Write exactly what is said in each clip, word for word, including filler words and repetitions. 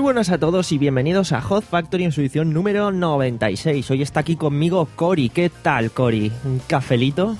buenas a todos y bienvenidos a Hot Factory en su edición número noventa y seis. Hoy está aquí conmigo Cori. ¿Qué tal, Cori? ¿Un cafelito?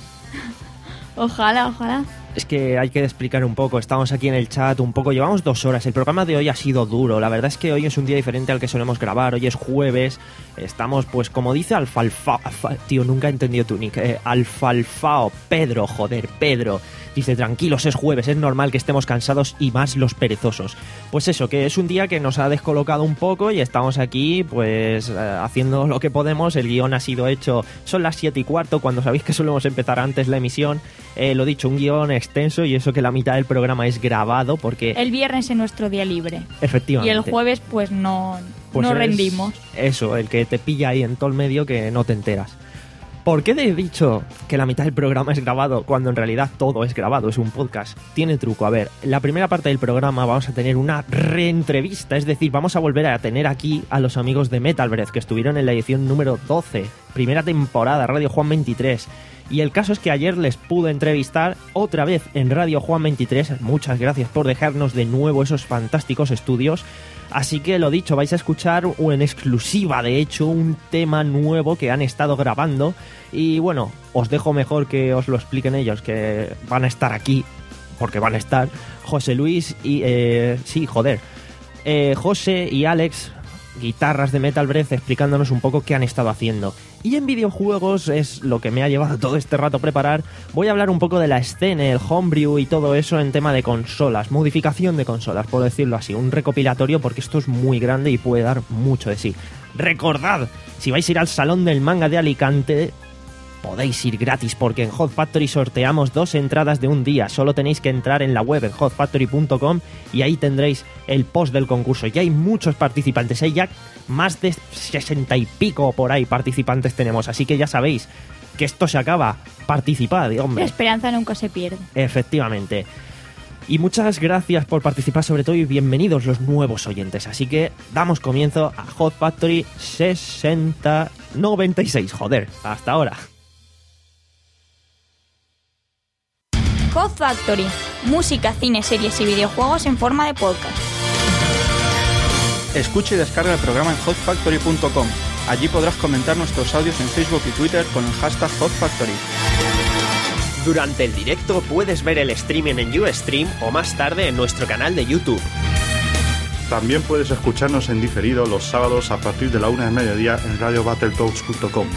Ojalá, ojalá. Es que hay que explicar un poco, estamos aquí en el chat un poco, llevamos dos horas, el programa de hoy ha sido duro, la verdad es que hoy es un día diferente al que solemos grabar, hoy es jueves, estamos pues como dice Alfalfao, alfa, tío, nunca he entendido tu nick, eh, Alfalfao, Pedro, joder, Pedro, dice tranquilos, es jueves, es normal que estemos cansados y más los perezosos. Pues eso, que es un día que nos ha descolocado un poco y estamos aquí pues eh, haciendo lo que podemos, el guión ha sido hecho, son las siete y cuarto, cuando sabéis que solemos empezar antes la emisión, eh, lo dicho, un guión extenso y eso que la mitad del programa es grabado porque... El viernes es nuestro día libre. Efectivamente. Y el jueves pues no, pues no es rendimos. Eso, el que te pilla ahí en todo el medio que no te enteras. ¿Por qué te he dicho que la mitad del programa es grabado cuando en realidad todo es grabado? Es un podcast. Tiene truco. A ver, en la primera parte del programa vamos a tener una reentrevista, es decir, vamos a volver a tener aquí a los amigos de Metal Breath que estuvieron en la edición número doce, primera temporada, Radio Juan veintitrés. Y el caso es que ayer les pude entrevistar otra vez en Radio Juan veintitrés. Muchas gracias por dejarnos de nuevo esos fantásticos estudios. Así que lo dicho, vais a escuchar en exclusiva, de hecho, un tema nuevo que han estado grabando. Y bueno, os dejo mejor que os lo expliquen ellos, que van a estar aquí, porque van a estar José Luis y... Eh, sí, joder. Eh, José y Alex, guitarras de Metal Breath, explicándonos un poco qué han estado haciendo. Y en videojuegos es lo que me ha llevado todo este rato a preparar. Voy a hablar un poco de la escena, el homebrew y todo eso en tema de consolas, modificación de consolas, por decirlo así, un recopilatorio porque esto es muy grande y puede dar mucho de sí. Recordad, si vais a ir al Salón del Manga de Alicante, podéis ir gratis porque en Hot Factory sorteamos dos entradas de un día. Solo tenéis que entrar en la web en hot factory punto com y ahí tendréis el post del concurso. Ya hay muchos participantes, hay ya más de sesenta y pico por ahí participantes tenemos, así que ya sabéis que esto se acaba. Participad, hombre. La esperanza nunca se pierde. Efectivamente. Y muchas gracias por participar sobre todo y bienvenidos los nuevos oyentes. Así que damos comienzo a Hot Factory sesenta noventa y seis. Joder, hasta ahora. Hot Factory, música, cine, series y videojuegos en forma de podcast. Escucha y descarga el programa en hot factory punto com. Allí podrás comentar nuestros audios en Facebook y Twitter con el hashtag Hot Factory. Durante el directo puedes ver el streaming en Ustream o más tarde en nuestro canal de YouTube. También puedes escucharnos en diferido los sábados a partir de la una de mediodía en radio battletoads punto com.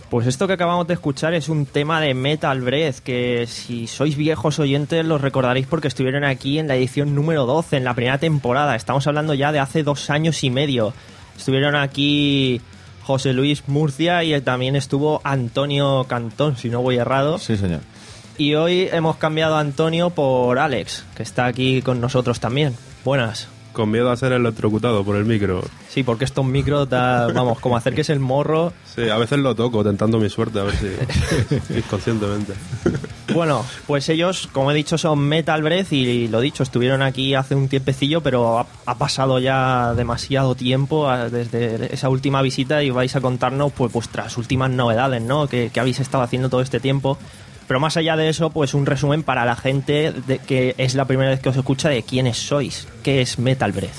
Pues esto que acabamos de escuchar es un tema de Metal Breath, que si sois viejos oyentes los recordaréis porque estuvieron aquí en la edición número doce, en la primera temporada. Estamos hablando ya de hace dos años y medio. Estuvieron aquí José Luis Murcia y también estuvo Antonio Cantón, si no voy errado. Sí, señor. Y hoy hemos cambiado a Antonio por Alex, que está aquí con nosotros también. Buenas. Con miedo a ser electrocutado por el micro. Sí, porque estos micros, da, vamos, como acerques el morro. Sí, a veces lo toco, tentando mi suerte, a ver si inconscientemente. Bueno, pues ellos, como he dicho, son Metal Breath y lo dicho, estuvieron aquí hace un tiempecillo, pero ha, ha pasado ya demasiado tiempo desde esa última visita y vais a contarnos pues vuestras últimas novedades, ¿no? Que, que habéis estado haciendo todo este tiempo. Pero más allá de eso, pues un resumen para la gente de que es la primera vez que os escucha de quiénes sois. ¿Qué es Metal Breath?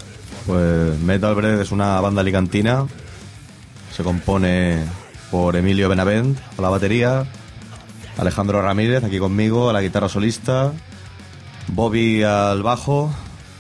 Pues Metal Breath es una banda alicantina. Se compone por Emilio Benavent a la batería, Alejandro Ramírez aquí conmigo a la guitarra solista, Bobby al bajo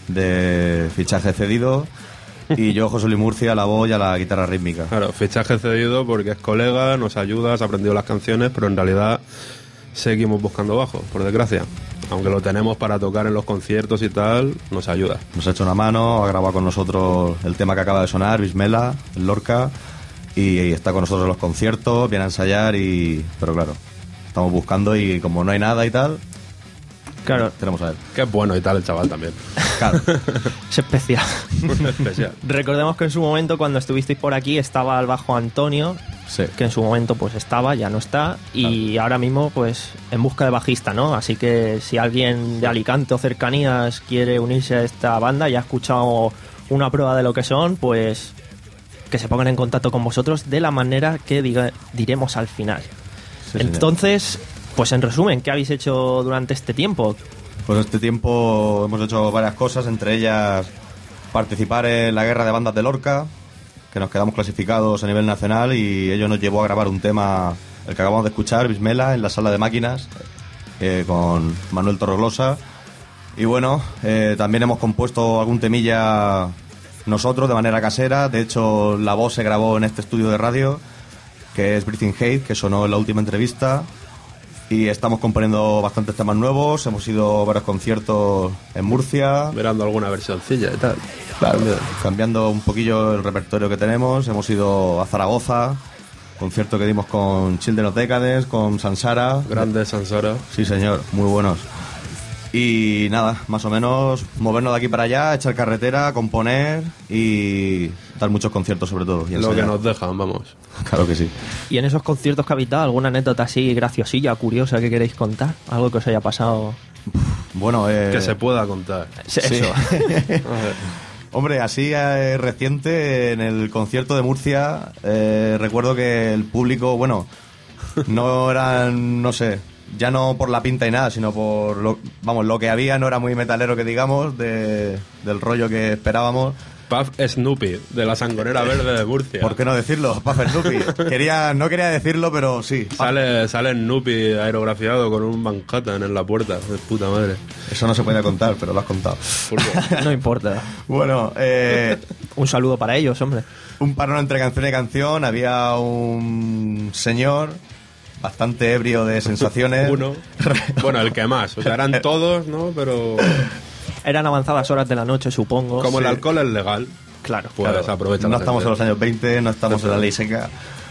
de fichaje cedido y yo, José Luis Murcia, a la voz y a la guitarra rítmica. Claro, fichaje cedido porque es colega, nos ayuda, has aprendido las canciones, pero en realidad seguimos buscando bajo, por desgracia. Aunque lo tenemos para tocar en los conciertos y tal, nos ayuda. Nos ha hecho una mano, ha grabado con nosotros el tema que acaba de sonar, Bismela, el Lorca, y, y está con nosotros en los conciertos, viene a ensayar, y pero claro, estamos buscando y como no hay nada y tal, claro, tenemos a él. Que es bueno y tal el chaval también. Claro. Es especial. Especial. Recordemos que en su momento, cuando estuvisteis por aquí, estaba al bajo Antonio, Sí. que en su momento pues estaba, ya no está, y ahora mismo pues en busca de bajista, ¿no? Así que si alguien de Alicante o cercanías quiere unirse a esta banda y ha escuchado una prueba de lo que son, pues que se pongan en contacto con vosotros de la manera que diga, diremos al final. Sí, señor. Entonces, pues en resumen, ¿qué habéis hecho durante este tiempo? Pues este tiempo hemos hecho varias cosas, entre ellas participar en la guerra de bandas de Lorca, que nos quedamos clasificados a nivel nacional, y ello nos llevó a grabar un tema, el que acabamos de escuchar, Bismela, en la sala de máquinas, eh, con Manuel Torreglosa. Y bueno, eh, también hemos compuesto algún temilla nosotros de manera casera. De hecho, la voz se grabó en este estudio de radio, que es Breathing Hate, que sonó en la última entrevista. Y estamos componiendo bastantes temas nuevos. Hemos ido a varios conciertos en Murcia. Mirando alguna versioncilla y tal. Claro, cambiando un poquillo el repertorio que tenemos. Hemos ido a Zaragoza, concierto que dimos con Children of Decadence, con Sansara. Grande Sansara. Sí, señor, muy buenos. Y nada, más o menos movernos de aquí para allá, echar carretera, componer y dar muchos conciertos sobre todo. Y Lo ensayar. que nos dejan, vamos. Claro que sí. Y en esos conciertos que habéis dado, ¿alguna anécdota así graciosilla, curiosa que queréis contar? ¿Algo que os haya pasado? Bueno, eh... Que se pueda contar. Eso. Sí. A ver. Hombre, así eh, reciente, en el concierto de Murcia, eh, recuerdo que el público, bueno, no eran, no sé, ya no por la pinta y nada, sino por, lo, vamos, lo que había no era muy metalero que digamos, de, del rollo que esperábamos. Puff Snoopy, de la sangonera verde de Murcia. ¿Por qué no decirlo? Puff Snoopy. Quería, no quería decirlo, pero sí. Sale, sale Snoopy aerografiado con un Manhattan en la puerta. De puta madre. Eso no se podía contar, pero lo has contado. ¿Por qué? No importa. Bueno, eh... Un saludo para ellos, hombre. Un parón entre canción y canción. Había un señor bastante ebrio de sensaciones. Uno. Bueno, el que más. O sea, eran todos, ¿no? Pero Eran avanzadas horas de la noche, supongo. como Sí. el alcohol es legal, Claro. pues Claro, aprovecha no la estamos gente. en los años veinte, no estamos en la ley seca.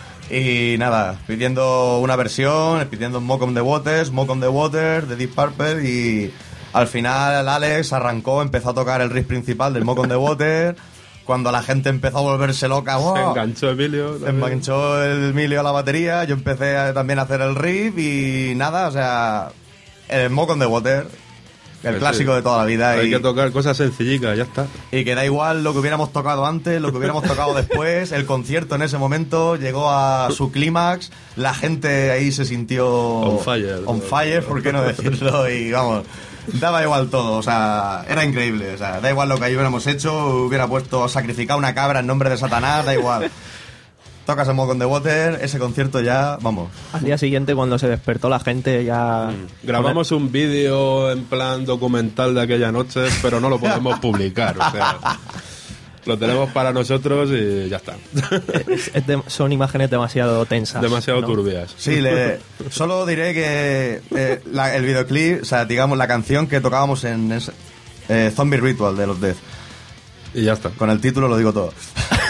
Y nada, pidiendo una versión, pidiendo Smoke on the Water, Smoke on the Water de Deep Purple, y al final Alex arrancó, empezó a tocar el riff principal de Smoke on the Water. Cuando la gente empezó a volverse loca, Se ¡wow! enganchó Emilio. Se también. enganchó el Emilio a la batería, yo empecé a, también a hacer el riff y nada, o sea, el Smoke on the Water, el Pues clásico sí. de toda la vida. Hay y, que tocar cosas sencillicas, ya está. y que da igual lo que hubiéramos tocado antes, lo que hubiéramos tocado después, el concierto en ese momento llegó a su clímax, la gente ahí se sintió On fire. on fire, ¿por qué no decirlo? Y vamos, daba igual todo, o sea, era increíble, o sea, da igual lo que ahí hubiéramos hecho, hubiera puesto sacrificar una cabra en nombre de Satanás, da igual. Tocas el Smoke on the Water, ese concierto ya, vamos. Al día siguiente, cuando se despertó la gente, ya... Grabamos un vídeo en plan documental de aquella noche, pero no lo podemos publicar, o sea... Lo tenemos para nosotros y ya está. Es- es de- son imágenes demasiado tensas. Demasiado ¿no? turbias. Sí, le, solo diré que eh, la- el videoclip, o sea, digamos la canción que tocábamos en ese- eh, Zombie Ritual de los Death. Y ya está. Con el título lo digo todo.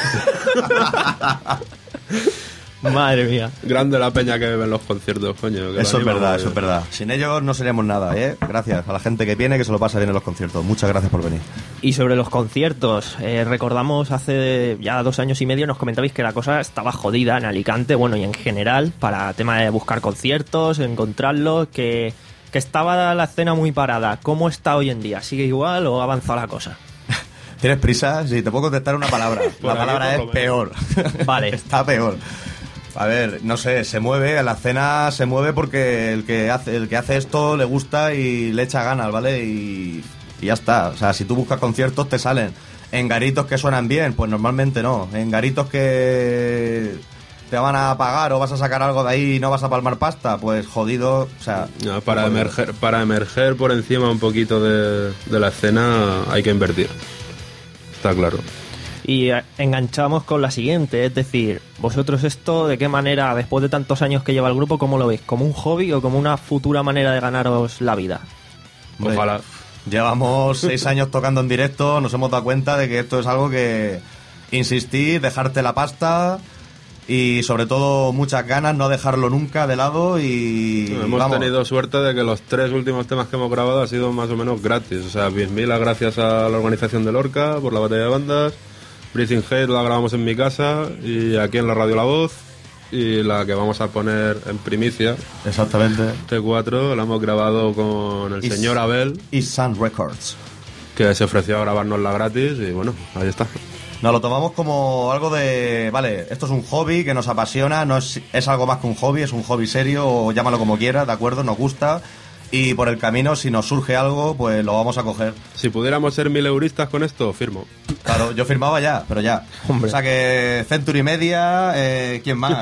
Madre mía. Grande la peña que bebe en los conciertos, coño. que Eso lo es anima verdad, muy eso es bien. verdad. Sin ellos no seríamos nada, ¿eh? Gracias a la gente que viene, que se lo pasa bien en los conciertos. Muchas gracias por venir. Y sobre los conciertos, eh, recordamos hace ya dos años y medio nos comentabais que la cosa estaba jodida en Alicante, bueno, y en general, para tema de buscar conciertos, encontrarlos, que, que estaba la escena muy parada. ¿Cómo está hoy en día? ¿Sigue igual o ha avanzado la cosa? ¿Tienes prisa? Sí, te puedo contestar una palabra. Por La aquí, palabra por lo es peor. Vale. Está peor. A ver, no sé, se mueve, la escena se mueve porque el que hace, el que hace esto le gusta y le echa ganas, ¿vale? Y, y ya está. O sea, si tú buscas conciertos te salen. En garitos que suenan bien, pues normalmente no. En garitos que te van a pagar o vas a sacar algo de ahí y no vas a palmar pasta, pues jodido. O sea, No, para, jodido. emerger, para emerger por encima un poquito de, de la escena hay que invertir. Está claro. Y eh, enganchamos con la siguiente, es decir, vosotros esto, ¿de qué manera, después de tantos años que lleva el grupo, cómo lo veis? ¿Como un hobby o como una futura manera de ganaros la vida? Hombre, Ojalá. Llevamos seis años tocando en directo, nos hemos dado cuenta de que esto es algo que insistir, dejarte la pasta y sobre todo muchas ganas, no dejarlo nunca de lado y Hemos vamos. tenido suerte de que los tres últimos temas que hemos grabado han sido más o menos gratis. O sea, Bismila gracias a la organización de Lorca por la batalla de bandas. Breathing Hate la grabamos en mi casa y aquí en la radio La Voz. Y la que vamos a poner en primicia, Exactamente. T cuatro, la hemos grabado con el Y- señor Abel, Y Sun Records. que se ofreció a grabárnosla gratis y bueno, ahí está. Nos lo tomamos como algo de, vale, esto es un hobby que nos apasiona, no es, es algo más que un hobby, es un hobby serio, o llámalo como quieras, ¿de acuerdo? Nos gusta. Y por el camino, si nos surge algo, pues lo vamos a coger. Si pudiéramos ser mil euristas con esto, firmo. Claro, yo firmaba ya, pero ya. Hombre. O sea que Century Media, eh, ¿quién más?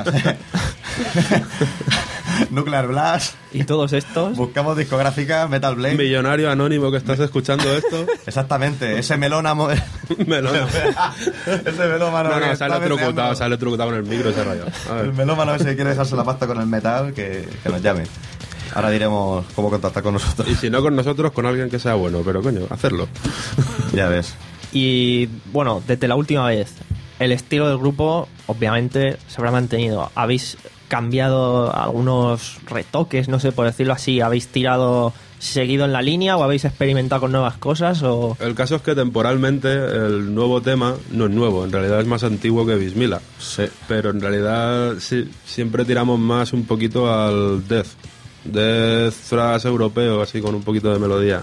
Nuclear Blast. Y todos estos, Buscamos discográfica, Metal Blade. Millonario anónimo que estás escuchando esto, Exactamente, ese melónamo. me lo... ese melómano. No, que no, está sale trucutado, deseando- sale trucutado con el micro ese rayo. A El ver. melómano ese que quiere dejarse la pasta con el metal, que, que nos llame. Ahora diremos cómo contactar con nosotros. Y si no con nosotros, con alguien que sea bueno, pero coño, hacerlo. Ya ves. y bueno, desde la última vez, el estilo del grupo obviamente se habrá mantenido. ¿Habéis cambiado algunos retoques, no sé, por decirlo así? ¿Habéis tirado, seguido en la línea o habéis experimentado con nuevas cosas? O El caso es que temporalmente el nuevo tema no es nuevo, en realidad es más antiguo que Bismila. Sí. Pero en realidad sí, siempre tiramos más un poquito al death. Death thrash europeo, así con un poquito de melodía.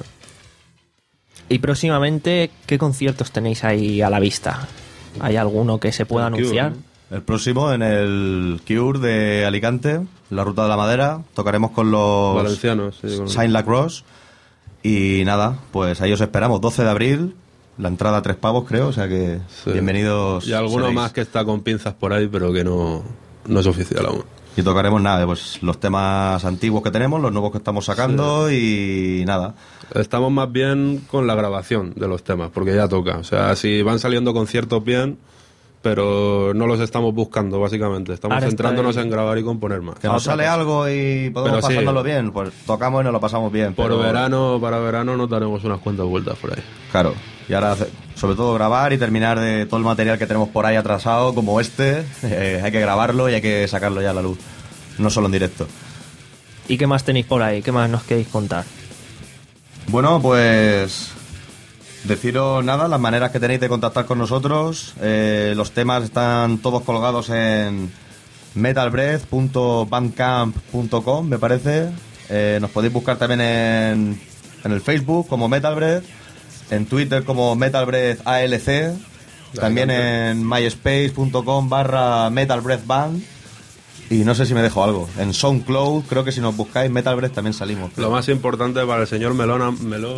Y próximamente, ¿qué conciertos tenéis ahí a la vista? ¿Hay alguno que se pueda El Cure, anunciar? ¿no? El próximo en el Cure de Alicante, la Ruta de la Madera. Tocaremos con los Valencianos, sí, con- Saint Lacrosse. Y nada, pues ahí os esperamos. doce de abril, la entrada a tres pavos, creo. O sea que Sí. bienvenidos. Y alguno seréis. más que está con pinzas por ahí, pero que no, no es oficial aún. Y tocaremos nada, pues los temas antiguos que tenemos, los nuevos que estamos sacando y nada. Estamos más bien con la grabación de los temas, porque ya toca. O sea, si van saliendo conciertos bien, pero no los estamos buscando, básicamente. Estamos Ahora está centrándonos el- en grabar y componer más. Que nos Otra sale cosa. algo y podemos Pero sí. pasárnoslo bien, pues tocamos y nos lo pasamos bien. Por pero- verano, para verano nos daremos unas cuantas vueltas por ahí. Claro. Y ahora, hace- sobre todo, grabar y terminar de todo el material que tenemos por ahí atrasado, como este. Eh, hay que grabarlo y hay que sacarlo ya a la luz. No solo en directo. ¿Y qué más tenéis por ahí? ¿Qué más nos queréis contar? Bueno, pues deciros nada, las maneras que tenéis de contactar con nosotros. Eh, los temas están todos colgados en metalbreath punto bandcamp punto com, me parece. Eh, nos podéis buscar también en, en el Facebook como Metalbreath, en Twitter como Metalbreath A L C, también en myspace punto com barra metalbreathband. Y no sé si me dejo algo. En SoundCloud, creo que si nos buscáis Metalbreath también salimos. Lo más importante para el señor Melona... Melo...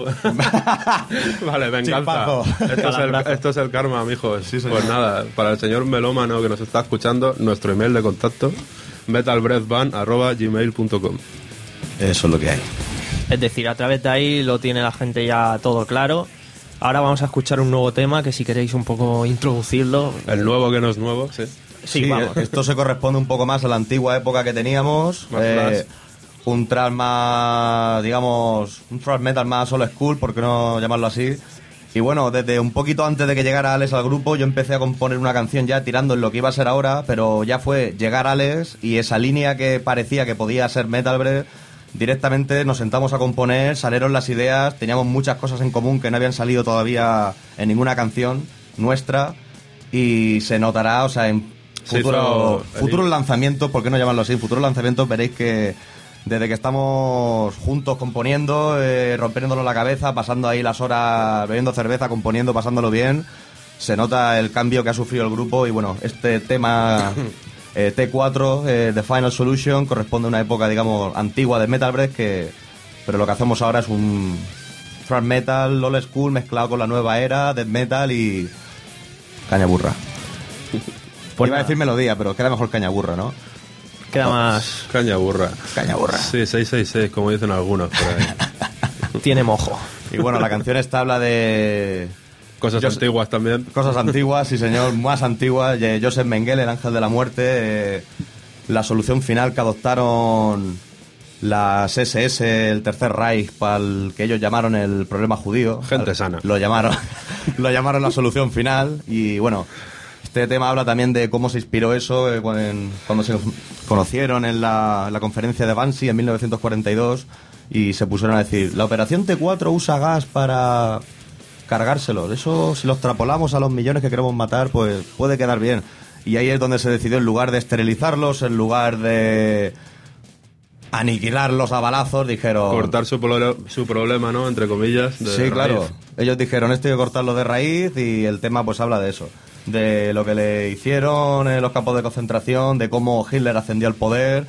vale, venganza. Chispazo. Esto es, el, Calambrazo. esto es el karma, mijo. Sí, señor. Pues nada, para el señor Melómano que nos está escuchando, nuestro email de contacto, metalbreathband arroba gmail punto com. Eso es lo que hay. Es decir, a través de ahí lo tiene la gente ya todo claro. Ahora vamos a escuchar un nuevo tema que si queréis un poco introducirlo. El nuevo que no es nuevo, sí. Sí, Sí, vamos. esto se corresponde un poco más a la antigua época que teníamos. Más eh, flash. un thrash más, digamos, un thrash metal más old school, ¿por qué no llamarlo así? Y bueno, desde un poquito antes de que llegara Alex al grupo, yo empecé a componer una canción ya tirando en lo que iba a ser ahora, pero ya fue llegar Alex y esa línea que parecía que podía ser Metal Breath, directamente nos sentamos a componer, salieron las ideas, teníamos muchas cosas en común que no habían salido todavía en ninguna canción nuestra y se notará, o sea, en Se futuro, hizo- futuros lanzamientos, ¿por qué no llamarlo así? Futuros lanzamientos veréis que desde que estamos juntos componiendo, eh, rompiéndonos la cabeza, pasando ahí las horas bebiendo cerveza, componiendo, pasándolo bien, se nota el cambio que ha sufrido el grupo y bueno, este tema eh, T cuatro, eh, The Final Solution, corresponde a una época, digamos, antigua de Metal Breath, que, pero lo que hacemos ahora es un thrash metal, old school, mezclado con la nueva era, death metal y caña burra. Pues Iba a nada. decir melodía, pero queda mejor caña burra, ¿no? Queda más... Caña burra. Caña burra. Sí, seiscientos sesenta y seis, como dicen algunos por ahí. Tiene mojo. Y bueno, la canción esta habla de Cosas Yo- antiguas también. cosas antiguas, sí señor, más antiguas. de Joseph Mengele, el ángel de la muerte, eh, la solución final que adoptaron las S S, el Tercer Reich, para el que ellos llamaron el problema judío. Gente sana. Lo llamaron, lo llamaron la solución final. Y bueno, este tema habla también de cómo se inspiró eso eh, cuando, cuando se conocieron en la, en la conferencia de Wannsee en mil novecientos cuarenta y dos y se pusieron a decir, la operación T cuatro usa gas para cargárselos. Eso, si lo extrapolamos a los millones que queremos matar, pues puede quedar bien. Y ahí es donde se decidió, en lugar de esterilizarlos, en lugar de aniquilarlos a balazos, dijeron... Cortar su, prole- su problema, ¿no? Entre comillas. De Sí, raíz. claro. Ellos dijeron, esto hay que cortarlo de raíz y el tema pues habla de eso. De lo que le hicieron en los campos de concentración, de cómo Hitler ascendió al poder.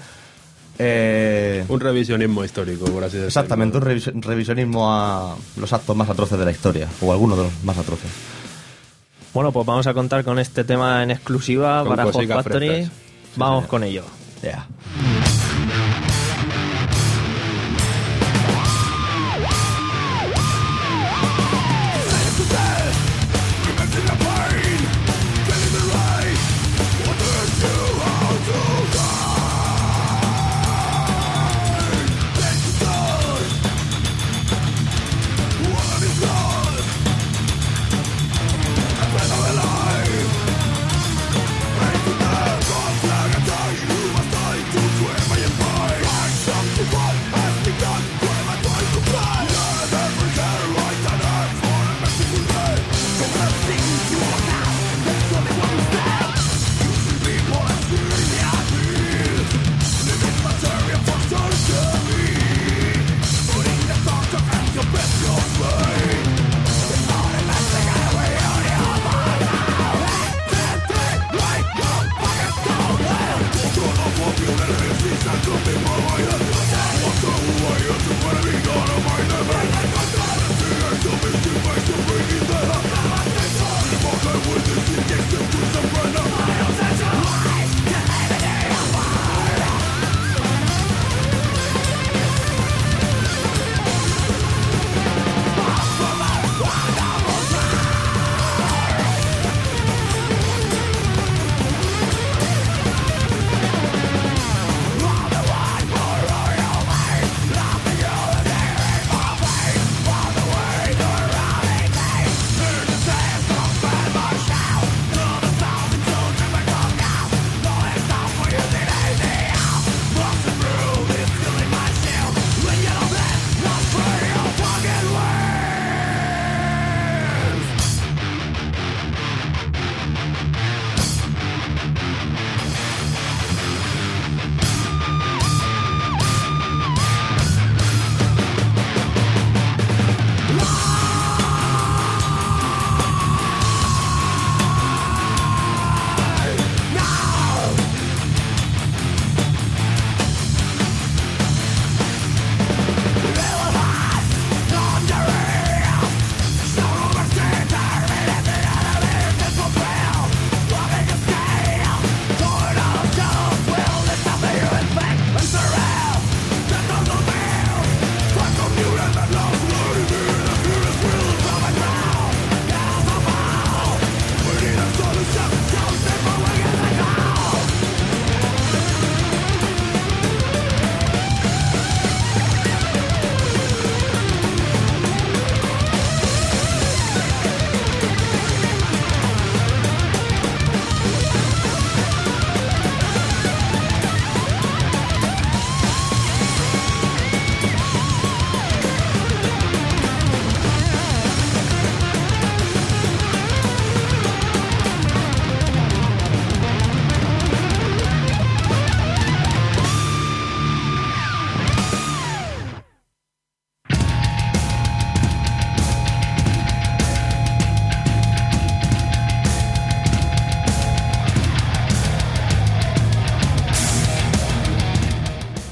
Eh, Un revisionismo histórico, por así decirlo. exactamente, un revis- revisionismo a los actos más atroces de la historia, o algunos de los más atroces. Bueno, pues vamos a contar con este tema en exclusiva Con para Hot cositas Factory. frescas. Vamos con ello. Yeah. You must die to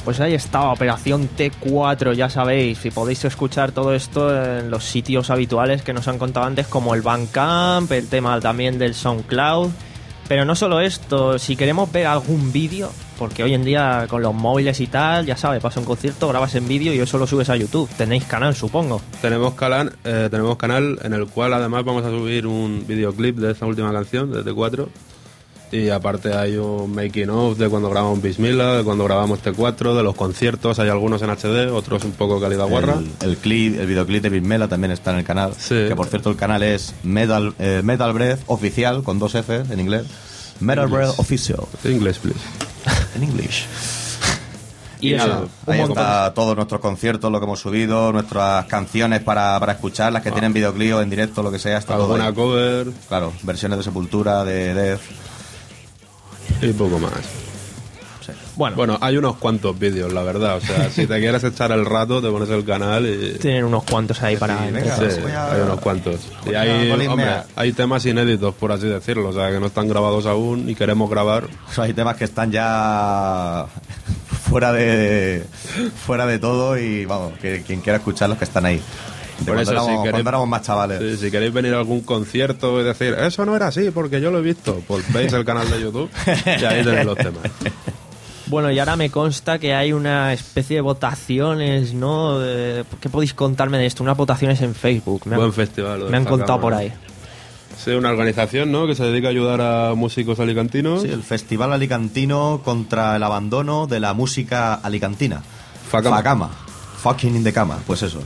Pues ahí estaba Operación T cuatro, ya sabéis, y podéis escuchar todo esto en los sitios habituales que nos han contado antes, como el Bandcamp, el tema también del SoundCloud. Pero no solo esto, si queremos ver algún vídeo, porque hoy en día con los móviles y tal, ya sabes, pasa un concierto, grabas en vídeo y eso lo subes a YouTube. Tenéis canal, supongo. Tenemos canal, eh, tenemos canal en el cual además vamos a subir un videoclip de esta última canción, de T cuatro. Y aparte hay un making of de cuando grabamos Bismillah, de cuando grabamos T cuatro, de los conciertos, hay algunos en H D, otros un poco calidad guarra. El, el clip, el videoclip de Bismillah también está en el canal. Sí. Que por cierto el canal es Metal, eh, Metal Breath Oficial, con dos F en inglés. Metal Breath Official. English, please. En English. Y, Y eso, nada, un ahí montón. está todos nuestros conciertos, lo que hemos subido, nuestras canciones para, para escuchar, las que tienen videoclip o en directo, lo que sea. Está todo Alguna ahí. cover Claro, versiones de Sepultura, de Death. y poco más. Sí. Bueno, Bueno, hay unos cuantos vídeos, la verdad. O sea, si te quieres echar el rato, te pones el canal y... tienen unos cuantos ahí para... Sí, venga. Sí, voy a- hay unos cuantos. Y voy a hay, ponerme hombre, a- hay temas inéditos, por así decirlo. O sea, que no están grabados aún y queremos grabar. O sea, hay temas que están ya fuera de fuera de todo y vamos, que quien quiera escucharlos que están ahí. De Por cuando, eso, éramos, si queréis- cuando éramos más chavales. Sí, si queréis venir a algún concierto y decir, eso no era así porque yo lo he visto, pues veis el canal de YouTube y ahí tenéis los temas. Bueno, y ahora me consta que hay una especie de votaciones, ¿no? De- ¿Qué podéis contarme de esto? Unas votaciones en Facebook. Me han, Buen festival. lo de me han Facama. contado por ahí. Sí, una organización, ¿no? Que se dedica a ayudar a músicos alicantinos. Sí, el Festival Alicantino contra el abandono de la música alicantina. Facama. Facama. Fucking in the cama, pues eso.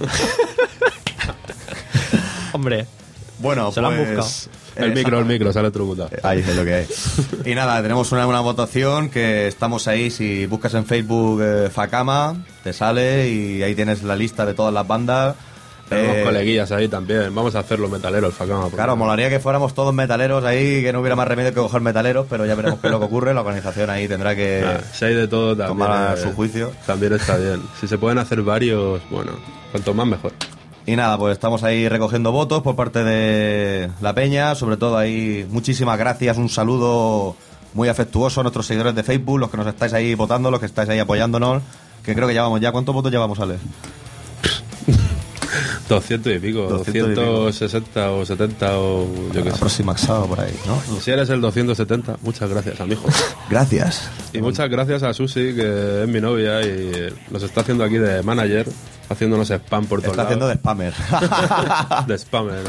Hombre, Bueno, Se lo han pues, buscado. El eh, micro, el micro, sale trucutado. Ahí es lo que hay. Y nada, tenemos una, una votación que estamos ahí. Si buscas en Facebook eh, Facama, te sale y ahí tienes la lista de todas las bandas. Tenemos Eh, coleguillas ahí también. Vamos a hacerlo metalero el Facama. porque- Claro, molaría que fuéramos todos metaleros ahí, que no hubiera más remedio que coger metaleros, pero ya veremos qué es lo que ocurre. La organización ahí tendrá que Ah, si hay de todo también. tomar eh, su juicio. También está bien. Si se pueden hacer varios, bueno, cuanto más mejor. Y nada, pues estamos ahí recogiendo votos por parte de la peña, sobre todo ahí muchísimas gracias, un saludo muy afectuoso a nuestros seguidores de Facebook, los que nos estáis ahí votando, los que estáis ahí apoyándonos, que creo que llevamos ya, ¿cuántos votos llevamos, Ale? doscientos y pico, doscientos y pico. doscientos sesenta o setenta o yo qué sé. Aproximadamente por ahí, ¿no? Si eres el doscientos setenta, muchas gracias, amigo. Gracias. Y muchas gracias a Susi, que es mi novia y nos está haciendo aquí de manager, haciéndonos spam por todos Está haciendo de lados. spammer. De spammer.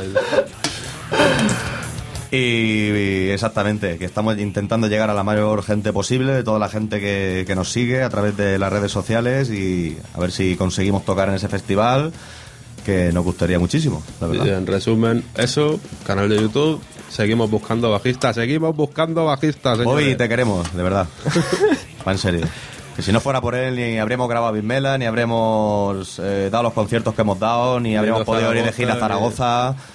Y, y exactamente, que estamos intentando llegar a la mayor gente posible, de toda la gente que, que nos sigue a través de las redes sociales y a ver si conseguimos tocar en ese festival, que nos gustaría muchísimo, la Y verdad. en resumen, eso, canal de YouTube, seguimos buscando bajistas, seguimos buscando bajistas, señores. Hoy te queremos, de verdad. Va en serio. Que si no fuera por él, ni habríamos grabado Bismela, ni habríamos eh, dado los conciertos que hemos dado, ni habríamos ido a podido ir de gira a Zaragoza, Zaragoza.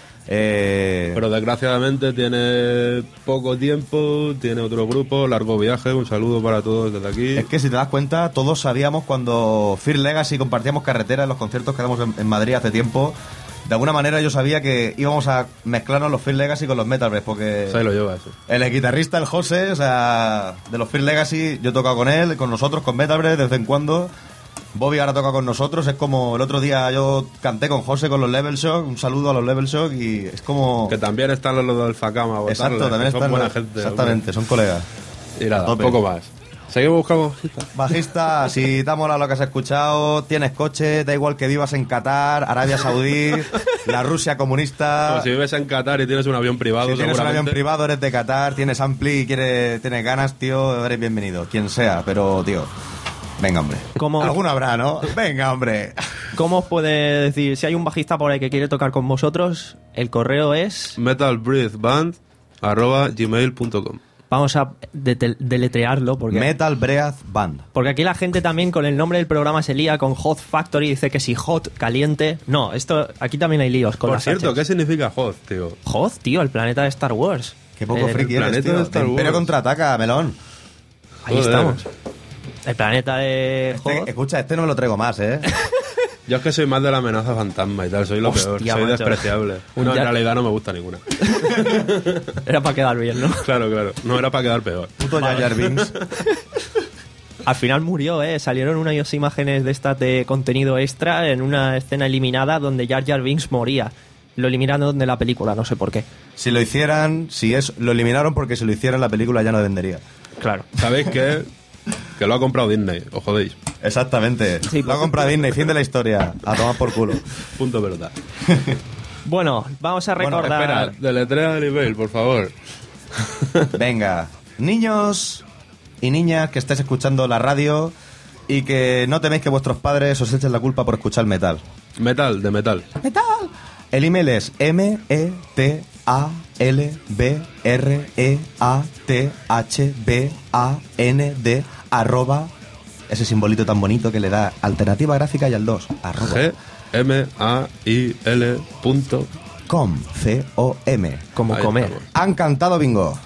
Eh, Pero desgraciadamente tiene poco tiempo, tiene otro grupo, largo viaje, un saludo para todos desde aquí. Es que si te das cuenta, todos sabíamos cuando Fear Legacy compartíamos carretera en los conciertos que damos en, en Madrid hace tiempo. De alguna manera yo sabía que íbamos a mezclarnos los Fear Legacy con los Metal Breath, porque Ahí lo lleva eso. el guitarrista, el José, o sea, de los Fear Legacy, yo he tocado con él, con nosotros, con Metal Breath, de vez en cuando. Bobby ahora toca con nosotros, es como el otro día yo canté con José con los Level Shock, un saludo a los Level Shock y es como... Que también están los del Facama. a Exacto, votarle, también que son están buena los- gente. exactamente, son colegas. hombre. Y nada, tope. poco más. Seguimos buscando bajistas. Bajista, si te ha molado lo que has escuchado, tienes coche, da igual que vivas en Qatar, Arabia Saudí, la Rusia comunista. Como si vives en Qatar y tienes un avión privado, Si tienes un seguramente. avión privado, eres de Qatar, tienes ampli y quieres, tienes ganas, tío, eres bienvenido. Quien sea, pero, tío, venga, hombre. ¿Cómo- Alguno habrá, ¿no? Venga, hombre. ¿cómo os puede decir? Si hay un bajista por ahí que quiere tocar con vosotros, el correo es... metalbreathband arroba gmail punto com. Vamos a de- deletrearlo porque... Metal Breath Band. Porque aquí la gente también con el nombre del programa se lía con Hot Factory, dice que si hot, caliente. No, esto aquí también hay líos con Por las cierto, H's. ¿qué significa Hoth, tío? Hot, tío, el planeta de Star Wars. Qué poco Eh, friki eres, planeta tío. de Star De Imperio Wars. contraataca, melón. Ahí Joder. estamos. El planeta de Este- Hoth. escucha, este no me lo traigo más, ¿eh? Yo es que soy más de la amenaza fantasma y tal, soy lo Hostia, peor, soy macho. despreciable. Un No, en ya- realidad no me gusta ninguna. Era para quedar bien, ¿no? Claro, claro, no era para quedar peor. Puto Jar Jar Binks. Al final murió, ¿eh? Salieron unas imágenes de estas de contenido extra en una escena eliminada donde Jar Jar Binks moría. Lo eliminaron de la película, no sé por qué. Si lo hicieran, si es, lo eliminaron porque si lo hicieran la película ya no vendería. Claro. ¿Sabéis qué? Que lo ha comprado Disney, os jodéis. Exactamente. Sí, lo ha comprado Disney, fin de la historia. A tomar por culo. Punto verdad. Bueno, vamos a Bueno, recordar... Espera, deletrea el email, por favor. Venga, niños y niñas que estéis escuchando la radio y que no teméis que vuestros padres os echen la culpa por escuchar metal. Metal, de metal. ¡Metal! El email es m e t a l b r e a t h b a n d arroba ese simbolito tan bonito que le da alternativa gráfica y al dos arroba G M A I L punto com c o m Como Ahí comer. estamos. han cantado bingo.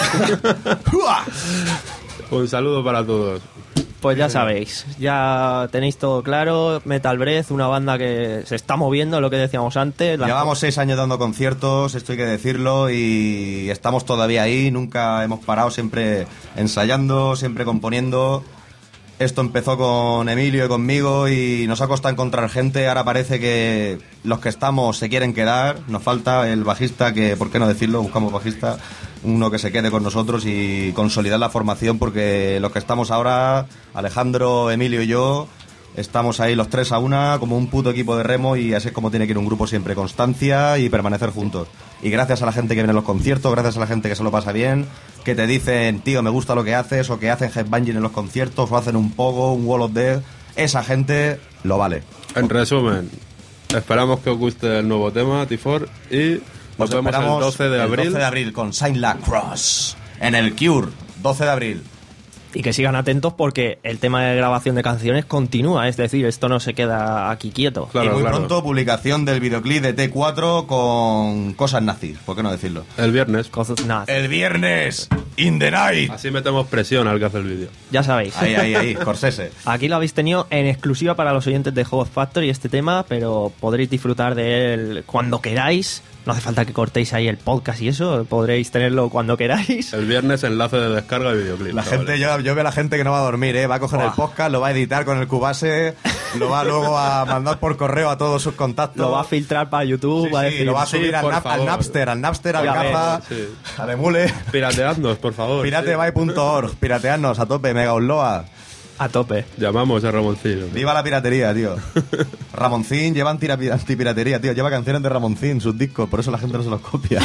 Un saludo para todos. Pues ya sabéis, ya tenéis todo claro. Metal Breath, una banda que se está moviendo, lo que decíamos antes. Las Llevamos seis años dando conciertos, esto hay que decirlo, y estamos todavía ahí, nunca hemos parado, siempre ensayando, siempre componiendo. Esto empezó con Emilio y conmigo y nos ha costado encontrar gente. Ahora parece que los que estamos se quieren quedar. Nos falta el bajista, que, ¿por qué no decirlo? Buscamos bajista, uno que se quede con nosotros y consolidar la formación, porque los que estamos ahora, Alejandro, Emilio y yo, estamos ahí los tres a una, como un puto equipo de remo, y así es como tiene que ir un grupo siempre: constancia y permanecer juntos. Y gracias a la gente que viene a los conciertos, gracias a la gente que se lo pasa bien, que te dicen, tío, me gusta lo que haces, o que hacen headbanging en los conciertos, o hacen un pogo, un wall of death, esa gente lo vale. En resumen, esperamos que os guste el nuevo tema, T cuatro, y nos Os vemos el esperamos doce de abril. El doce de abril con Sign La Cross en el Cure, doce de abril. Y que sigan atentos porque el tema de grabación de canciones continúa, es decir, esto no se queda aquí quieto. Claro, y muy claro. pronto publicación del videoclip de T cuatro con cosas nazis, ¿por qué no decirlo? El viernes. Cosas nada. El viernes, in the night. Así metemos presión al que hace el vídeo. Ya sabéis. Ahí, ahí, ahí, Corsese. Aquí lo habéis tenido en exclusiva para los oyentes de Hot Factory este tema, pero podréis disfrutar de él cuando queráis. No hace falta que cortéis ahí el podcast y eso, podréis tenerlo cuando queráis. El viernes enlace de descarga de videoclip. La chavales. gente, yo, yo veo a la gente que no va a dormir, ¿eh? Va a coger Buah. el podcast, lo va a editar con el Cubase, lo va luego a mandar por correo a todos sus contactos. Lo va a filtrar para YouTube, Sí, va a sí, decir, lo va a sí, subir al, por Nap- al favor. Napster, al Napster, al Ya Gaza, ves, sí. al Emule. Pirateadnos, por favor. piratebay punto org, pirateadnos a tope, mega upload. a tope. Llamamos a Ramoncillo. Viva la piratería, tío. Ramoncín lleva anti- antipiratería, tío. Lleva canciones de Ramoncín, sus discos, por eso la gente no se los copia.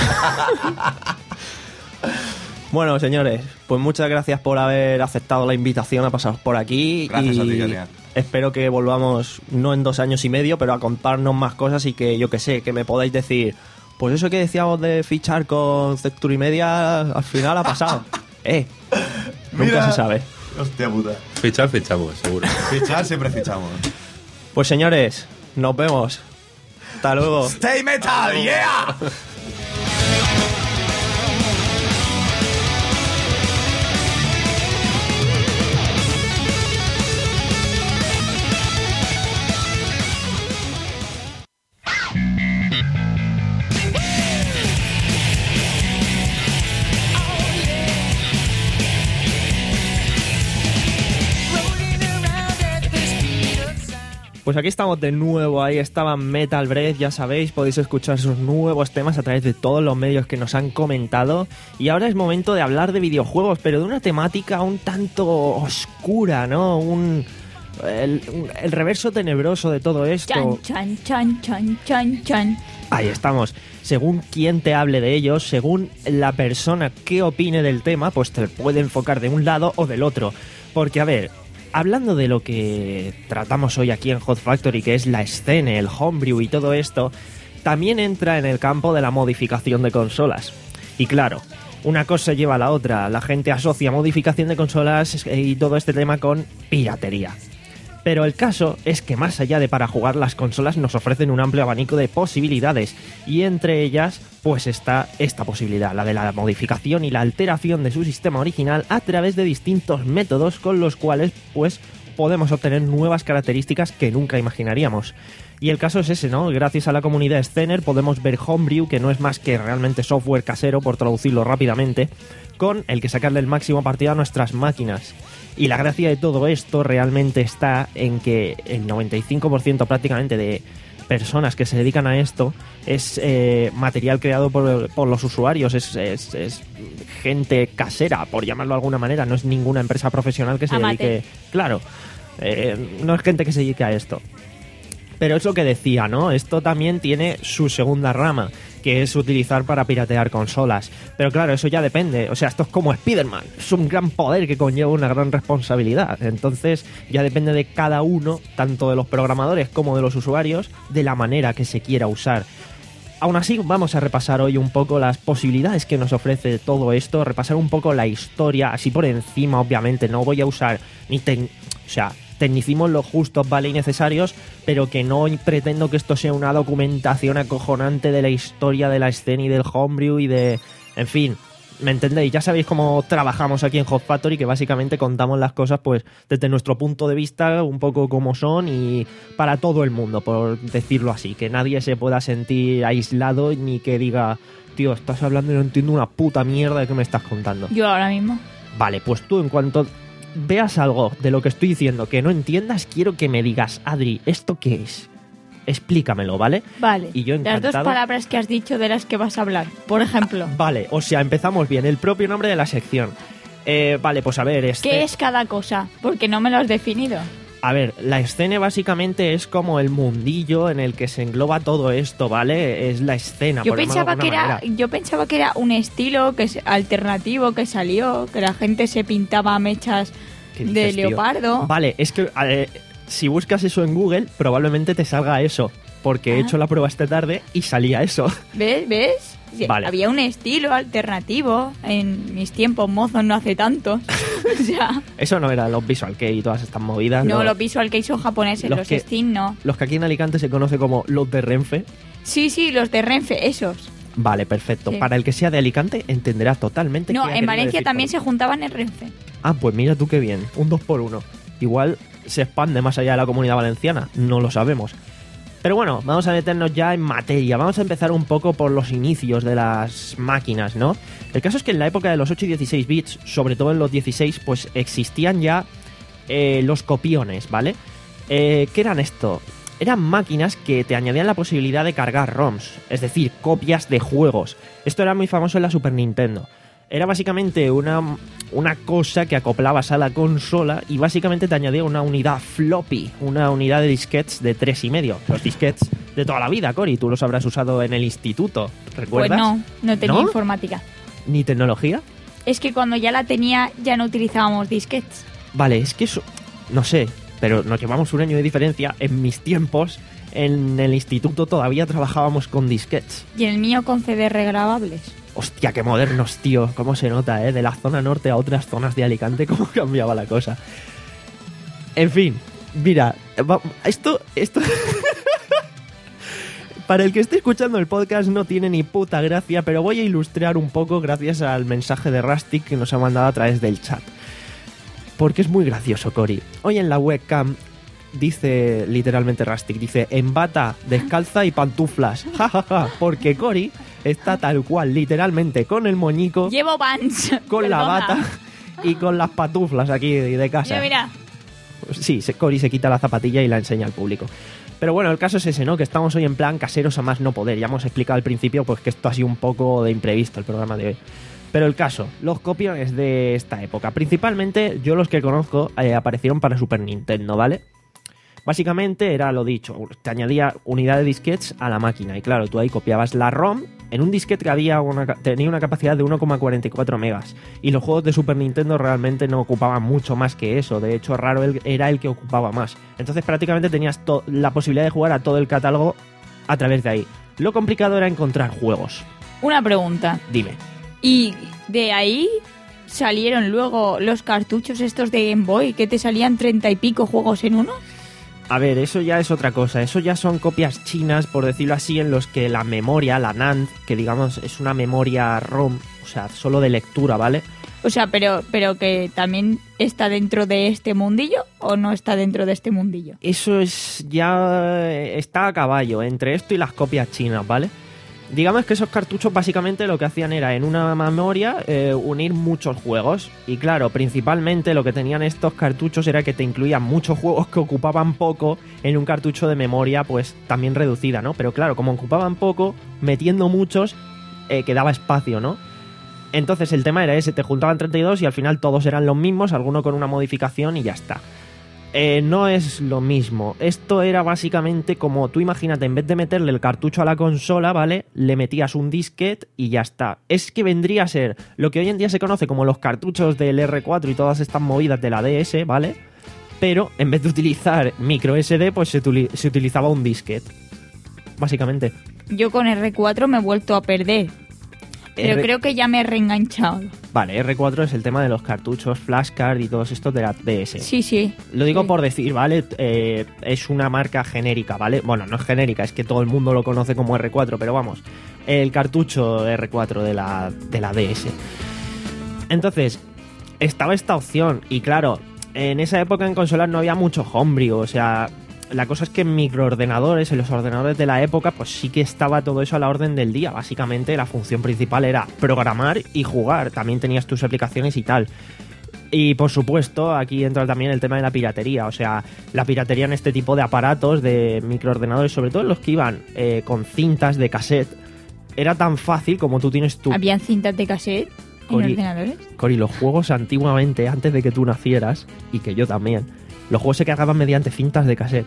Bueno, señores, pues muchas gracias por haber aceptado la invitación a pasaros por aquí. Gracias y a ti, Adrián. espero que volvamos, no en dos años y medio, pero a contarnos más cosas y que, yo que sé, que me podáis decir, pues eso que decíamos de fichar con Sector y Media, al final ha pasado. eh, nunca Mira. se sabe. Hostia puta. Fichar, fichamos, seguro. Fichar siempre fichamos. Pues señores, nos vemos. Hasta luego. Stay metal, yeah. Pues aquí estamos de nuevo, ahí estaba Metal Breath, ya sabéis, podéis escuchar sus nuevos temas a través de todos los medios que nos han comentado. Y ahora es momento de hablar de videojuegos, pero de una temática un tanto oscura, ¿no? Un el, un- el reverso tenebroso de todo esto. Chan, chan, chan, chan, chan, chan. Ahí estamos. Según quien te hable de ellos, según la persona que opine del tema, pues te puede enfocar de un lado o del otro. Porque, a ver, hablando de lo que tratamos hoy aquí en Hot Factory, que es la escena, el homebrew y todo esto, también entra en el campo de la modificación de consolas. Y claro, una cosa lleva a la otra. La gente asocia modificación de consolas y todo este tema con piratería. Pero el caso es que más allá de para jugar, las consolas nos ofrecen un amplio abanico de posibilidades, y entre ellas pues está esta posibilidad, la de la modificación y la alteración de su sistema original a través de distintos métodos con los cuales pues podemos obtener nuevas características que nunca imaginaríamos. Y el caso es ese, ¿no? Gracias a la comunidad Scener podemos ver homebrew, que no es más que realmente software casero, por traducirlo rápidamente, con el que sacarle el máximo partido a nuestras máquinas. Y la gracia de todo esto realmente está en que el noventa y cinco por ciento prácticamente de personas que se dedican a esto es eh, material creado por, por los usuarios, es, es, es gente casera, por llamarlo de alguna manera, no es ninguna empresa profesional que se Amateur. dedique... Claro, eh, no es gente que se dedique a esto. Pero es lo que decía, ¿no? Esto también tiene su segunda rama, que es utilizar para piratear consolas. Pero claro, eso ya depende. O sea, esto es como Spider-Man. Es un gran poder que conlleva una gran responsabilidad. Entonces, ya depende de cada uno, tanto de los programadores como de los usuarios, de la manera que se quiera usar. Aún así, vamos a repasar hoy un poco las posibilidades que nos ofrece todo esto, repasar un poco la historia, así por encima, obviamente. No voy a usar ni... Ten... O sea... tecnicismos los justos, vale, y necesarios, pero que no pretendo que esto sea una documentación acojonante de la historia de la escena y del homebrew y de... En fin, ¿me entendéis? Ya sabéis cómo trabajamos aquí en Hot Factory, que básicamente contamos las cosas pues desde nuestro punto de vista, un poco como son y para todo el mundo, por decirlo así. Que nadie se pueda sentir aislado ni que diga, tío, estás hablando y no entiendo una puta mierda de qué me estás contando. Yo ahora mismo. Vale, pues tú en cuanto... veas algo de lo que estoy diciendo que no entiendas, quiero que me digas, Adri, ¿esto qué es? Explícamelo, ¿vale? Vale. Y yo Las encantado. dos palabras que has dicho de las que vas a hablar, por ejemplo. Vale, o sea, empezamos bien. El propio nombre de la sección. Eh, vale, pues a ver, este... ¿Qué es cada cosa? Porque no me lo has definido. A ver, la escena básicamente es como el mundillo en el que se engloba todo esto, ¿vale? Es la escena, Yo por llamarlo de pensaba que alguna era, manera. yo pensaba que era un estilo que es alternativo que salió, que la gente se pintaba mechas ¿Qué de dices, tío? leopardo. Vale, es que eh, si buscas eso en Google, probablemente te salga eso. Porque he Ah. hecho la prueba esta tarde y salía eso. ¿Ves? ¿Ves? Sí, Vale. Había un estilo alternativo en mis tiempos mozos, no hace tanto. O sea, Eso no era los Visual Kei y todas estas movidas. no, los, los visual kei son japoneses, los los, que- Steam no. los que aquí en Alicante se conoce como los de Renfe. Sí, sí, los de Renfe, esos. Vale, perfecto. Sí. Para el que sea de Alicante entenderá totalmente. No, qué ha en querido Valencia decir también con- se juntaban en Renfe. Ah, pues mira tú qué bien. Un dos por uno. Igual se expande más allá de la Comunidad Valenciana. No lo sabemos. Pero bueno, vamos a meternos ya en materia. Vamos a empezar un poco por los inicios de las máquinas, ¿no? El caso es que en la época de los ocho y dieciséis bits, sobre todo en los dieciséis, pues existían ya eh, los copiones, ¿vale? Eh, ¿Qué eran esto? Eran máquinas que te añadían la posibilidad de cargar ROMs, es decir, copias de juegos. Esto era muy famoso en la Super Nintendo. Era básicamente una, una cosa que acoplabas a la consola y básicamente te añadía una unidad floppy, una unidad de disquetes de tres y medio. Los disquetes de toda la vida, Cori, tú los habrás usado en el instituto, ¿recuerdas? Pues no, no tenía ¿No? informática. ¿Ni tecnología? Es que cuando ya la tenía ya no utilizábamos disquetes. Vale, es que eso, no sé, pero nos llevamos un año de diferencia. En mis tiempos, en el instituto todavía trabajábamos con disquetes. Y en el mío con C D regrabables. Hostia, qué modernos, tío. Cómo se nota, ¿eh? De la zona norte a otras zonas de Alicante, cómo cambiaba la cosa. En fin, mira, va- esto... esto... Para el que esté escuchando el podcast no tiene ni puta gracia, pero voy a ilustrar un poco gracias al mensaje de Rustic que nos ha mandado a través del chat. Porque es muy gracioso, Cory. Hoy en la webcam dice literalmente Rustic, dice en bata, descalza y pantuflas. Ja, ja, ja. Porque Cory está tal cual, literalmente, con el moñico, Llevo Vans. con la Perdona. bata y con las patuflas aquí de casa. Mira, mira. Sí, se- Cory se quita la zapatilla y la enseña al público. Pero bueno, el caso es ese, ¿no? Que estamos hoy en plan caseros a más no poder. Ya hemos explicado al principio pues que esto ha sido un poco de imprevisto el programa de hoy. Pero el caso, los copiones de esta época. Principalmente, yo los que conozco eh, aparecieron para Super Nintendo, ¿vale? Básicamente era lo dicho, te añadía unidad de disquetes a la máquina. Y claro, tú ahí copiabas la ROM en un disquete que había una, ca- tenía una capacidad de uno coma cuarenta y cuatro megas. Y los juegos de Super Nintendo realmente no ocupaban mucho más que eso. De hecho, raro el- era el que ocupaba más. Entonces prácticamente tenías to- la posibilidad de jugar a todo el catálogo a través de ahí. Lo complicado era encontrar juegos. Una pregunta. Dime. Y de ahí salieron luego los cartuchos estos de Game Boy, que te salían treinta y pico juegos en uno. A ver, eso ya es otra cosa. Eso ya son copias chinas, por decirlo así, en los que la memoria, la NAND, que digamos es una memoria ROM, o sea, solo de lectura, ¿vale? O sea, pero, pero que también está dentro de este mundillo o no está dentro de este mundillo. Eso es ya... está a caballo entre esto y las copias chinas, ¿vale? Digamos que esos cartuchos básicamente lo que hacían era en una memoria eh, unir muchos juegos. Y claro, principalmente lo que tenían estos cartuchos era que te incluían muchos juegos que ocupaban poco en un cartucho de memoria pues también reducida, ¿no? Pero claro, como ocupaban poco, metiendo muchos eh, quedaba espacio, ¿no? Entonces el tema era ese, te juntaban treinta y dos y al final todos eran los mismos, alguno con una modificación y ya está. Eh, no es lo mismo. Esto era básicamente como, tú imagínate, en vez de meterle el cartucho a la consola, ¿vale? Le metías un disquete y ya está. Es que vendría a ser lo que hoy en día se conoce como los cartuchos del erre cuatro y todas estas movidas de la de ese, ¿vale? Pero en vez de utilizar micro ese de, pues se, utili- se utilizaba un disquete. Básicamente. Yo con erre cuatro me he vuelto a perder. Pero R- creo que ya me he reenganchado. Vale, erre cuatro es el tema de los cartuchos, flashcard y todos estos de la D S. Sí, sí. Lo digo Sí. por decir, ¿vale? Eh, es una marca genérica, ¿vale? Bueno, no es genérica, es que todo el mundo lo conoce como erre cuatro, pero vamos, el cartucho erre cuatro de la, de la D S. Entonces, estaba esta opción y claro, en esa época en consolas no había mucho homebrew, o sea, la cosa es que en microordenadores, en los ordenadores de la época, pues sí que estaba todo eso a la orden del día. Básicamente la función principal era programar y jugar, también tenías tus aplicaciones y tal. Y por supuesto, aquí entra también el tema de la piratería, o sea, la piratería en este tipo de aparatos, de microordenadores, sobre todo los que iban eh, con cintas de cassette, era tan fácil como tú tienes tu... ¿Habían cintas de cassette en Cori- ordenadores? Cori, los juegos antiguamente, antes de que tú nacieras, y que yo también, los juegos se cargaban mediante cintas de cassette.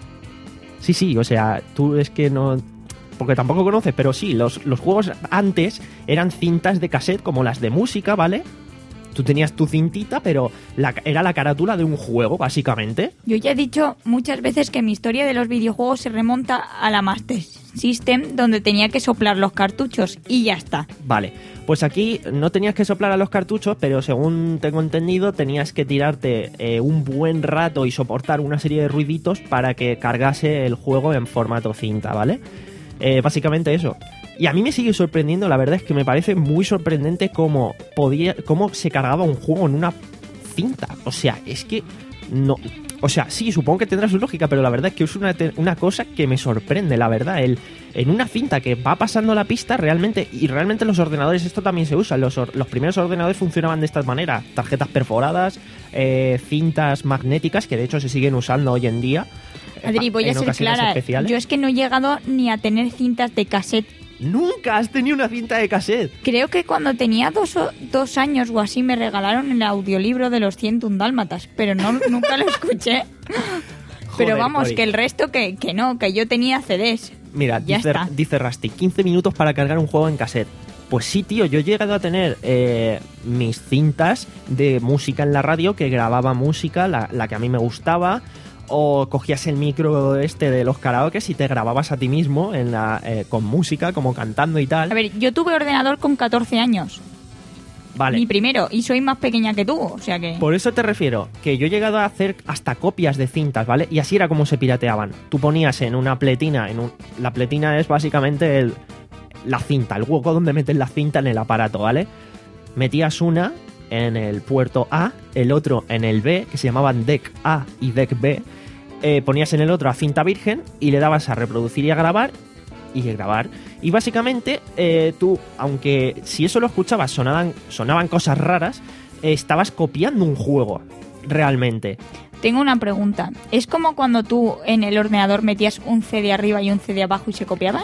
Sí, sí, o sea, tú es que no... Porque tampoco conoces, pero sí, los, los juegos antes eran cintas de cassette como las de música, ¿vale? Tú tenías tu cintita, pero la, era la carátula de un juego, básicamente. Yo ya he dicho muchas veces que mi historia de los videojuegos se remonta a la Master System, donde tenía que soplar los cartuchos y ya está. Vale, pues aquí no tenías que soplar a los cartuchos, pero según tengo entendido tenías que tirarte eh, un buen rato y soportar una serie de ruiditos para que cargase el juego en formato cinta, ¿vale? Eh, básicamente eso. Y a mí me sigue sorprendiendo, la verdad es que me parece muy sorprendente cómo podía, cómo se cargaba un juego en una cinta. O sea, es que no... O sea, sí, supongo que tendrá su lógica, pero la verdad es que es una, te- una cosa que me sorprende, la verdad. El, en una cinta que va pasando la pista realmente, y realmente los ordenadores, esto también se usa, los, or- los primeros ordenadores funcionaban de esta manera, tarjetas perforadas, eh, cintas magnéticas, que de hecho se siguen usando hoy en día. Adri, voy a en ser ocasiones clara, especiales. yo es que no he llegado ni a tener cintas de cassette. Nunca has tenido una cinta de cassette. Creo que cuando tenía dos, o- dos años o así me regalaron el audiolibro de los ciento un dálmatas, pero no, nunca lo escuché. Pero Joder, vamos, Cori. que el resto que, que no, que yo tenía ce des. Mira, Ya dice, está. dice Rusty, quince minutos para cargar un juego en cassette. Pues sí, tío, yo he llegado a tener eh, mis cintas de música en la radio que grababa música, la, la que a mí me gustaba, o cogías el micro este de los karaokes y te grababas a ti mismo en la, eh, con música, como cantando y tal. A ver, yo tuve ordenador con catorce años, Vale. mi primero, y soy más pequeña que tú, o sea que... Por eso te refiero, que yo he llegado a hacer hasta copias de cintas, ¿vale? Y así era como se pirateaban. Tú ponías en una pletina, en un, la pletina es básicamente el, la cinta, el hueco donde metes la cinta en el aparato, ¿vale? Metías una en el puerto A, el otro en el B, que se llamaban deck A y deck B, eh, ponías en el otro a cinta virgen y le dabas a reproducir y a grabar, y a grabar. Y básicamente eh, tú, aunque si eso lo escuchabas sonaban, sonaban cosas raras, eh, estabas copiando un juego, realmente. Tengo una pregunta. ¿Es como cuando tú en el ordenador metías un ce de arriba y un ce de abajo y se copiaban?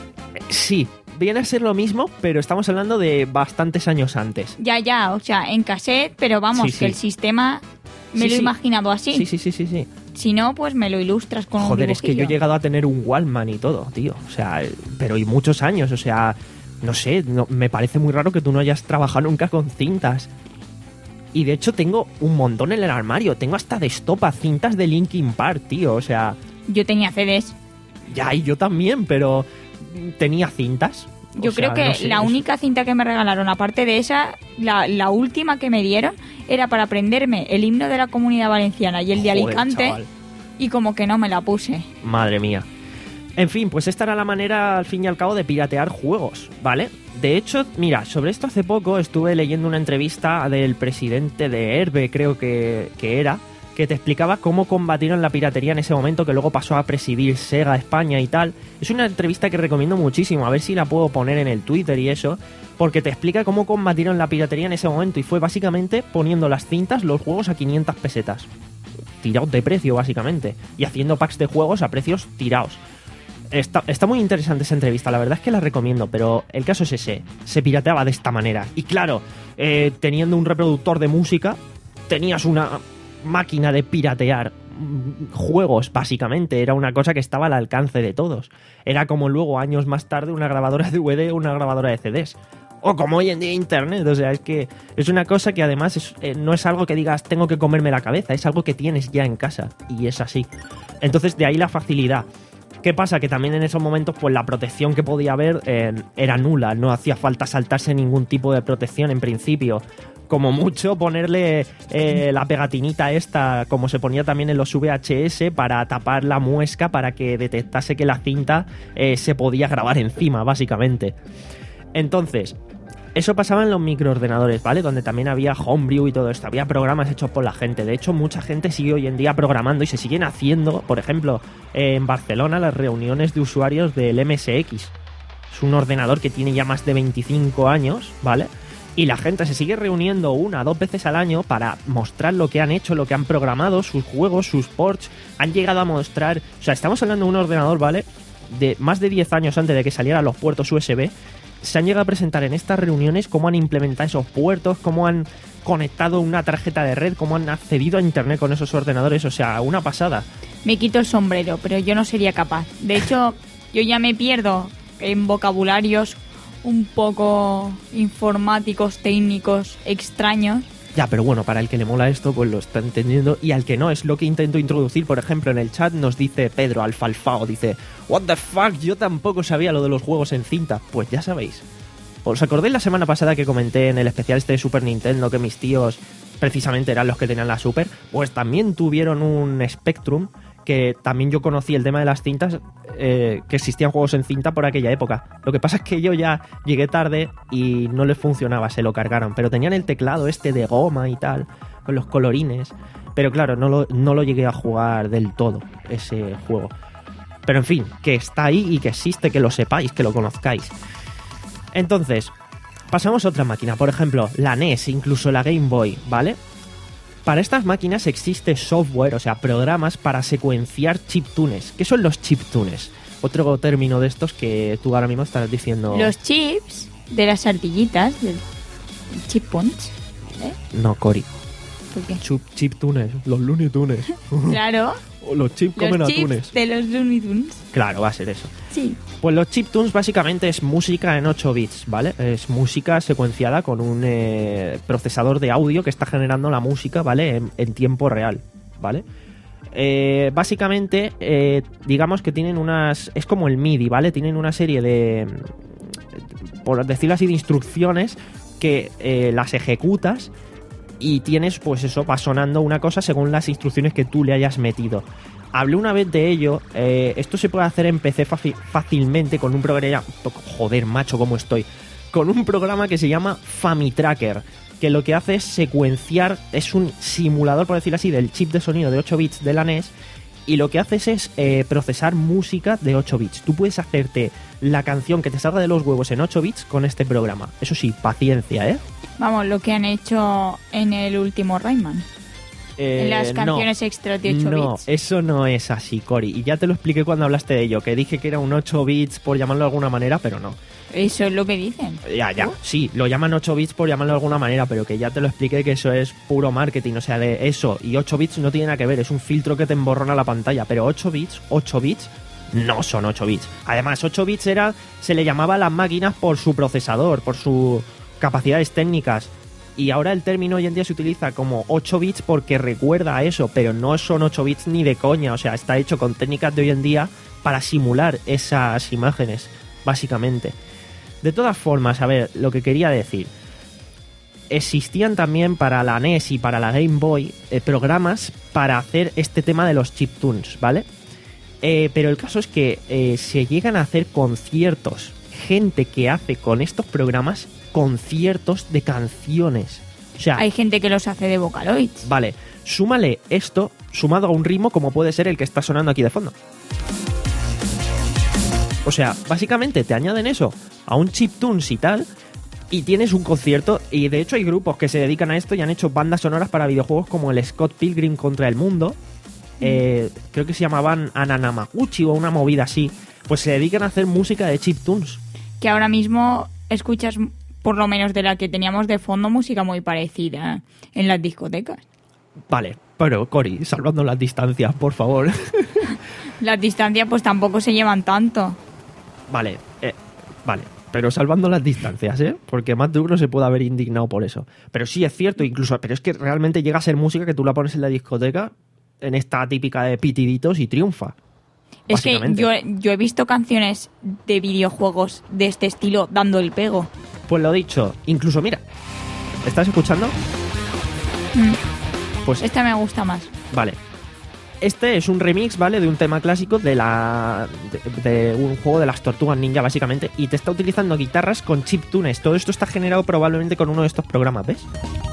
Sí, viene a ser lo mismo, pero estamos hablando de bastantes años antes. Ya, ya, o sea, en cassette, pero vamos, Sí, sí. que el sistema me Sí, lo he sí. imaginado así. Sí, sí, sí, sí, sí. Si no, pues me lo ilustras con un Joder, es que yo he dibujillo. llegado a tener un Walkman y todo, tío. O sea, eh, pero y muchos años, o sea, no sé, no- me parece muy raro que tú no hayas trabajado nunca con cintas. Y de hecho tengo un montón en el armario, tengo hasta de estopa cintas de Linkin Park, tío, o sea, Yo tenía ce des. ya, y yo también, pero tenía cintas. O Yo sea, creo que no sé, la es- única cinta que me regalaron, aparte de esa, la, la última que me dieron, era para aprenderme el himno de la Comunidad Valenciana y el de Joder, Alicante, chaval. y como que no me la puse. Madre mía. En fin, pues esta era la manera, al fin y al cabo, de piratear juegos, ¿vale? De hecho, mira, sobre esto hace poco estuve leyendo una entrevista del presidente de Herbe, creo que, que era, que te explicaba cómo combatieron la piratería en ese momento, que luego pasó a presidir Sega España y tal. Es una entrevista que recomiendo muchísimo, a ver si la puedo poner en el Twitter y eso, porque te explica cómo combatieron la piratería en ese momento, y fue básicamente poniendo las cintas, los juegos a quinientas pesetas. Tirados de precio, básicamente, y haciendo packs de juegos a precios tirados. Está, está muy interesante esa entrevista, la verdad es que la recomiendo, pero el caso es ese, se pirateaba de esta manera. Y claro, eh, teniendo un reproductor de música, tenías una máquina de piratear juegos, básicamente. Era una cosa que estaba al alcance de todos. Era como luego, años más tarde, una grabadora de D V D o una grabadora de C Ds. O como hoy en día Internet. O sea, es que es una cosa que además es, eh, no es algo que digas tengo que comerme la cabeza, es algo que tienes ya en casa. Y es así. Entonces, de ahí la facilidad. ¿Qué pasa? Que también en esos momentos pues la protección que podía haber eh, era nula. No hacía falta saltarse ningún tipo de protección en principio. Como mucho ponerle eh, la pegatinita esta, como se ponía también en los V H S, para tapar la muesca, para que detectase que la cinta eh, se podía grabar encima, básicamente. Entonces, eso pasaba en los microordenadores, ¿vale? Donde también había homebrew y todo esto, había programas hechos por la gente. De hecho, mucha gente sigue hoy en día programando y se siguen haciendo, por ejemplo, eh, en Barcelona, las reuniones de usuarios del M S X. Es un ordenador que tiene ya más de veinticinco años, ¿vale? Y la gente se sigue reuniendo una o dos veces al año para mostrar lo que han hecho, lo que han programado, sus juegos, sus ports. Han llegado a mostrar... O sea, estamos hablando de un ordenador, ¿vale? De más de diez años antes de que salieran los puertos U S B. Se han llegado a presentar en estas reuniones cómo han implementado esos puertos, cómo han conectado una tarjeta de red, cómo han accedido a internet con esos ordenadores. O sea, una pasada. Me quito el sombrero, pero yo no sería capaz. De hecho, yo ya me pierdo en vocabularios un poco informáticos, técnicos, extraños. Ya, pero bueno, para el que le mola esto, pues lo está entendiendo. Y al que no, es lo que intento introducir. Por ejemplo, en el chat nos dice Pedro Alfalfao, dice: What the fuck, yo tampoco sabía lo de los juegos en cinta. Pues ya sabéis. ¿Os acordáis la semana pasada que comenté en el especial este de Super Nintendo que mis tíos precisamente eran los que tenían la Super? Pues también tuvieron un Spectrum, que también yo conocí el tema de las cintas, eh, que existían juegos en cinta por aquella época. Lo que pasa es que yo ya llegué tarde y no les funcionaba, se lo cargaron. Pero tenían el teclado este de goma y tal, con los colorines. Pero claro, no lo, no lo llegué a jugar del todo, ese juego. Pero en fin, que está ahí y que existe, que lo sepáis, que lo conozcáis. Entonces, pasamos a otra máquina. Por ejemplo, la N E S, incluso la Game Boy, ¿vale? Para estas máquinas existe software, o sea, programas para secuenciar chiptunes. ¿Qué son los chiptunes? Otro término de estos que tú ahora mismo estás diciendo... Los chips de las ardillitas, del chip punch. ¿Eh? No, Cori. ¿Por qué? Chup, chiptunes, los Looney Tunes. Claro. O los chips comen Los atunes. chips de los Looney Tunes. Claro, va a ser eso. Sí. Pues los chiptunes básicamente es música en ocho bits, ¿vale? Es música secuenciada con un eh, procesador de audio que está generando la música, ¿vale? En, en tiempo real, ¿vale? Eh, básicamente, eh, digamos que tienen unas... Es como el MIDI, ¿vale? Tienen una serie de... Por decirlo así, de instrucciones que eh, las ejecutas y tienes, pues eso, va sonando una cosa según las instrucciones que tú le hayas metido. Hablé una vez de ello. Eh, esto se puede hacer en P C fácilmente con un programa... Joder, macho, cómo estoy. Con un programa que se llama FamiTracker, que lo que hace es secuenciar... Es un simulador, por decirlo así, del chip de sonido de ocho bits de la N E S. Y lo que haces es eh, procesar música de ocho bits. Tú puedes hacerte la canción que te salga de los huevos en ocho bits con este programa. Eso sí, paciencia, ¿eh? Vamos, lo que han hecho en el último Rayman. Eh, en las canciones no, extra de ocho no, bits. eso no es así, Cori. Y ya te lo expliqué cuando hablaste de ello, que dije que era un ocho bits por llamarlo de alguna manera, pero no. Eso es lo que dicen. Ya, ya, sí, lo llaman ocho bits por llamarlo de alguna manera, pero que ya te lo expliqué que eso es puro marketing. O sea, de eso y ocho bits no tiene nada que ver, es un filtro que te emborrona la pantalla. Pero ocho bits, ocho bits, no son ocho bits. Además, ocho bits era, se le llamaba a las máquinas por su procesador, por sus capacidades técnicas. Y ahora el término hoy en día se utiliza como ocho bits porque recuerda a eso, pero no son ocho bits ni de coña. O sea, está hecho con técnicas de hoy en día para simular esas imágenes, básicamente. De todas formas, a ver, lo que quería decir. Existían también para la N E S y para la Game Boy eh, programas para hacer este tema de los chiptunes, ¿vale? Eh, pero el caso es que eh, se llegan a hacer conciertos. Gente que hace con estos programas conciertos de canciones. O sea, hay gente que los hace de Vocaloids. Vale, Súmale esto, sumado a un ritmo como puede ser el que está sonando aquí de fondo. O sea, básicamente te añaden eso a un chiptunes y tal, y tienes un concierto. Y de hecho hay grupos que se dedican a esto y han hecho bandas sonoras para videojuegos como el Scott Pilgrim contra el Mundo. Eh, creo que se llamaban Ananamaguchi o una movida así. Pues se dedican a hacer música de chiptunes. Que ahora mismo escuchas, por lo menos de la que teníamos de fondo, música muy parecida en las discotecas. Vale, pero Cori, salvando las distancias, por favor. Las distancias pues tampoco se llevan tanto. Vale, eh, vale, pero salvando las distancias, ¿eh? Porque más de uno se puede haber indignado por eso. Pero sí es cierto, incluso, pero es que realmente llega a ser música que tú la pones en la discoteca, en esta típica de pitiditos, y triunfa. Es que yo, yo he visto canciones de videojuegos de este estilo dando el pego. Pues lo dicho, incluso mira, ¿estás escuchando? Mm. Pues esta me gusta más. Vale. Este es un remix, ¿vale? De un tema clásico de la de, de un juego de las Tortugas Ninja, básicamente. Y te está utilizando guitarras con chiptunes. Todo esto está generado probablemente con uno de estos programas, ¿ves?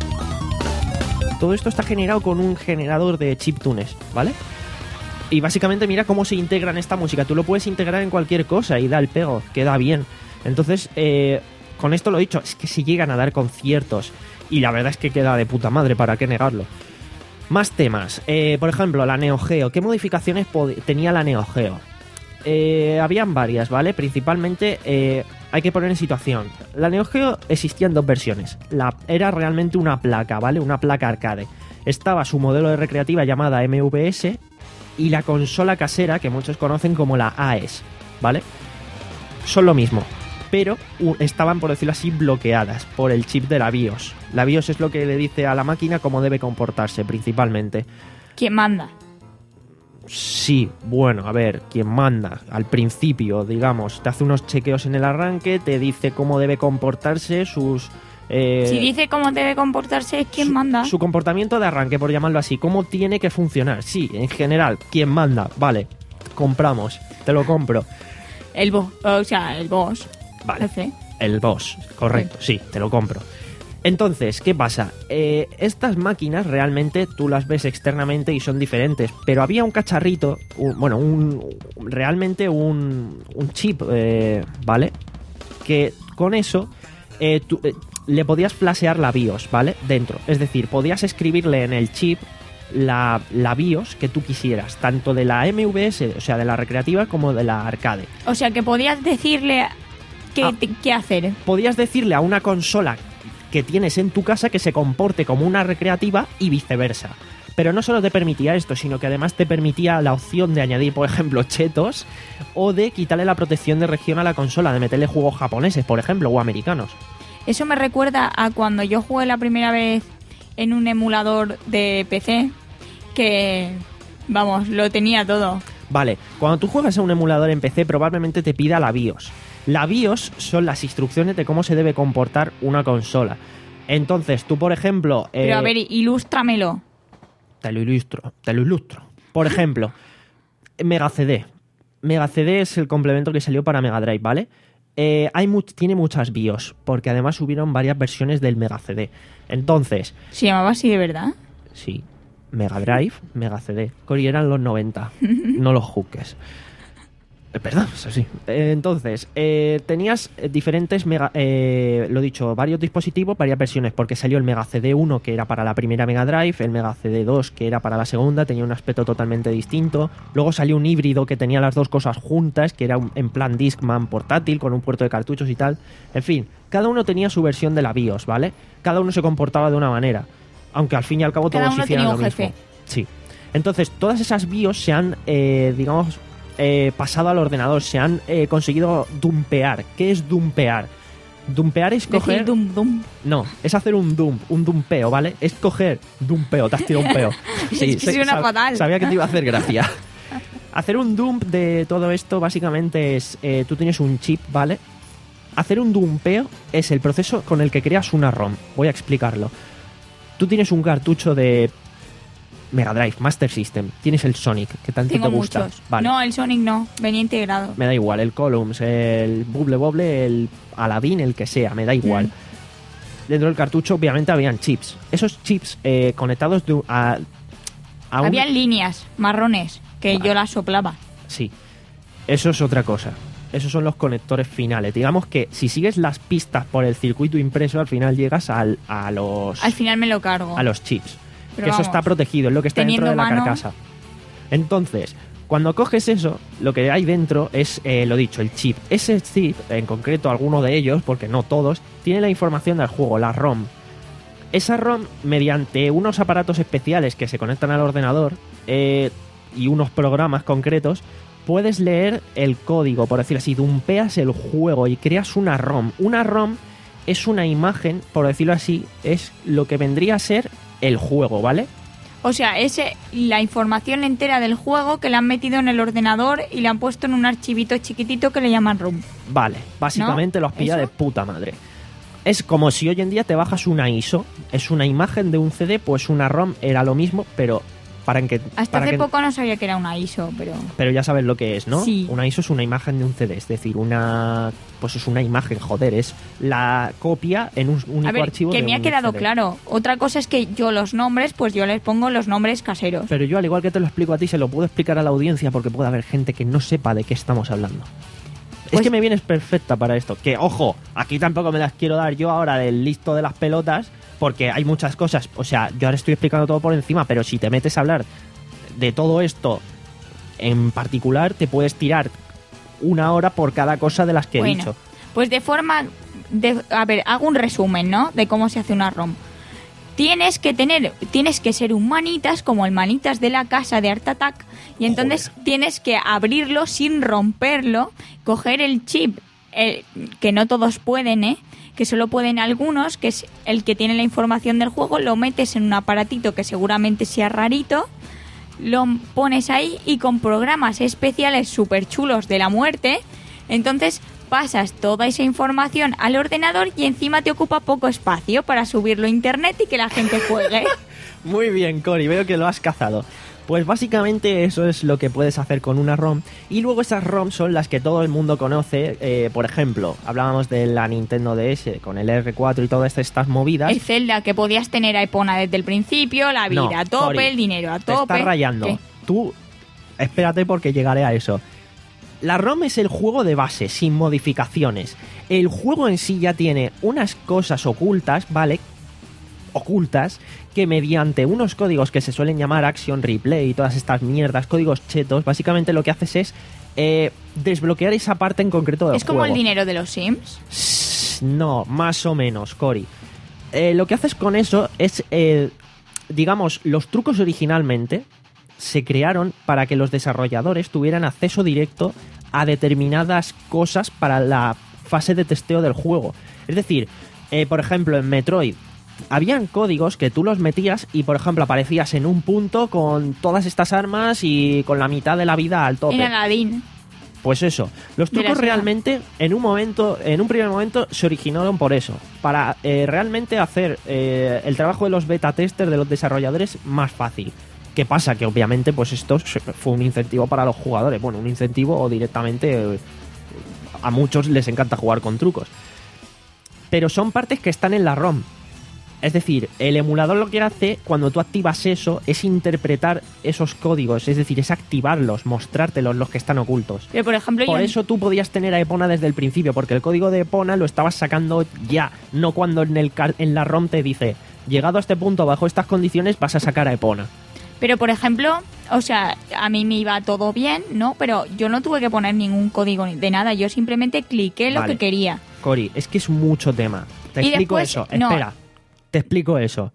Todo esto está generado con un generador de chiptunes, ¿vale? Y básicamente mira cómo se integra en esta música. Tú lo puedes integrar en cualquier cosa y da el pego, queda bien. Entonces, eh, con esto lo he dicho, es que si llegan a dar conciertos, y la verdad es que queda de puta madre, ¿para qué negarlo? Más temas. Eh, por ejemplo, la Neo Geo. ¿Qué modificaciones tenía la Neo Geo? Eh, habían varias, ¿vale? Principalmente eh, hay que poner en situación. La Neo Geo existía en dos versiones. La, era realmente una placa, ¿vale? Una placa arcade. Estaba su modelo de recreativa llamada M V S y la consola casera que muchos conocen como la A E S, ¿vale? Son lo mismo, pero uh, estaban, por decirlo así, bloqueadas por el chip de la BIOS. La BIOS es lo que le dice a la máquina cómo debe comportarse, principalmente. ¿Quién manda? Sí, bueno, a ver, quien manda al principio, digamos, te hace unos chequeos en el arranque, te dice cómo debe comportarse, sus... Eh, si dice cómo debe comportarse, es quien su, manda. Su comportamiento de arranque, por llamarlo así, cómo tiene que funcionar. Sí, en general, quien manda, vale, compramos, te lo compro. El boss, o sea, el boss. Vale, F. el boss, correcto, sí, te lo compro. Entonces, ¿qué pasa? Eh, estas máquinas realmente tú las ves externamente y son diferentes, pero había un cacharrito, un, bueno, un realmente un, un chip, eh, ¿vale? Que con eso eh, tú, eh, le podías flashear la BIOS, ¿vale? Dentro, es decir, podías escribirle en el chip la, la BIOS que tú quisieras, tanto de la M V S, o sea, de la recreativa, como de la arcade. O sea, que podías decirle qué, Ah. qué hacer. Podías decirle a una consola que tienes en tu casa que se comporte como una recreativa y viceversa. Pero no solo te permitía esto, sino que además te permitía la opción de añadir, por ejemplo, chetos o de quitarle la protección de región a la consola, de meterle juegos japoneses, por ejemplo, o americanos. Eso me recuerda a cuando yo jugué la primera vez en un emulador de P C, que, vamos, lo tenía todo. Vale, cuando tú juegas a un emulador en P C probablemente te pida la BIOS. La BIOS son las instrucciones de cómo se debe comportar una consola. Entonces, tú, por ejemplo... Eh, Pero a ver, ilústramelo. Te lo ilustro, te lo ilustro. Por ejemplo, Mega C D. Mega C D es el complemento que salió para Mega Drive, ¿vale? Eh, hay mu- tiene muchas BIOS, porque además hubieron varias versiones del Mega C D. Entonces... ¿Se llamaba así de verdad? Sí, Mega Drive, Mega C D. Cori, eran los noventa, no los juzgues. Es verdad, es así. Eh, entonces, eh, tenías diferentes, mega, eh, lo dicho, varios dispositivos, varias versiones, porque salió el Mega C D uno, que era para la primera Mega Drive, el Mega C D dos, que era para la segunda, tenía un aspecto totalmente distinto. Luego salió un híbrido que tenía las dos cosas juntas, que era un, en plan Discman portátil, con un puerto de cartuchos y tal. En fin, cada uno tenía su versión de la BIOS, ¿vale? Cada uno se comportaba de una manera, aunque al fin y al cabo Cada todos uno hicieran tenía lo un mismo. jefe. Sí. Entonces, todas esas BIOS se han, eh, digamos... Eh, pasado al ordenador, se han eh, conseguido dumpear. ¿Qué es dumpear? Dumpear es Decir coger... dum dum. No, es hacer un dump, un dumpeo, ¿vale? Es coger... Dumpeo, te has tirado un peo. Es que suena fatal. Sabía que te iba a hacer gracia. Hacer un dump de todo esto básicamente es... Eh, tú tienes un chip, ¿vale? Hacer un dumpeo es el proceso con el que creas una ROM. Voy a explicarlo. Tú tienes un cartucho de... Mega Drive, Master System. Tienes el Sonic, que tanto Tengo te gusta. muchos. Vale. No, el Sonic no, venía integrado. Me da igual, el Columns, el Bubble Bobble, el Aladdin, el que sea, me da igual. Mm. Dentro del cartucho obviamente habían chips. Esos chips eh, conectados de, a, Aún... Habían líneas marrones que Vale. yo las soplaba. Sí, eso es otra cosa. Esos son los conectores finales. Digamos que si sigues las pistas por el circuito impreso, al final llegas al, a los Al final me lo cargo. a los chips. Pero que eso vamos, está protegido, es lo que está dentro teniendo de la mano- carcasa. Entonces, cuando coges eso, lo que hay dentro es, eh, lo dicho, el chip. Ese chip, en concreto alguno de ellos, porque no todos, tiene la información del juego, la ROM. Esa ROM, mediante unos aparatos especiales que se conectan al ordenador eh, y unos programas concretos, puedes leer el código, por decirlo así, dumpeas el juego y creas una ROM. Una ROM es una imagen, por decirlo así, es lo que vendría a ser el juego, ¿vale? O sea, es eh, la información entera del juego que le han metido en el ordenador y le han puesto en un archivito chiquitito que le llaman ROM. Vale, básicamente ¿No? lo has pillado de ¿Eso? puta madre. Es como si hoy en día te bajas una I S O, es una imagen de un C D, pues una ROM era lo mismo, pero para que... Hasta para hace que- poco no sabía que era una I S O, pero... Pero ya sabes lo que es, ¿no? Sí. Una I S O es una imagen de un C D, es decir, una... Pues es una imagen, joder, es la copia en un único A ver, archivo que de me ha un quedado C D. claro. Otra cosa es que yo los nombres, pues yo les pongo los nombres caseros. Pero yo, al igual que te lo explico a ti, se lo puedo explicar a la audiencia porque puede haber gente que no sepa de qué estamos hablando. es Pues- que me vienes perfecta para esto. Que, ojo, aquí tampoco me las quiero dar yo ahora del listo de las pelotas, porque hay muchas cosas. O sea, yo ahora estoy explicando todo por encima, pero si te metes a hablar de todo esto en particular, te puedes tirar una hora por cada cosa de las que he Bueno, dicho. pues de forma... De, a ver, hago un resumen, ¿no? De cómo se hace una ROM. Tienes que tener, tienes que ser un manitas, como el manitas de la casa de Art Attack, y entonces tienes que abrirlo sin romperlo, coger el chip, el- que no todos pueden, ¿eh? Que solo pueden algunos, que es el que tiene la información del juego, lo metes en un aparatito que seguramente sea rarito, lo pones ahí y con programas especiales súper chulos de la muerte, entonces pasas toda esa información al ordenador y encima te ocupa poco espacio para subirlo a internet y que la gente juegue. Muy bien, Cory, veo que lo has cazado. Pues básicamente eso es lo que puedes hacer con una ROM. Y luego esas ROM son las que todo el mundo conoce. Eh, por ejemplo, hablábamos de la Nintendo D S con el R cuatro y todas estas movidas. El Zelda, que podías tener a Epona desde el principio, la vida No, a tope, Cory, el dinero a Te tope. estás rayando. ¿Qué? Tú, espérate porque llegaré a eso. La ROM es el juego de base, sin modificaciones. El juego en sí ya tiene unas cosas ocultas, ¿vale? Ocultas, que mediante unos códigos que se suelen llamar Action Replay y todas estas mierdas, códigos chetos, básicamente lo que haces es eh, desbloquear esa parte en concreto del Es como juego. el dinero de los Sims. No, más o menos, Cory. Eh, lo que haces con eso es, eh, digamos, los trucos originalmente se crearon para que los desarrolladores tuvieran acceso directo a determinadas cosas para la fase de testeo del juego. Es decir, eh, por ejemplo, en Metroid habían códigos que tú los metías y, por ejemplo, aparecías en un punto con todas estas armas y con la mitad de la vida al tope. En Aladdin. Pues eso, los De la trucos Sega. realmente en un momento, en un primer momento se originaron por eso, para eh, realmente hacer eh, el trabajo de los beta testers, de los desarrolladores, más fácil. ¿Qué pasa? Que obviamente pues esto fue un incentivo para los jugadores, bueno, un incentivo o directamente eh, a muchos les encanta jugar con trucos. Pero son partes que están en la ROM. Es decir, el emulador lo que hace cuando tú activas eso es interpretar esos códigos, es decir, es activarlos, mostrártelos los que están ocultos. Pero por ejemplo, Por yo- eso tú podías tener a Epona desde el principio, porque el código de Epona lo estabas sacando ya, no cuando en, el car- en la ROM te dice, llegado a este punto bajo estas condiciones vas a sacar a Epona. Pero, por ejemplo, o sea, a mí me iba todo bien, ¿no? Pero yo no tuve que poner ningún código ni- de nada. Yo simplemente cliqué lo Vale. que quería. Cory, es que es mucho tema. Te Y explico después, eso. no. Espera, te explico eso.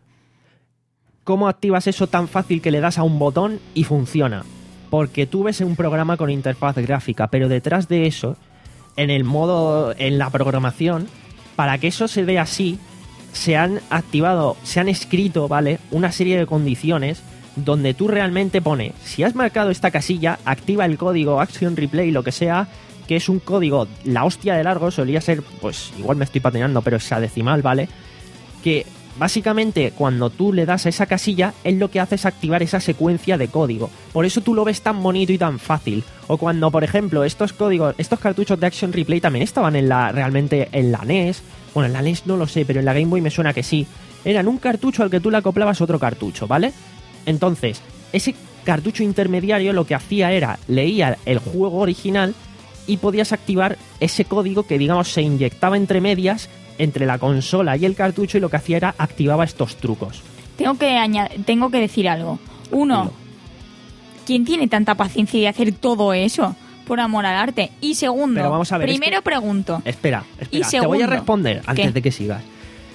¿Cómo activas eso tan fácil que le das a un botón y funciona? Porque tú ves un programa con interfaz gráfica, pero detrás de eso, en el modo, en la programación, para que eso se vea así, se han activado, se han escrito, ¿vale? Una serie de condiciones donde tú realmente pones, si has marcado esta casilla, activa el código Action Replay, lo que sea, que es un código, la hostia de largo, solía ser, pues igual me estoy patinando, pero hexadecimal, ¿vale? Que básicamente cuando tú le das a esa casilla, él lo que hace es activar esa secuencia de código. Por eso tú lo ves tan bonito y tan fácil. O cuando, por ejemplo, estos códigos, estos cartuchos de Action Replay también estaban en la, realmente en la N E S. Bueno, en la N E S no lo sé, pero en la Game Boy me suena que sí. Eran un cartucho al que tú le acoplabas otro cartucho, ¿vale? Entonces, ese cartucho intermediario lo que hacía era, leía el juego original y podías activar ese código que, digamos, se inyectaba entre medias entre la consola y el cartucho, y lo que hacía era activaba estos trucos. Tengo que añadir, tengo que decir algo. Uno, Dilo. ¿quién tiene tanta paciencia de hacer todo eso por amor al arte? Y segundo, Pero vamos a ver, primero es que- pregunto. Espera, espera, Y te voy a segundo, responder antes ¿qué? de que sigas.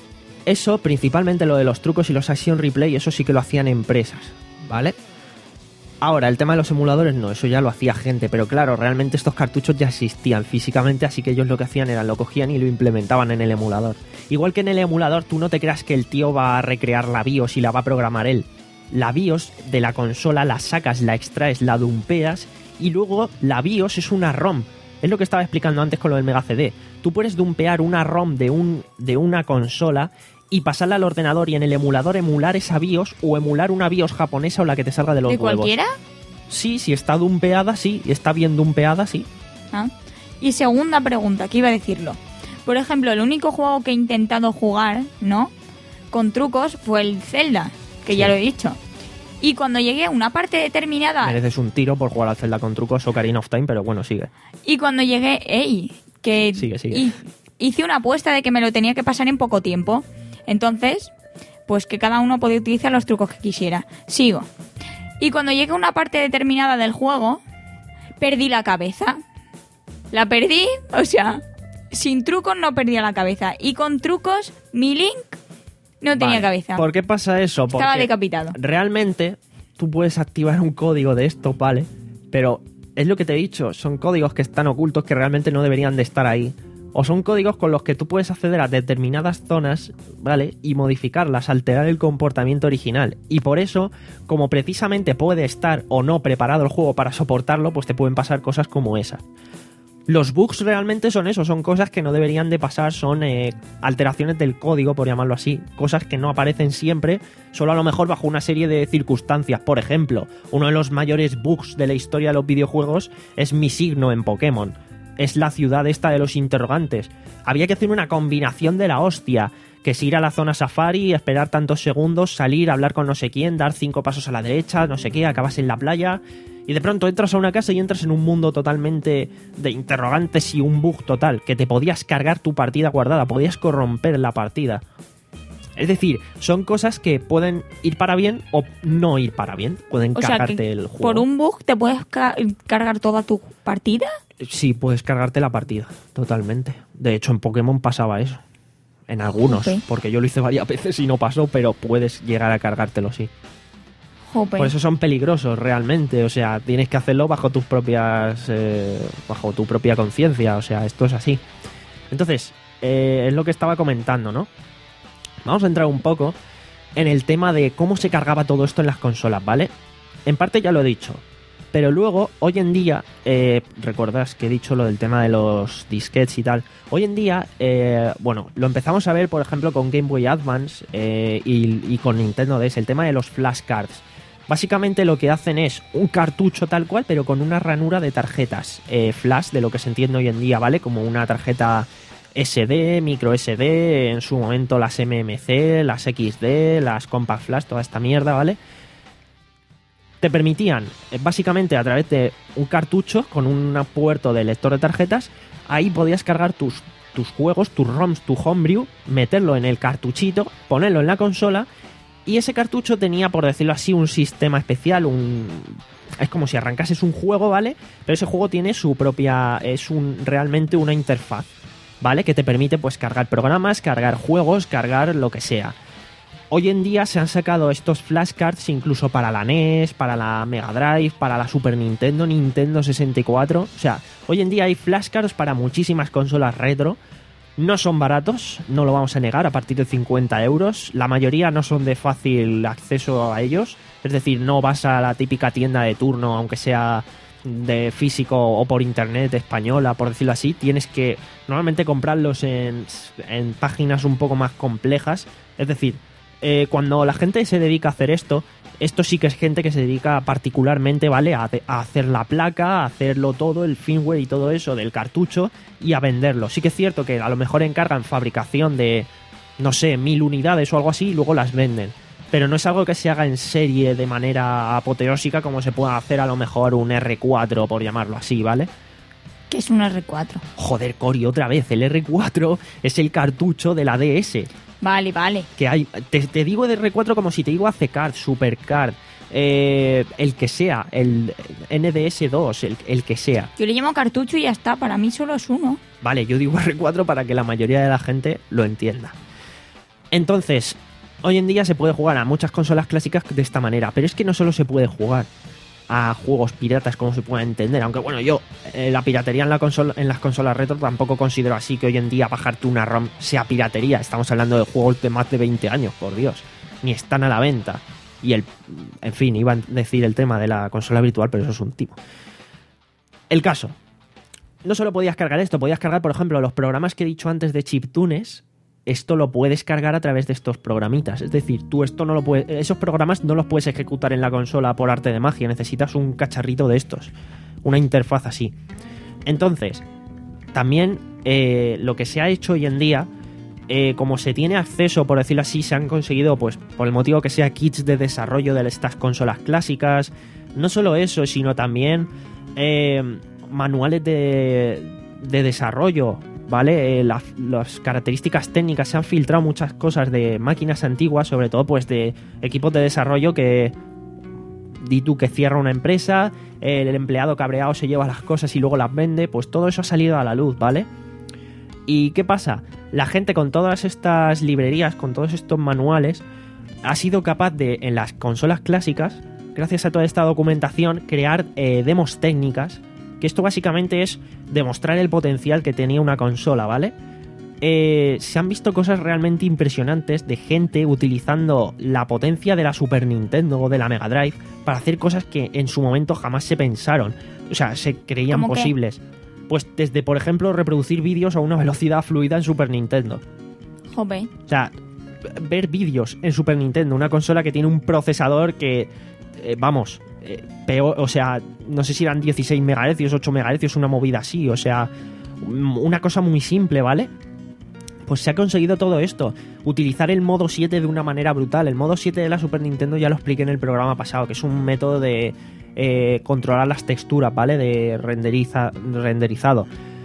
Eso, principalmente lo de los trucos y los action replay, eso sí que lo hacían empresas, ¿vale? Ahora, el tema de los emuladores no, eso ya lo hacía gente, pero claro, realmente estos cartuchos ya existían físicamente, así que ellos lo que hacían era lo cogían y lo implementaban en el emulador. Igual que en el emulador, tú no te creas que el tío va a recrear la BIOS y la va a programar él. La BIOS de la consola la sacas, la extraes, la dumpeas, y luego la BIOS es una ROM. Es lo que estaba explicando antes con lo del Mega C D. Tú puedes dumpear una ROM de, un, de una consola y pasarla al ordenador y en el emulador emular esa BIOS o emular una BIOS japonesa o la que te salga de los ¿De huevos. cualquiera? Sí, si está dumpeada, sí. Está bien dumpeada, sí. Ah. Y segunda pregunta, que iba a decirlo. Por ejemplo, el único juego que he intentado jugar, ¿no? Con trucos fue el Zelda, que Sí. ya lo he dicho. Y cuando llegué a una parte determinada... Mereces un tiro por jugar al Zelda con trucos o Ocarina of Time, pero bueno, sigue. Y cuando llegué, ey, que Sigue, sigue. hi- hice una apuesta de que me lo tenía que pasar en poco tiempo. Entonces, pues que cada uno podía utilizar los trucos que quisiera. Sigo. Y cuando llegué a una parte determinada del juego, perdí la cabeza. La perdí, o sea, sin trucos no perdía la cabeza. Y con trucos, mi Link no tenía Vale. cabeza. ¿Por qué pasa eso? Estaba Porque decapitado. realmente tú puedes activar un código de esto, ¿vale? Pero es lo que te he dicho, son códigos que están ocultos que realmente no deberían de estar ahí. O son códigos con los que tú puedes acceder a determinadas zonas, ¿vale? Y modificarlas, alterar el comportamiento original. Y por eso, como precisamente puede estar o no preparado el juego para soportarlo, pues te pueden pasar cosas como esas. Los bugs realmente son eso, son cosas que no deberían de pasar, son eh, alteraciones del código, por llamarlo así, cosas que no aparecen siempre, solo a lo mejor bajo una serie de circunstancias. Por ejemplo, uno de los mayores bugs de la historia de los videojuegos es mi signo en Pokémon. Es la ciudad esta de los interrogantes. Había que hacer una combinación de la hostia, que es ir a la zona safari, esperar tantos segundos, salir, hablar con no sé quién, dar cinco pasos a la derecha, no sé qué, acabas en la playa... Y de pronto entras a una casa y entras en un mundo totalmente de interrogantes y un bug total, que te podías cargar tu partida guardada, podías corromper la partida. Es decir, son cosas que pueden ir para bien o no ir para bien. Pueden O sea, cargarte que el juego. por un bug te puedes ca- cargar toda tu partida. Sí, puedes cargarte la partida, totalmente. De hecho, en Pokémon pasaba eso. En algunos, Ok. porque yo lo hice varias veces y no pasó, pero puedes llegar a cargártelo, sí. Jope. Por eso son peligrosos realmente, o sea, tienes que hacerlo bajo tus propias, eh, bajo tu propia conciencia, o sea, esto es así. Entonces, eh, es lo que estaba comentando, ¿no? Vamos a entrar un poco en el tema de cómo se cargaba todo esto en las consolas, ¿vale? En parte ya lo he dicho, pero luego, hoy en día, eh, recuerdas que he dicho lo del tema de los disquetes y tal, hoy en día, eh, bueno, lo empezamos a ver, por ejemplo, con Game Boy Advance eh, y, y con Nintendo D S, el tema de los flashcards. Básicamente lo que hacen es un cartucho tal cual, pero con una ranura de tarjetas eh, flash, de lo que se entiende hoy en día, ¿vale? Como una tarjeta S D, micro S D, en su momento las M M C, las X D, las Compact Flash, toda esta mierda, ¿vale? Te permitían, eh, básicamente a través de un cartucho con un puerto de lector de tarjetas, ahí podías cargar tus, tus juegos, tus ROMs, tu homebrew, meterlo en el cartuchito, ponerlo en la consola. Y ese cartucho tenía, por decirlo así, un sistema especial, un... es como si arrancases un juego, ¿vale? Pero ese juego tiene su propia... es un realmente una interfaz, ¿vale? Que te permite pues cargar programas, cargar juegos, cargar lo que sea. Hoy en día se han sacado estos flashcards incluso para la N E S, para la Mega Drive, para la Super Nintendo, Nintendo sesenta y cuatro. O sea, hoy en día hay flashcards para muchísimas consolas retro. No son baratos, no lo vamos a negar, a partir de cincuenta euros. La mayoría no son de fácil acceso a ellos. Es decir, no vas a la típica tienda de turno, aunque sea de físico o por internet española, por decirlo así. Tienes que normalmente comprarlos en, en páginas un poco más complejas. Es decir, eh, cuando la gente se dedica a hacer esto, esto sí que es gente que se dedica particularmente, ¿vale? A, a hacer la placa, a hacerlo todo, el firmware y todo eso del cartucho y a venderlo. Sí que es cierto que a lo mejor encargan fabricación de, no sé, mil unidades o algo así y luego las venden. pero no es algo que se haga en serie de manera apoteósica como se pueda hacer a lo mejor un erre cuatro, por llamarlo así, ¿vale? ¿Qué es un erre cuatro? Joder, Cori, otra vez, el erre cuatro es el cartucho de la de ese. Vale, vale. Que hay, te, te digo de erre cuatro como si te digo A C Card, Supercard, eh, el que sea, el ene de ese dos, el, el que sea. Yo le llamo cartucho y ya está, para mí solo es uno. Vale, yo digo erre cuatro para que la mayoría de la gente lo entienda. Entonces, hoy en día se puede jugar a muchas consolas clásicas de esta manera, pero es que no solo se puede jugar a juegos piratas como se puede entender, aunque bueno, yo eh, la piratería en, la consola, en las consolas retro tampoco considero así que hoy en día bajarte una ROM sea piratería. Estamos hablando de juegos de más de veinte años, por Dios, ni están a la venta. Y el, en fin, iba a decir el tema de la consola virtual, pero eso es un timo. El caso, no solo podías cargar esto, podías cargar, por ejemplo, los programas que he dicho antes de chiptunes. Esto lo puedes cargar a través de estos programitas. Es decir, tú esto no lo puedes, esos programas no los puedes ejecutar en la consola por arte de magia. Necesitas un cacharrito de estos, una interfaz así. Entonces, también eh, lo que se ha hecho hoy en día, eh, como se tiene acceso, por decirlo así, se han conseguido, pues por el motivo que sea, kits de desarrollo de estas consolas clásicas. No solo eso, sino también eh, manuales de, de desarrollo. ¿Vale? Eh, la, las características técnicas, se han filtrado muchas cosas de máquinas antiguas, sobre todo pues de equipos de desarrollo que di tú que cierra una empresa, el empleado cabreado se lleva las cosas y luego las vende, pues todo eso ha salido a la luz, ¿vale? ¿Y qué pasa? La gente con todas estas librerías, con todos estos manuales, ha sido capaz de, en las consolas clásicas, gracias a toda esta documentación, crear eh, demos técnicas. Que esto básicamente es demostrar el potencial que tenía una consola, ¿vale? Eh, se han visto cosas realmente impresionantes de gente utilizando la potencia de la Super Nintendo o de la Mega Drive para hacer cosas que en su momento jamás se pensaron. O sea, se creían ¿Cómo qué? posibles. Pues desde, por ejemplo, reproducir vídeos a una velocidad fluida en Super Nintendo. Joder. O sea, ver vídeos en Super Nintendo, una consola que tiene un procesador que, eh, vamos... Eh, peor, o sea, no sé si eran dieciséis megahercios, ocho megahercios, una movida así, o sea, una cosa muy simple, ¿vale? Pues se ha conseguido todo esto, utilizar el modo siete de una manera brutal. El modo siete de la Super Nintendo ya lo expliqué en el programa pasado, que es un método de eh, controlar las texturas, ¿vale? De renderiza, renderizado.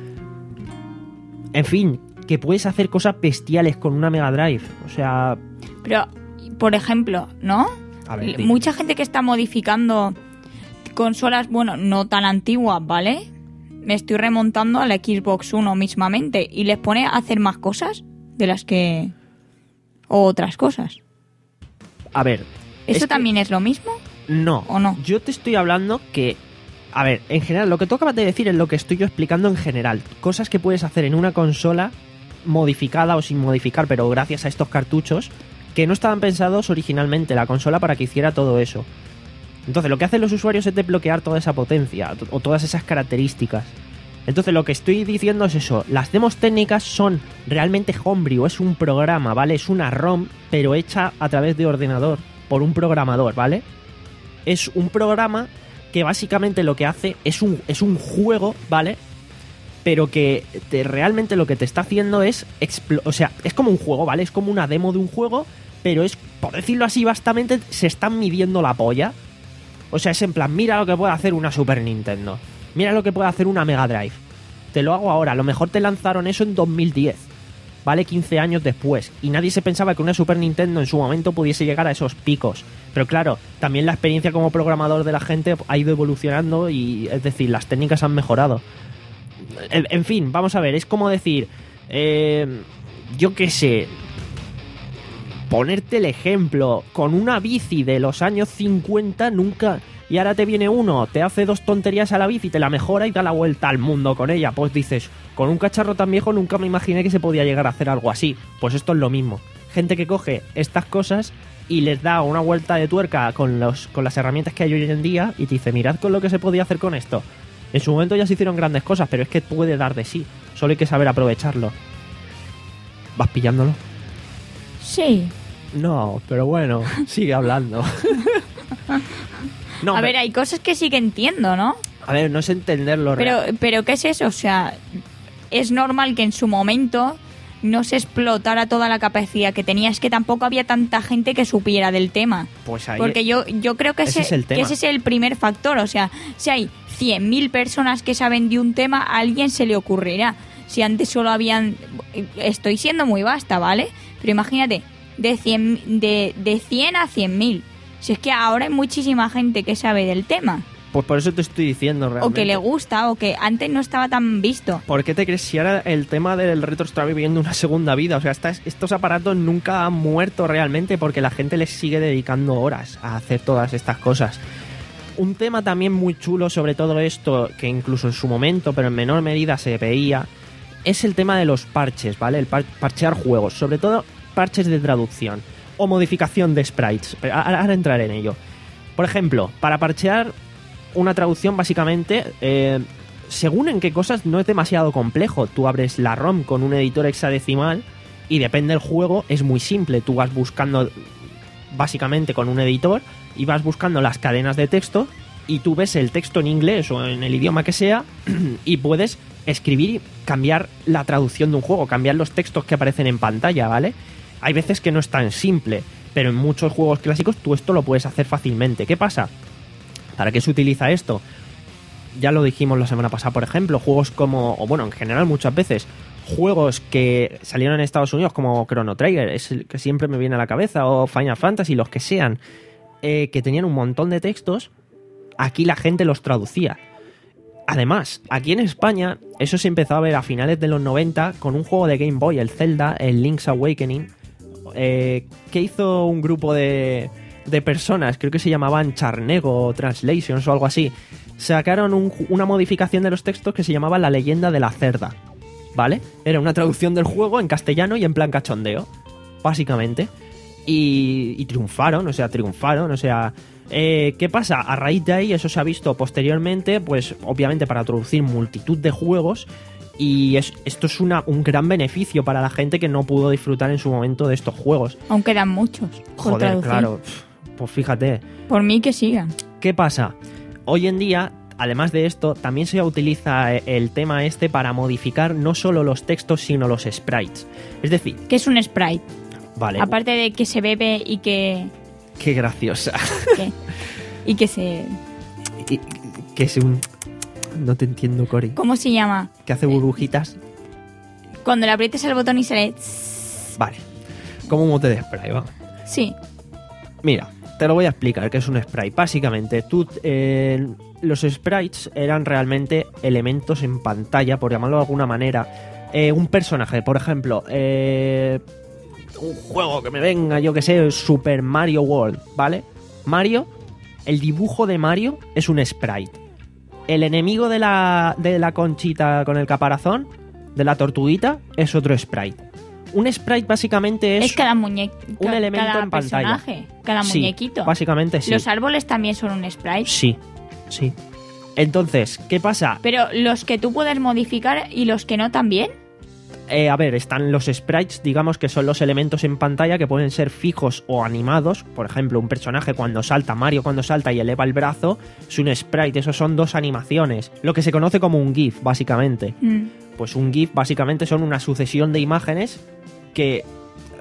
En fin, que puedes hacer cosas bestiales con una Mega Drive, o sea... Pero, por ejemplo, ¿no? A ver, mucha gente que está modificando consolas, bueno, no tan antiguas, ¿vale? Me estoy remontando a la Xbox One mismamente y les pone a hacer más cosas de las que... o otras cosas. A ver... ¿Eso es también que... es lo mismo? No. ¿O no? Yo te estoy hablando que... A ver, en general, lo que tú acabas de decir es lo que estoy yo explicando en general. Cosas que puedes hacer en una consola modificada o sin modificar, pero gracias a estos cartuchos... que no estaban pensados originalmente la consola para que hiciera todo eso. Entonces lo que hacen los usuarios es desbloquear toda esa potencia o todas esas características. Entonces lo que estoy diciendo es eso, las demos técnicas son realmente homebrew, es un programa, ¿vale? Es una ROM, pero hecha a través de ordenador, por un programador, ¿vale? Es un programa que básicamente lo que hace es un, es un juego, ¿vale? Pero que te, realmente lo que te está haciendo es... O sea, es como un juego, ¿vale? Es como una demo de un juego, pero es, por decirlo así, bastante se están midiendo la polla. O sea, es en plan, mira lo que puede hacer una Super Nintendo. Mira lo que puede hacer una Mega Drive. Te lo hago ahora. A lo mejor te lanzaron eso en dos mil diez, ¿vale? quince años después. Y nadie se pensaba que una Super Nintendo en su momento pudiese llegar a esos picos. Pero claro, también la experiencia como programador de la gente ha ido evolucionando y, es decir, las técnicas han mejorado. En fin, vamos a ver, es como decir, eh, yo qué sé, ponerte el ejemplo, con una bici de los años cincuenta nunca... Y ahora te viene uno, te hace dos tonterías a la bici, te la mejora y da la vuelta al mundo con ella. Pues dices, con un cacharro tan viejo nunca me imaginé que se podía llegar a hacer algo así. Pues esto es lo mismo. Gente que coge estas cosas y les da una vuelta de tuerca con, los, con las herramientas que hay hoy en día y te dice, mirad con lo que se podía hacer con esto. En su momento ya se hicieron grandes cosas, pero es que puede dar de sí. Solo hay que saber aprovecharlo. ¿Vas pillándolo? Sí. No, pero bueno, sigue hablando. No, a pero, ver, hay cosas que sí que entiendo, ¿no? A ver, no es entenderlo Pero, real. pero ¿qué es eso? O sea, es normal que en su momento no se explotara toda la capacidad que tenía. Es que tampoco había tanta gente que supiera del tema. Pues ahí Porque yo, yo creo que ese ese, es el tema. que ese es el primer factor. O sea, si hay cien mil personas que saben de un tema, a alguien se le ocurrirá. Si antes solo habían... Estoy siendo muy vasta, ¿vale? Pero imagínate, de cien, de, de cien a cien mil. Si es que ahora hay muchísima gente que sabe del tema. Pues por eso te estoy diciendo realmente. O que le gusta, o que antes no estaba tan visto. ¿Por qué te crees si ahora el tema del retro está viviendo una segunda vida? O sea, estas- estos aparatos nunca han muerto realmente porque la gente les sigue dedicando horas a hacer todas estas cosas. Un tema también muy chulo sobre todo esto, que incluso en su momento, pero en menor medida se veía, es el tema de los parches, ¿vale? El par- parchear juegos, sobre todo parches de traducción o modificación de sprites. Pero ahora ahora entraré en ello. Por ejemplo, para parchear una traducción, básicamente, eh, según en qué cosas, no es demasiado complejo. Tú abres la ROM con un editor hexadecimal y depende del juego, es muy simple. Tú vas buscando, básicamente, con un editor y vas buscando las cadenas de texto y tú ves el texto en inglés o en el idioma que sea y puedes escribir y cambiar la traducción de un juego, cambiar los textos que aparecen en pantalla, ¿vale? Hay veces que no es tan simple, pero en muchos juegos clásicos tú esto lo puedes hacer fácilmente. ¿Qué pasa? ¿Para qué se utiliza esto? Ya lo dijimos la semana pasada, por ejemplo, juegos como, o bueno, en general muchas veces, juegos que salieron en Estados Unidos como Chrono Trigger, es el que siempre me viene a la cabeza, o Final Fantasy, los que sean, eh, que tenían un montón de textos, aquí la gente los traducía. Además, aquí en España, eso se empezó a ver a finales de los noventa con un juego de Game Boy, el Zelda, el Link's Awakening, eh, que hizo un grupo de... de personas, creo que se llamaban Charnego Translations o algo así, sacaron un- una modificación de los textos que se llamaba La leyenda de la cerda, ¿vale? Era una traducción del juego en castellano y en plan cachondeo, básicamente. Y, y triunfaron, o sea, triunfaron, o sea... Eh, ¿Qué pasa? A raíz de ahí, eso se ha visto posteriormente, pues obviamente para traducir multitud de juegos. Y es, esto es una, un gran beneficio para la gente que no pudo disfrutar en su momento de estos juegos. Aún quedan muchos por Joder, traducir. claro. Pues fíjate. Por mí que sigan. ¿Qué pasa? Hoy en día, además de esto, también se utiliza el tema este para modificar no solo los textos, sino los sprites. Es decir, ¿Qué es un sprite? vale, Aparte de que se bebe y que... qué graciosa. que- y que se... Y- que es un... No te entiendo, Cory. ¿Cómo se llama? Que hace burbujitas. Cuando le aprietes el botón y se le... Vale. Como un mote de spray, va. Sí. Mira, te lo voy a explicar qué es un sprite. Básicamente, tú, eh, los sprites eran realmente elementos en pantalla, por llamarlo de alguna manera. Eh, un personaje, por ejemplo, eh, un juego que me venga, yo que sé, Super Mario World, ¿vale? Mario, el dibujo de Mario es un sprite. El enemigo de la, de la conchita con el caparazón, de la tortuguita, es otro sprite. Un sprite básicamente es... Es cada muñeco. un elemento cada en pantalla. personaje, cada Sí, muñequito. básicamente sí. Los árboles también son un sprite. Sí, sí. Entonces, ¿qué pasa? Pero los que tú puedes modificar y los que no también. Eh, a ver, están los sprites, digamos que son los elementos en pantalla que pueden ser fijos o animados. Por ejemplo, un personaje cuando salta, Mario cuando salta y eleva el brazo, es un sprite, esos son dos animaciones. Lo que se conoce como un GIF, básicamente. Mm. Pues un GIF básicamente son una sucesión de imágenes que eh,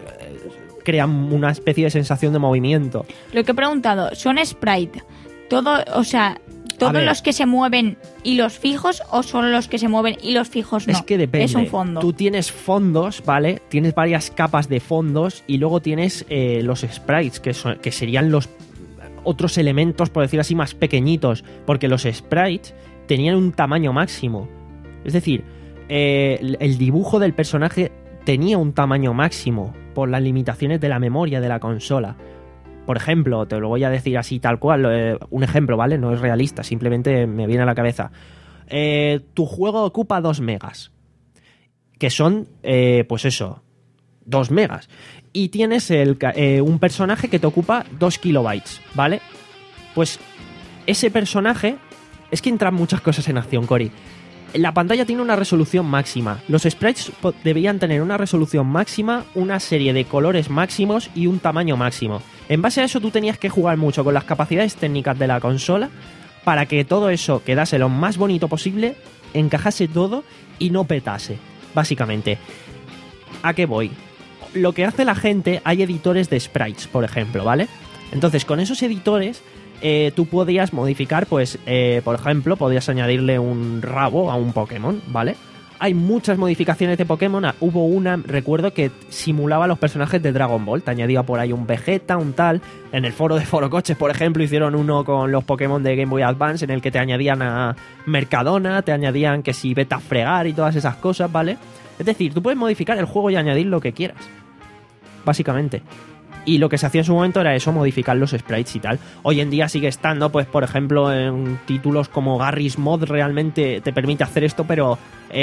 crean una especie de sensación de movimiento. Lo que he preguntado, ¿son sprite? Todo, o sea, ¿todos ver. los que se mueven y los fijos o solo los que se mueven y los fijos no? Es que depende. Es un fondo. Tú tienes fondos, ¿vale? Tienes varias capas de fondos y luego tienes eh, los sprites, que, son, que serían los otros elementos, por decir así, más pequeñitos. Porque los sprites tenían un tamaño máximo. Es decir, eh, el- el dibujo del personaje tenía un tamaño máximo por las limitaciones de la memoria de la consola. Por ejemplo, te lo voy a decir así tal cual, eh, un ejemplo, ¿vale? No es realista, simplemente me viene a la cabeza. Eh, tu juego ocupa dos megas, que son, eh, pues eso, dos megas. Y tienes el, ca- eh, un personaje que te ocupa dos kilobytes, ¿vale? Pues ese personaje... Es que entran muchas cosas en acción, Cory. La pantalla tiene una resolución máxima. Los sprites po- debían tener una resolución máxima, una serie de colores máximos y un tamaño máximo. En base a eso tú tenías que jugar mucho con las capacidades técnicas de la consola para que todo eso quedase lo más bonito posible, encajase todo y no petase, básicamente. ¿A qué voy? Lo que hace la gente, hay editores de sprites, por ejemplo, ¿vale? Entonces, con esos editores, eh, tú podías modificar, pues, eh, por ejemplo, podías añadirle un rabo a un Pokémon, ¿vale? Hay muchas modificaciones de Pokémon. Hubo una, recuerdo, que simulaba a los personajes de Dragon Ball. Te añadía por ahí un Vegeta, un tal. En el foro de Forocoches, por ejemplo, hicieron uno con los Pokémon de Game Boy Advance en el que te añadían a Mercadona, te añadían que si vete a fregar y todas esas cosas, ¿vale? Es decir, tú puedes modificar el juego y añadir lo que quieras, básicamente. Y lo que se hacía en su momento era eso, modificar los sprites y tal. Hoy en día sigue estando, pues por ejemplo, en títulos como Garry's Mod realmente te permite hacer esto, pero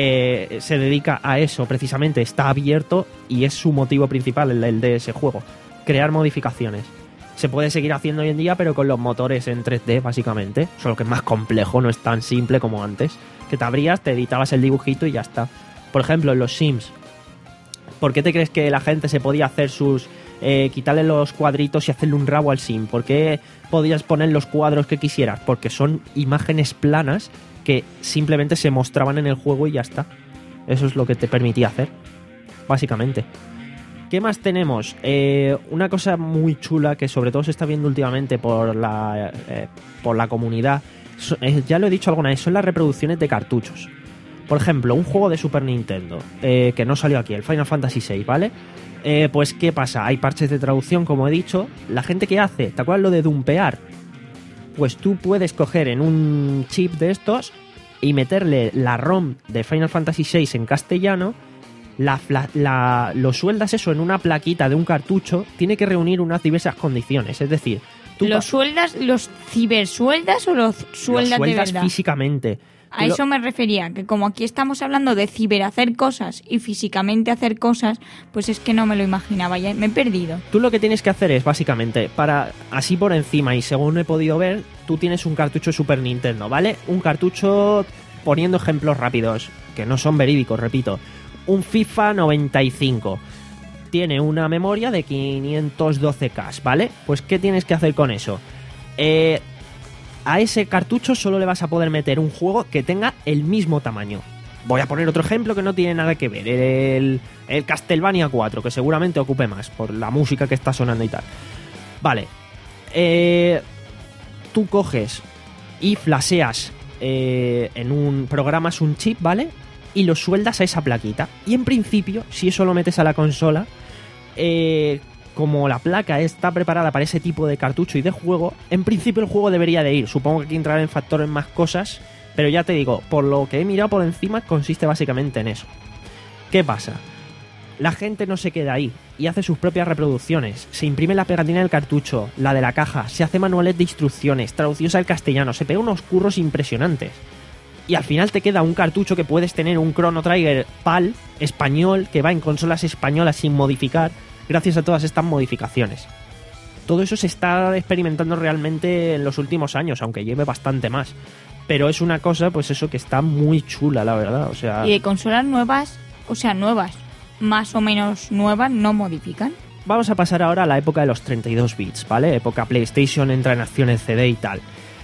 eh, se dedica a eso precisamente. Está abierto y es su motivo principal, el, el de ese juego. Crear modificaciones. Se puede seguir haciendo hoy en día, pero con los motores en tres D, básicamente. Solo que es más complejo, no es tan simple como antes. Que te abrías, te editabas el dibujito y ya está. Por ejemplo, en los Sims. ¿Por qué te crees que la gente se podía hacer sus... Eh, quitarle los cuadritos y hacerle un rabo al sim? ¿Por qué podías poner los cuadros que quisieras? Porque son imágenes planas que simplemente se mostraban en el juego y ya está. Eso es lo que te permitía hacer, básicamente. ¿Qué más tenemos? Eh, una cosa muy chula que sobre todo se está viendo últimamente por la, eh, por la comunidad, so, eh, ya lo he dicho alguna vez, son las reproducciones de cartuchos. Por ejemplo, un juego de Super Nintendo eh, que no salió aquí, el Final Fantasy seis, ¿vale? Eh, pues, ¿qué pasa? Hay parches de traducción, como he dicho. La gente que hace, ¿te acuerdas lo de dumpear? Pues tú puedes coger en un chip de estos y meterle la ROM de Final Fantasy seis en castellano, la, la, lo sueldas eso en una plaquita de un cartucho, tiene que reunir unas diversas condiciones, es decir... Tú ¿Los sueldas, los cibersueldas o los sueldas los de sueldas verdad? Físicamente. A eso me refería, que como aquí estamos hablando de ciber hacer cosas y físicamente hacer cosas, pues es que no me lo imaginaba, ya me he perdido. Tú lo que tienes que hacer es, básicamente, para así por encima, y según he podido ver, tú tienes un cartucho Super Nintendo, ¿vale? Un cartucho, poniendo ejemplos rápidos, que no son verídicos, repito, un FIFA noventa y cinco. Tiene una memoria de quinientos doce K, ¿vale? Pues, ¿qué tienes que hacer con eso? Eh... A ese cartucho solo le vas a poder meter un juego que tenga el mismo tamaño. Voy a poner otro ejemplo que no tiene nada que ver. El, el Castlevania cuatro, que seguramente ocupe más por la música que está sonando y tal. Vale. Eh, tú coges y flasheas eh, en un... programas un chip, ¿vale? Y lo sueldas a esa plaquita. Y en principio, si eso lo metes a la consola... Eh... como la placa está preparada para ese tipo de cartucho y de juego, en principio el juego debería de ir. Supongo que aquí entrarán en factores más cosas, pero ya te digo, por lo que he mirado por encima, consiste básicamente en eso. ¿Qué pasa? La gente no se queda ahí y hace sus propias reproducciones. Se imprime la pegatina del cartucho, la de la caja, se hace manuales de instrucciones, traducidos al castellano, se pega unos curros impresionantes. Y al final te queda un cartucho que puedes tener un Chrono Trigger PAL español que va en consolas españolas sin modificar, gracias a todas estas modificaciones. Todo eso se está experimentando realmente en los últimos años, aunque lleve bastante más. Pero es una cosa, pues eso, que está muy chula, la verdad. O sea... ¿Y de consolas nuevas, o sea, nuevas, más o menos nuevas, no modifican? Vamos a pasar ahora a la época de los treinta y dos bits, ¿vale? Época PlayStation, entra en acción en C D y tal.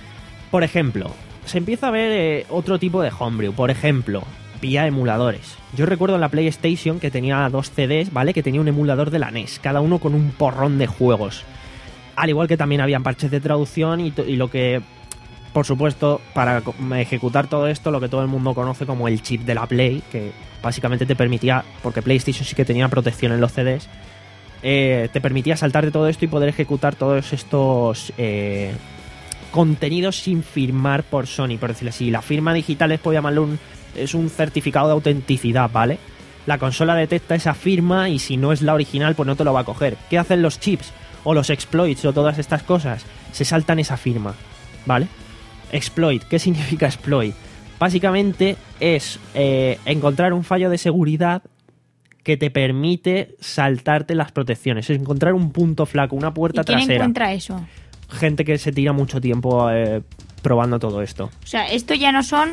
Por ejemplo, se empieza a ver eh, otro tipo de homebrew. Por ejemplo... vía emuladores. Yo recuerdo en la PlayStation que tenía dos C Ds, ¿vale? Que tenía un emulador de la N E S, cada uno con un porrón de juegos. Al igual que también habían parches de traducción y, y lo que, por supuesto, para ejecutar todo esto, lo que todo el mundo conoce como el chip de la Play, que básicamente te permitía, porque PlayStation sí que tenía protección en los C Ds, eh, te permitía saltar de todo esto y poder ejecutar todos estos eh, contenidos sin firmar por Sony, por decirlo así. La firma digital es, puedo llamarlo un... es un certificado de autenticidad, ¿vale? La consola detecta esa firma y si no es la original, pues no te lo va a coger. ¿Qué hacen los chips o los exploits o todas estas cosas? Se saltan esa firma, ¿vale? Exploit, ¿qué significa exploit? Básicamente es eh, encontrar un fallo de seguridad que te permite saltarte las protecciones. Es encontrar un punto flaco, una puerta ¿Y quién trasera. encuentra eso? Gente que se tira mucho tiempo eh, probando todo esto. O sea, esto ya no son...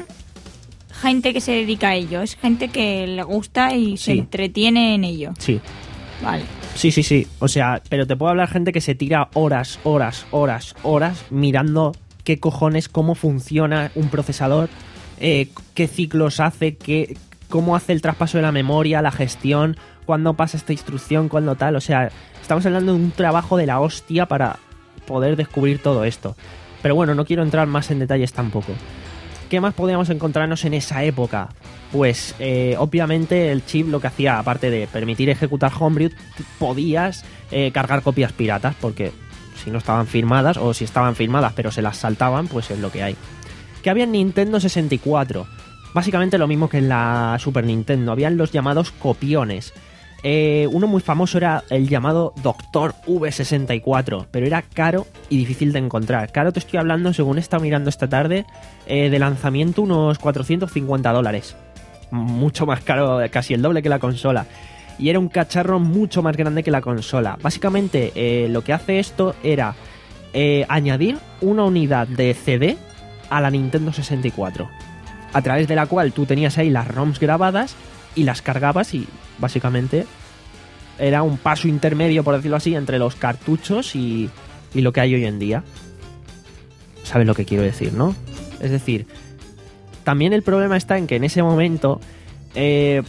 gente que se dedica a ello, es gente que le gusta y se Sí. entretiene en ello. Sí. Vale. Sí, sí, sí. O sea, pero te puedo hablar gente que se tira horas, horas, horas, horas mirando qué cojones, cómo funciona un procesador, eh, qué ciclos hace, qué, cómo hace el traspaso de la memoria, la gestión, cuándo pasa esta instrucción, cuándo tal. O sea, estamos hablando de un trabajo de la hostia para poder descubrir todo esto. Pero bueno, no quiero entrar más en detalles tampoco. ¿Qué más podíamos encontrarnos en esa época? Pues eh, obviamente el chip lo que hacía, aparte de permitir ejecutar Homebrew, podías eh, cargar copias piratas, porque si no estaban firmadas, o si estaban firmadas pero se las saltaban, pues es lo que hay. ¿Qué había en Nintendo sesenta y cuatro? Básicamente lo mismo que en la Super Nintendo, habían los llamados copiones. Eh, uno muy famoso era el llamado Doctor V sesenta y cuatro, pero era caro y difícil de encontrar. Caro te estoy hablando, según he estado mirando esta tarde, eh, de lanzamiento unos cuatrocientos cincuenta dólares. Mucho más caro, casi el doble que la consola. Y era un cacharro mucho más grande que la consola. Básicamente eh, lo que hace esto era eh, añadir una unidad de C D a la Nintendo sesenta y cuatro, a través de la cual tú tenías ahí las ROMs grabadas y las cargabas, y básicamente era un paso intermedio, por decirlo así, entre los cartuchos y, y lo que hay hoy en día. ¿Sabes lo que quiero decir, no? Es decir, también el problema está en que en ese momento, eh,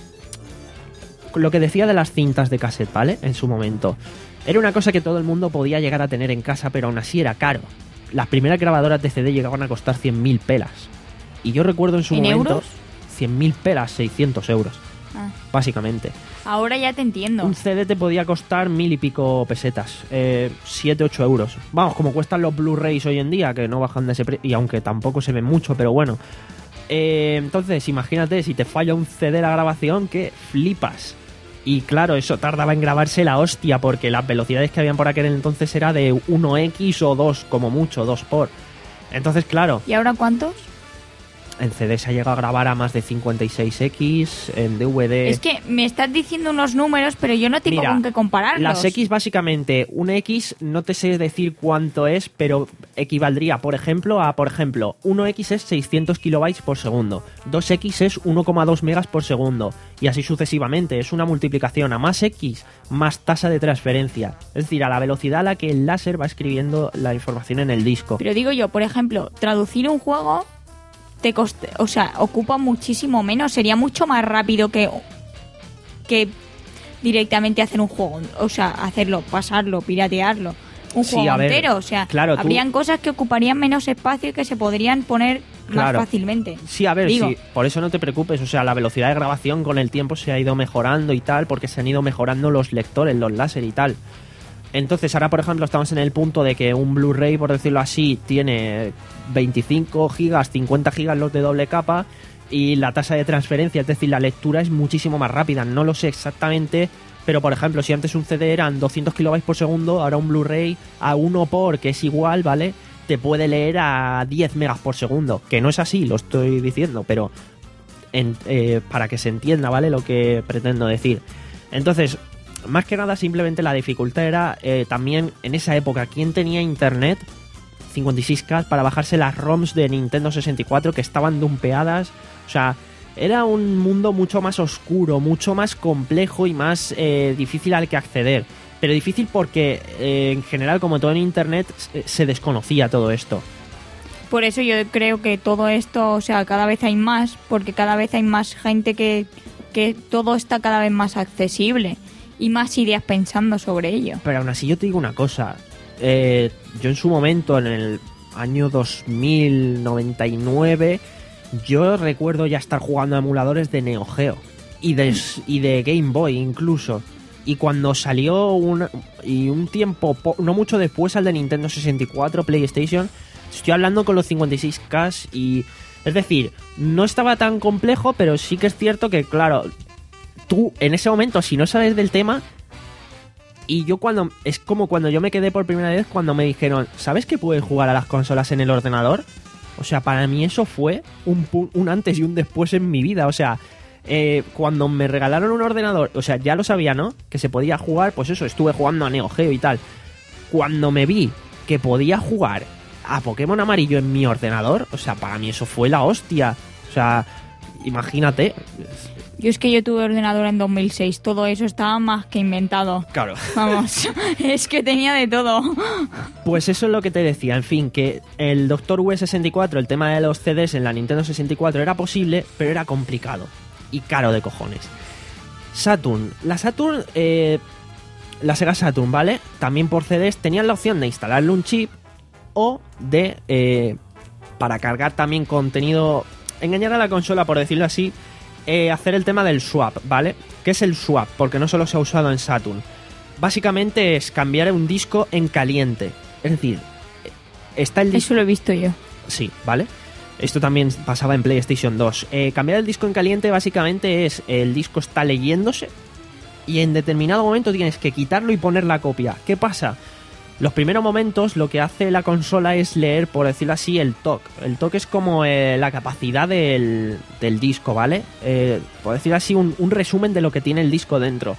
lo que decía de las cintas de cassette, ¿vale? En su momento, era una cosa que todo el mundo podía llegar a tener en casa, pero aún así era caro. Las primeras grabadoras de C D llegaban a costar cien mil pelas. Y yo recuerdo en su ¿En momento... euros? cien mil pelas, seiscientos euros. Ah. Básicamente. Ahora ya te entiendo. Un C D te podía costar mil y pico pesetas, eh, siete, ocho euros. Vamos, como cuestan los Blu-rays hoy en día, que no bajan de ese precio, y aunque tampoco se ven mucho, pero bueno. Eh, entonces, imagínate, si te falla un C D la grabación, que flipas. Y claro, eso tardaba en grabarse la hostia, porque las velocidades que habían por aquel entonces era de uno equis o dos, como mucho, dos por. Entonces, claro. ¿Y ahora cuántos? En C D se ha llegado a grabar a más de cincuenta y seis equis, en D V D... Es que me estás diciendo unos números, pero yo no tengo Mira, con qué compararlos. Las X básicamente, un X no te sé decir cuánto es, pero equivaldría, por ejemplo, a, por ejemplo, uno equis es seiscientos kilobytes por segundo, dos equis es uno coma dos megas por segundo, y así sucesivamente. Es una multiplicación, a más X, más tasa de transferencia. Es decir, a la velocidad a la que el láser va escribiendo la información en el disco. Pero digo yo, por ejemplo, traducir un juego... te coste, o sea, ocupa muchísimo menos, sería mucho más rápido que que directamente hacer un juego, o sea, hacerlo, pasarlo, piratearlo, un Sí, juego a ver, entero, o sea, claro, tú- habrían cosas que ocuparían menos espacio y que se podrían poner Claro. más fácilmente. Sí, a ver, Digo, sí, por eso no te preocupes, o sea, la velocidad de grabación con el tiempo se ha ido mejorando y tal, porque se han ido mejorando los lectores, los láser y tal. Entonces ahora, por ejemplo, estamos en el punto de que un Blu-ray, por decirlo así, tiene veinticinco gigas, cincuenta gigas los de doble capa, y la tasa de transferencia, es decir, la lectura es muchísimo más rápida. No lo sé exactamente, pero por ejemplo, si antes un C D eran doscientos kilobytes por segundo, ahora un Blu-ray a uno por, que es igual, ¿vale?, te puede leer a diez megas por segundo, que no es así, lo estoy diciendo, pero en, eh, para que se entienda, ¿vale?, lo que pretendo decir. Entonces, más que nada, simplemente la dificultad era eh, también en esa época, ¿quién tenía internet cincuenta y seis K para bajarse las ROMs de Nintendo sesenta y cuatro que estaban dumpeadas? O sea, era un mundo mucho más oscuro, mucho más complejo y más eh, difícil al que acceder. Pero difícil porque eh, en general, como todo en internet, se, se desconocía todo esto. por eso yo creo que todo esto, o sea, cada vez hay más, porque cada vez hay más gente que, que todo está cada vez más accesible y más ideas pensando sobre ello. Pero aún así yo te digo una cosa, eh, yo en su momento, en el año dos mil noventa y nueve, yo recuerdo ya estar jugando a emuladores de Neo Geo y de, y de Game Boy incluso. Y cuando salió un, y un tiempo, po, no mucho después, al de Nintendo sesenta y cuatro, PlayStation, estoy hablando con los cincuenta y seis K y... Es decir, no estaba tan complejo, pero sí que es cierto que, claro, tú en ese momento, si no sabes del tema... Y yo cuando... Es como cuando yo me quedé por primera vez cuando me dijeron, ¿sabes que puedes jugar a las consolas en el ordenador? O sea, para mí eso fue un, un antes y un después en mi vida. O sea, eh, cuando me regalaron un ordenador, o sea, ya lo sabía, ¿no? Que se podía jugar, pues eso, estuve jugando a Neo Geo y tal. Cuando me vi que podía jugar a Pokémon Amarillo en mi ordenador, o sea, para mí eso fue la hostia. O sea, imagínate... Yo es que yo tuve ordenador en dos mil seis, todo eso estaba más que inventado. Claro. Vamos, es que tenía de todo. Pues eso es lo que te decía, en fin, que el Doctor W sesenta y cuatro, el tema de los C Ds en la Nintendo sesenta y cuatro era posible, pero era complicado. y caro de cojones. Saturn. La Saturn, eh, la Sega Saturn, ¿vale? También por C Ds tenían la opción de instalarle un chip o de, eh, para cargar también contenido, engañar a la consola, por decirlo así, eh, hacer el tema del swap, ¿vale? ¿Qué es el swap? Porque no solo se ha usado en Saturn. Básicamente es cambiar un disco en caliente. Es decir, está el disco... Eso lo he visto yo. Sí, ¿vale? Esto también pasaba en PlayStation dos. Eh, cambiar el disco en caliente básicamente es el disco está leyéndose y en determinado momento tienes que quitarlo y poner la copia. ¿Qué pasa? Los primeros momentos lo que hace la consola es leer, por decirlo así, el T O C. El T O C es como eh, la capacidad del, del disco, ¿vale? Eh, por decirlo así, un, un resumen de lo que tiene el disco dentro.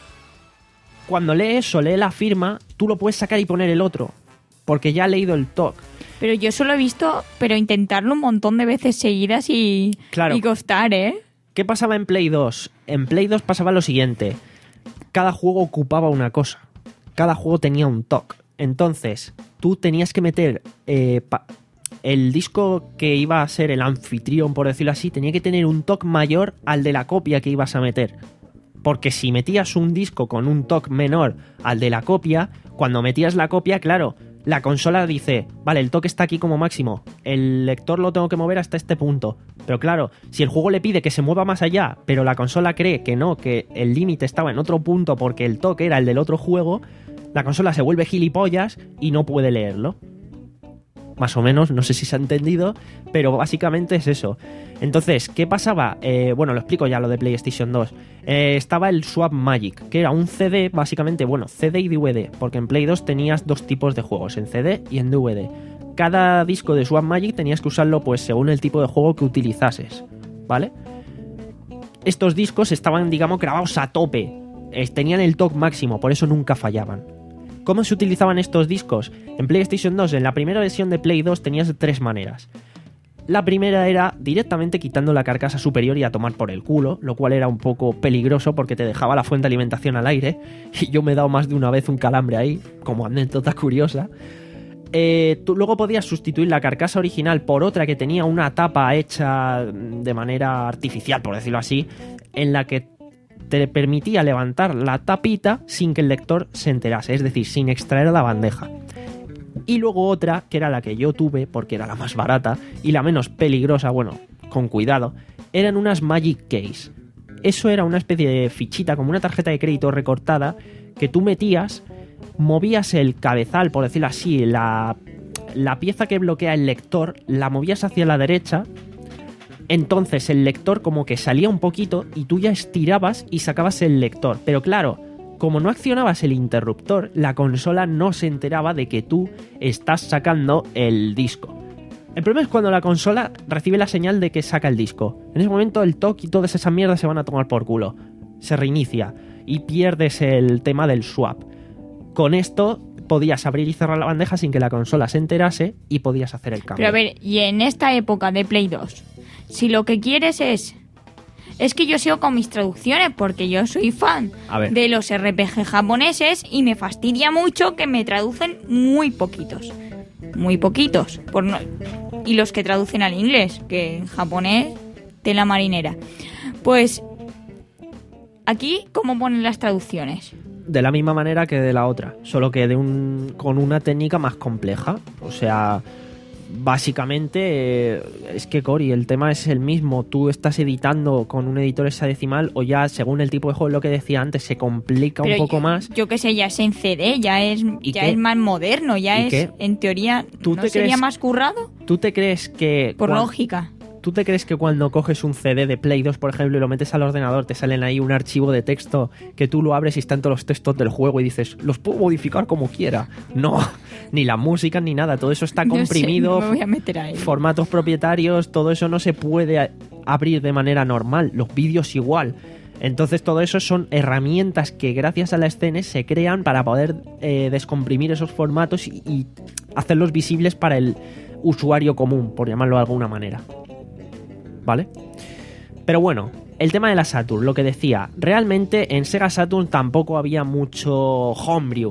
Cuando lee eso, lee la firma, tú lo puedes sacar y poner el otro, porque ya ha leído el T O C. Pero yo solo he visto, pero intentarlo un montón de veces seguidas y, Claro. y costar, ¿eh? ¿Qué pasaba en Play dos? En Play dos pasaba lo siguiente. Cada juego ocupaba una cosa. Cada juego tenía un T O C. Entonces, tú tenías que meter... Eh, pa- el disco que iba a ser el anfitrión, por decirlo así, tenía que tener un T O C mayor al de la copia que ibas a meter. Porque si metías un disco con un T O C menor al de la copia, cuando metías la copia, claro, la consola dice, vale, el T O C está aquí como máximo, el lector lo tengo que mover hasta este punto. Pero claro, si el juego le pide que se mueva más allá, pero la consola cree que no, que el límite estaba en otro punto porque el T O C era el del otro juego, la consola se vuelve gilipollas y no puede leerlo. Más o menos, no sé si se ha entendido, pero básicamente es eso. Entonces, ¿qué pasaba? Eh, bueno, lo explico ya lo de PlayStation dos. Eh, estaba el Swap Magic, que era un C D, básicamente, bueno, C D y D V D, porque en Play dos tenías dos tipos de juegos, en C D y en D V D. Cada disco de Swap Magic tenías que usarlo pues según el tipo de juego que utilizases, ¿vale? Estos discos estaban, digamos, grabados a tope, eh, tenían el T O C máximo, por eso nunca fallaban. ¿Cómo se utilizaban estos discos? En PlayStation dos, en la primera versión de Play dos tenías tres maneras. La primera era directamente quitando la carcasa superior y a tomar por el culo, lo cual era un poco peligroso porque te dejaba la fuente de alimentación al aire y yo me he dado más de una vez un calambre ahí, como anécdota curiosa. Eh, tú luego podías sustituir la carcasa original por otra que tenía una tapa hecha de manera artificial, por decirlo así, en la que te permitía levantar la tapita sin que el lector se enterase, es decir, sin extraer la bandeja. Y luego otra, que era la que yo tuve, porque era la más barata y la menos peligrosa, bueno, con cuidado, eran unas Magic Case. Eso era una especie de fichita, como una tarjeta de crédito recortada, que tú metías, movías el cabezal, por decirlo así, la, la pieza que bloquea el lector, la movías hacia la derecha. Entonces el lector como que salía un poquito y tú ya estirabas y sacabas el lector. Pero claro, como no accionabas el interruptor, la consola no se enteraba de que tú estás sacando el disco. El problema es cuando la consola recibe la señal de que saca el disco. En ese momento el T O C y todas esas mierdas se van a tomar por culo. Se reinicia y pierdes el tema del swap. Con esto podías abrir y cerrar la bandeja sin que la consola se enterase y podías hacer el cambio. Pero a ver, y en esta época de Play dos, si lo que quieres es... Es que yo sigo con mis traducciones porque yo soy fan A ver. de los R P G japoneses y me fastidia mucho que me traducen muy poquitos. Muy poquitos. Por no... Y los que traducen al inglés, que en japonés, tela marinera. Pues, aquí, ¿cómo ponen las traducciones? De la misma manera que de la otra, solo que de un con una técnica más compleja. O sea, básicamente eh, es que, Cory, el tema es el mismo. Tú estás editando con un editor hexadecimal o ya, según el tipo de juego, lo que decía antes, se complica Pero un poco yo, más. Yo que sé, ya es en C D, ya es ¿Y ya qué? es más moderno, ya ¿Y es, qué? en teoría, ¿Tú ¿no te sería crees- más currado? ¿Tú te crees que... Por cuan- lógica. ¿Tú te crees que cuando coges un C D de Play dos, por ejemplo, y lo metes al ordenador, te salen ahí un archivo de texto que tú lo abres y están todos los textos del juego y dices, los puedo modificar como quiera? No, ni la música ni nada, todo eso está No sé, comprimido, no me voy a meter ahí. formatos propietarios, todo eso no se puede a- abrir de manera normal, los vídeos igual. Entonces todo eso son herramientas que gracias a la escena se crean para poder eh, descomprimir esos formatos y, y hacerlos visibles para el usuario común, por llamarlo de alguna manera. ¿Vale? Pero bueno, el tema de la Saturn, lo que decía, realmente en Sega Saturn tampoco había mucho homebrew.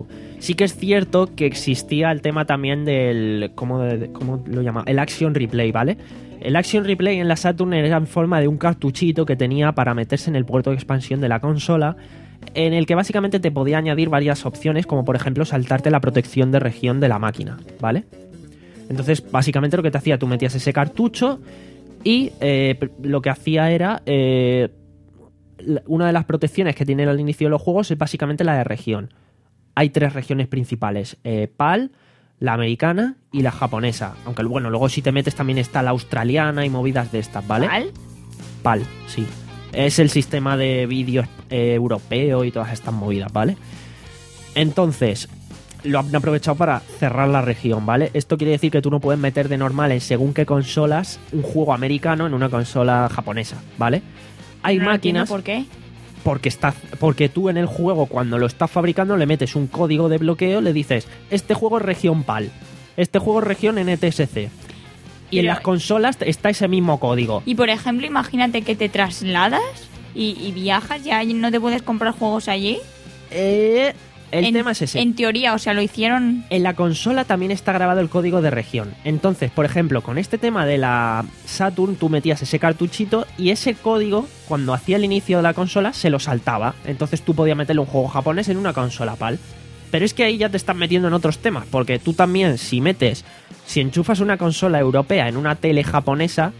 Sí que es cierto que existía el tema también del... ¿Cómo, de, cómo lo llama? El Action Replay, ¿vale? El Action Replay en la Saturn era en forma de un cartuchito que tenía para meterse en el puerto de expansión de la consola, en el que básicamente te podía añadir varias opciones, como por ejemplo saltarte la protección de región de la máquina, ¿vale? Entonces, básicamente lo que te hacía, tú metías ese cartucho y eh, lo que hacía era... Eh, una de las protecciones que tiene al inicio de los juegos es básicamente la de región. Hay tres regiones principales, eh, PAL, la americana y la japonesa. Aunque bueno, luego si te metes también está la australiana y movidas de estas, ¿vale? ¿PAL? PAL, sí. Es el sistema de vídeo eh, europeo y todas estas movidas, ¿vale? Entonces, lo han aprovechado para cerrar la región, ¿vale? Esto quiere decir que tú no puedes meter de normal en según qué consolas un juego americano en una consola japonesa, ¿vale? Hay no máquinas... ¿Por qué? Porque, está, porque tú en el juego, cuando lo estás fabricando, le metes un código de bloqueo, le dices, este juego es región PAL, este juego es región N T S C. Y Pero, en las consolas está ese mismo código. Y por ejemplo, imagínate que te trasladas y, y viajas, ya no te puedes comprar juegos allí. Eh, el en, tema es ese. En teoría, o sea, lo hicieron... En la consola también está grabado el código de región. Entonces, por ejemplo, con este tema de la Saturn, tú metías ese cartuchito y ese código, cuando hacía el inicio de la consola, se lo saltaba. Entonces tú podías meterle un juego japonés en una consola PAL. Pero es que ahí ya te estás metiendo en otros temas, porque tú también, si metes, si enchufas una consola europea en una tele japonesa,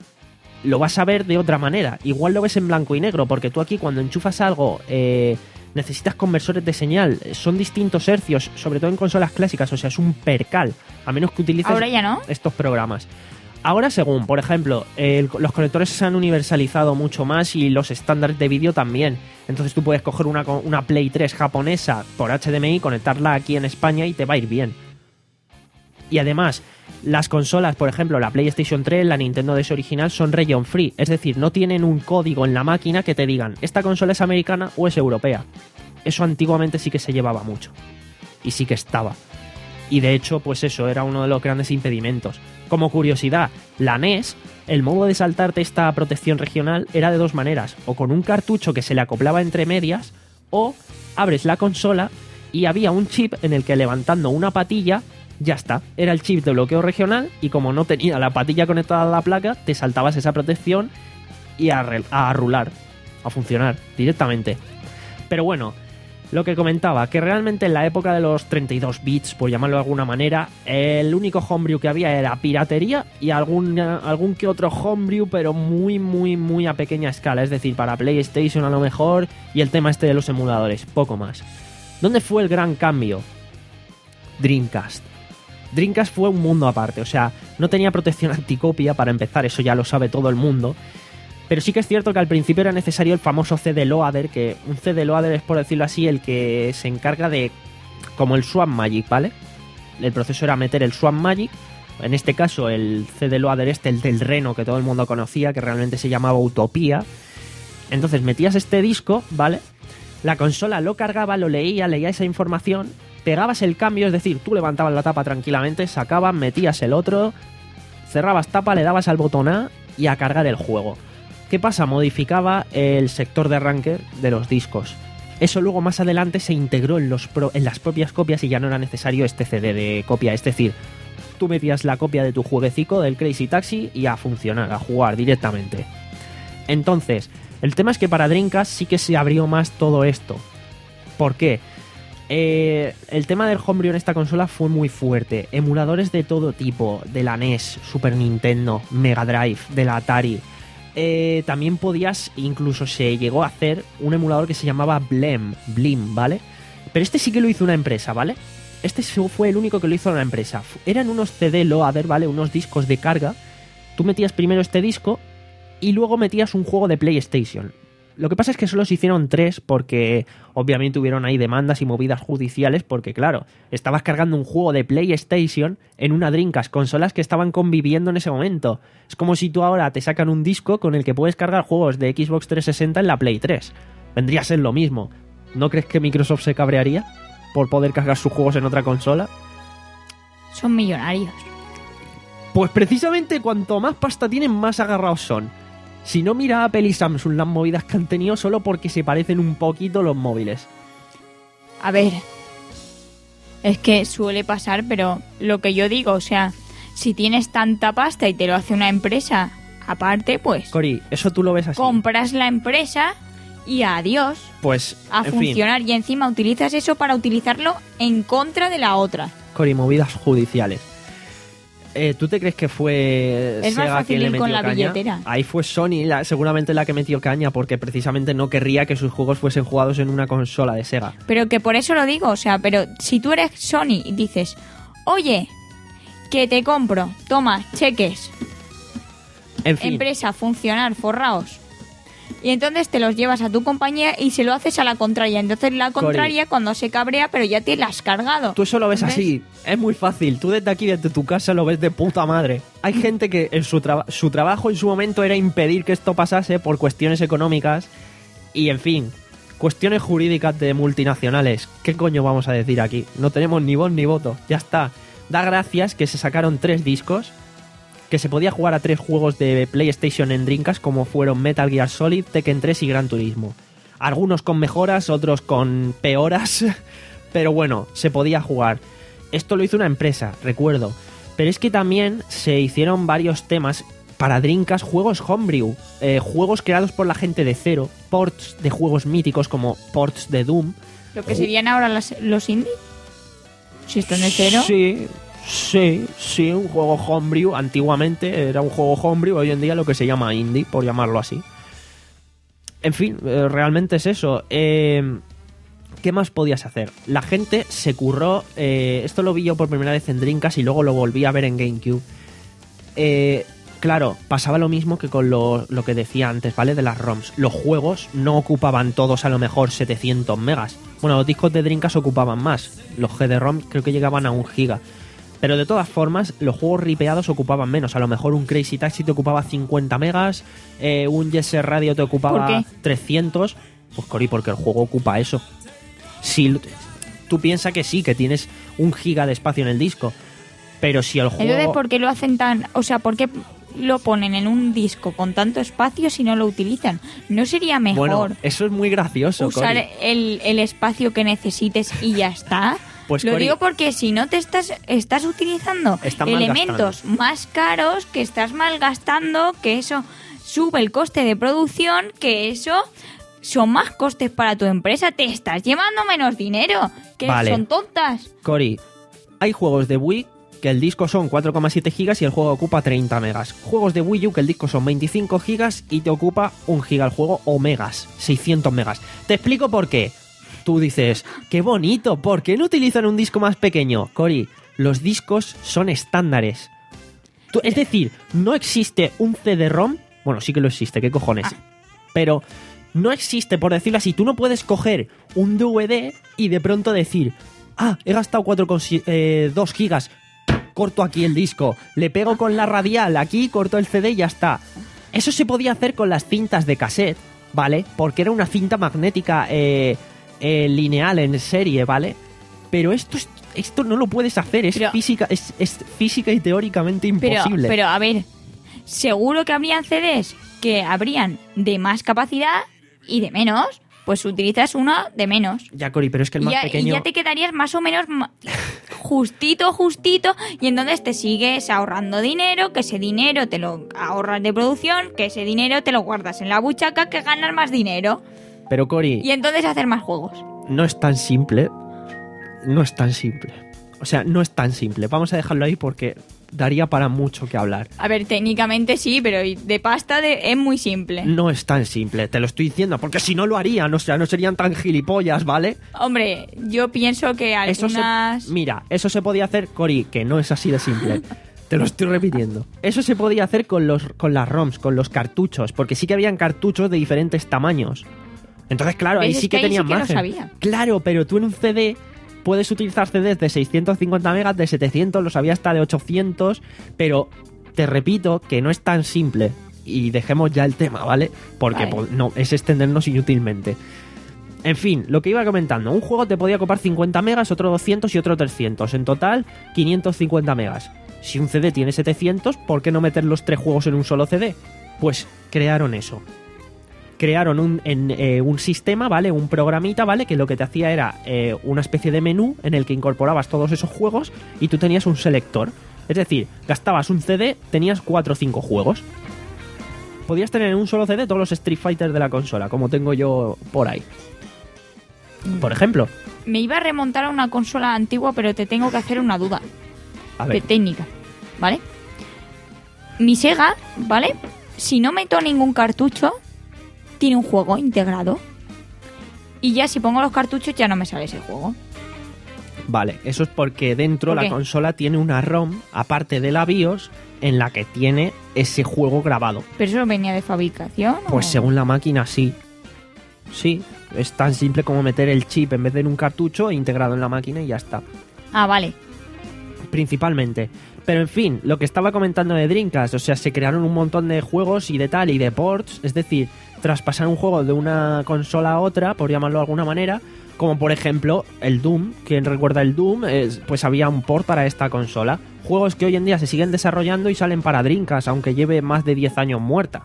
lo vas a ver de otra manera. Igual lo ves en blanco y negro, porque tú aquí cuando enchufas algo... Eh, necesitas conversores de señal, son distintos hercios, sobre todo en consolas clásicas, o sea, es un percal, a menos que utilices Ahora ya no. estos programas. Ahora según, por ejemplo, el, los conectores se han universalizado mucho más y los estándares de vídeo también. Entonces tú puedes coger una, una Play tres japonesa por H D M I, conectarla aquí en España y te va a ir bien. Y además, las consolas, por ejemplo, la PlayStation tres, la Nintendo D S original, son region free. Es decir, no tienen un código en la máquina que te digan, esta consola es americana o es europea. Eso antiguamente sí que se llevaba mucho. Y sí que estaba. Y de hecho, pues eso, era uno de los grandes impedimentos. Como curiosidad, la N E S, el modo de saltarte esta protección regional era de dos maneras. O con un cartucho que se le acoplaba entre medias, o abres la consola y había un chip en el que levantando una patilla... Ya está, era el chip de bloqueo regional y como no tenía la patilla conectada a la placa, te saltabas esa protección y a, re- a rular, a funcionar directamente. Pero bueno, lo que comentaba, que realmente en la época de los treinta y dos bits, por llamarlo de alguna manera, el único homebrew que había era piratería y algún, algún que otro homebrew, pero muy, muy, muy a pequeña escala, es decir, para PlayStation a lo mejor y el tema este de los emuladores, poco más. ¿Dónde fue el gran cambio? Dreamcast. Dreamcast fue un mundo aparte, o sea, no tenía protección anticopia para empezar, eso ya lo sabe todo el mundo, pero sí que es cierto que al principio era necesario el famoso C D Loader, que un C D Loader es, por decirlo así, el que se encarga de, como el Swap Magic, ¿vale? El proceso era meter el Swap Magic, en este caso el C D Loader este, el del Reno, que todo el mundo conocía, que realmente se llamaba Utopía. Entonces metías este disco, ¿vale? La consola lo cargaba, lo leía, leía esa información, pegabas el cambio, es decir, tú levantabas la tapa tranquilamente, sacabas, metías el otro, cerrabas tapa, le dabas al botón A y a cargar el juego. ¿Qué pasa? Modificaba el sector de arranque de los discos. Eso luego más adelante se integró en, los pro- en las propias copias y ya no era necesario este C D de copia. Es decir, tú metías la copia de tu jueguecico del Crazy Taxi y a funcionar, a jugar directamente. Entonces, el tema es que para Dreamcast sí que se abrió más todo esto. ¿Por qué? Eh, el tema del homebrew en esta consola fue muy fuerte. Emuladores de todo tipo, de la N E S, Super Nintendo, Mega Drive, de la Atari. Eh, también podías, incluso se llegó a hacer un emulador que se llamaba Blem, Blim, ¿vale? Pero este sí que lo hizo una empresa, ¿vale? Este fue el único que lo hizo una empresa. Eran unos C D loader, ¿vale? Unos discos de carga. Tú metías primero este disco y luego metías un juego de PlayStation. Lo que pasa es que solo se hicieron tres porque obviamente hubieron ahí demandas y movidas judiciales porque, claro, estabas cargando un juego de PlayStation en una Dreamcast, consolas que estaban conviviendo en ese momento. Es como si tú ahora te sacan un disco con el que puedes cargar juegos de Xbox trescientos sesenta en la Play tres. Vendría a ser lo mismo. ¿No crees que Microsoft se cabrearía por poder cargar sus juegos en otra consola? Son millonarios. Pues precisamente cuanto más pasta tienen, más agarrados son. Si no, mira a Apple y Samsung las movidas que han tenido solo porque se parecen un poquito los móviles. A ver, Es que suele pasar, pero lo que yo digo, o sea, si tienes tanta pasta y te lo hace una empresa aparte, pues Cori, eso tú lo ves así. compras la empresa y adiós. Pues, A en funcionar. Y encima utilizas eso para utilizarlo en contra de la otra. fin, Cori, movidas judiciales. Eh, ¿Tú te crees que fue Es más Sega fácil quien le ir metió con la caña? billetera. Ahí fue Sony, la- seguramente la que metió caña, porque precisamente no querría que sus juegos fuesen jugados en una consola de Sega. Pero que por eso lo digo, o sea, pero si tú eres Sony y dices, oye, que te compro, toma, cheques, En fin, empresa, funcionar, forraos. Y entonces te los llevas a tu compañía y se lo haces a la contraria. Entonces la contraria cuando se cabrea, pero ya te la has cargado. tú eso lo ves ¿Ves? así, es muy fácil. Tú desde aquí, desde tu casa, lo ves de puta madre. Hay gente que en su, traba- su trabajo en su momento era impedir que esto pasase por cuestiones económicas y, en fin, cuestiones jurídicas de multinacionales. ¿Qué coño vamos a decir aquí? No tenemos ni voz ni voto. Ya está. Da gracias que se sacaron tres discos, que se podía jugar a tres juegos de PlayStation en Dreamcast, como fueron Metal Gear Solid, Tekken tres y Gran Turismo. Algunos con mejoras, otros con peoras, pero bueno, se podía jugar. Esto lo hizo una empresa, recuerdo. Pero es que también se hicieron varios temas para Dreamcast, juegos homebrew, eh, juegos creados por la gente de cero, ports de juegos míticos como ports de Doom. Lo que serían ahora las- los indie. Si están de cero. Sí, sí, sí, un juego homebrew. Antiguamente era un juego homebrew, hoy en día lo que se llama indie, por llamarlo así. En fin, eh, realmente es eso. Eh, ¿Qué más podías hacer? La gente se curró... eh, esto lo vi yo por primera vez en Dreamcast y luego lo volví a ver en GameCube. Eh, claro, pasaba lo mismo que con lo, lo que decía antes, ¿vale? De las ROMs. Los juegos no ocupaban todos a lo mejor setecientos megas. Bueno, los discos de Dreamcast ocupaban más. Los G D ROM creo que llegaban a un giga. Pero de todas formas, los juegos ripeados ocupaban menos. A lo mejor un Crazy Taxi te ocupaba cincuenta megas, eh, un Yes Radio te ocupaba ¿Por qué? trescientos. Pues Cori, porque el juego ocupa eso. Si l- tú piensas que sí, que tienes un giga de espacio en el disco. Pero si el juego... Entonces, ¿por qué lo hacen tan...? O sea, ¿por qué lo ponen en un disco con tanto espacio si no lo utilizan? ¿No sería mejor Bueno, eso es muy gracioso, usar Cori. el, el espacio que necesites y ya está? Pues, lo Cori, digo porque si no te estás estás utilizando Está elementos más caros, que estás malgastando, que eso sube el coste de producción, que eso son más costes para tu empresa, te estás llevando menos dinero, que Vale. son tontas. Cori, hay juegos de Wii que el disco son cuatro coma siete gigas y el juego ocupa treinta megas. Juegos de Wii U que el disco son veinticinco gigas y te ocupa un giga el juego, o megas, seiscientos megas. Te explico por qué. Tú dices, qué bonito, ¿por qué no utilizan un disco más pequeño? Cori, los discos son estándares. Tú- es decir, no existe un C D ROM, bueno, sí que lo existe, ¿qué cojones? Pero no existe, por decirlo así, tú no puedes coger un D V D y de pronto decir, ah, he gastado cuatro coma dos gigas, corto aquí el disco, le pego con la radial aquí, corto el C D y ya está. Eso se podía hacer con las cintas de cassette, ¿vale? Porque era una cinta magnética eh, eh, lineal en serie, ¿vale? Pero esto es- esto no lo puedes hacer, es Pero- física, es, es física y teóricamente Pero, imposible. pero a ver, seguro que habrían C Ds que habrían de más capacidad y de menos, pues utilizas uno de menos. Ya, Cori, pero es que el Y más ya, y pequeño... ya te quedarías más o menos ma- justito, justito, y entonces te sigues ahorrando dinero, que ese dinero te lo ahorras de producción, que ese dinero te lo guardas en la buchaca, que ganas más dinero, Pero, Cori, y entonces hacer más juegos. no es tan simple. No es tan simple. O sea, no es tan simple. Vamos a dejarlo ahí porque daría para mucho que hablar. A ver, técnicamente sí, pero de pasta de- es muy simple. No es tan simple, te lo estoy diciendo, porque si no lo harían, o sea, no serían tan gilipollas, ¿vale? Hombre, yo pienso que Eso se- algunas... mira, eso se podía hacer, Cori, que no es así de simple. Te lo estoy repitiendo. Eso se podía hacer con los con las ROMs, con los cartuchos, porque sí que habían cartuchos de diferentes tamaños. Entonces, claro, ahí ¿Ves? sí Es que, que ahí tenían sí que lo margen. sabía. Claro, pero tú en un C D puedes utilizar C Ds de seiscientos cincuenta megas, de setecientos, los había hasta de ochocientos, pero te repito que no es tan simple. Y dejemos ya el tema, ¿vale? Porque Vale. po- no, es extendernos inútilmente. En fin, lo que iba comentando, un juego te podía ocupar cincuenta megas, otro doscientos y otro trescientos. En total, quinientos cincuenta megas. Si un C D tiene setecientos, ¿por qué no meter los tres juegos en un solo C D? Pues crearon eso. crearon un, en, eh, un sistema, ¿vale? Un programita, ¿vale? Que lo que te hacía era eh, una especie de menú en el que incorporabas todos esos juegos y tú tenías un selector. Es decir, gastabas un C D, tenías cuatro o cinco juegos. Podías tener en un solo C D todos los Street Fighter de la consola, como tengo yo por ahí. Por ejemplo. Me iba a remontar a una consola antigua, pero te tengo que hacer una duda. A De ver. técnica, ¿vale? Mi Sega, ¿vale? Si no meto ningún cartucho, tiene un juego integrado. Y ya si pongo los cartuchos ya no me sale ese juego. Vale, eso es porque dentro ¿Por la qué? consola tiene una ROM, aparte de la BIOS, en la que tiene ese juego grabado. ¿Pero eso venía de fabricación? Pues o? según la máquina, sí. Sí, es tan simple como meter el chip en vez de en un cartucho integrado en la máquina y ya está. Ah, vale. Principalmente. Pero en fin, lo que estaba comentando de Dreamcast, o sea, se crearon un montón de juegos y de tal, y de ports, es decir, traspasar un juego de una consola a otra, por llamarlo de alguna manera, como por ejemplo el Doom. Quien recuerda el Doom, es, pues había un port para esta consola. Juegos que hoy en día se siguen desarrollando y salen para Dreamcast, aunque lleve más de diez años muerta.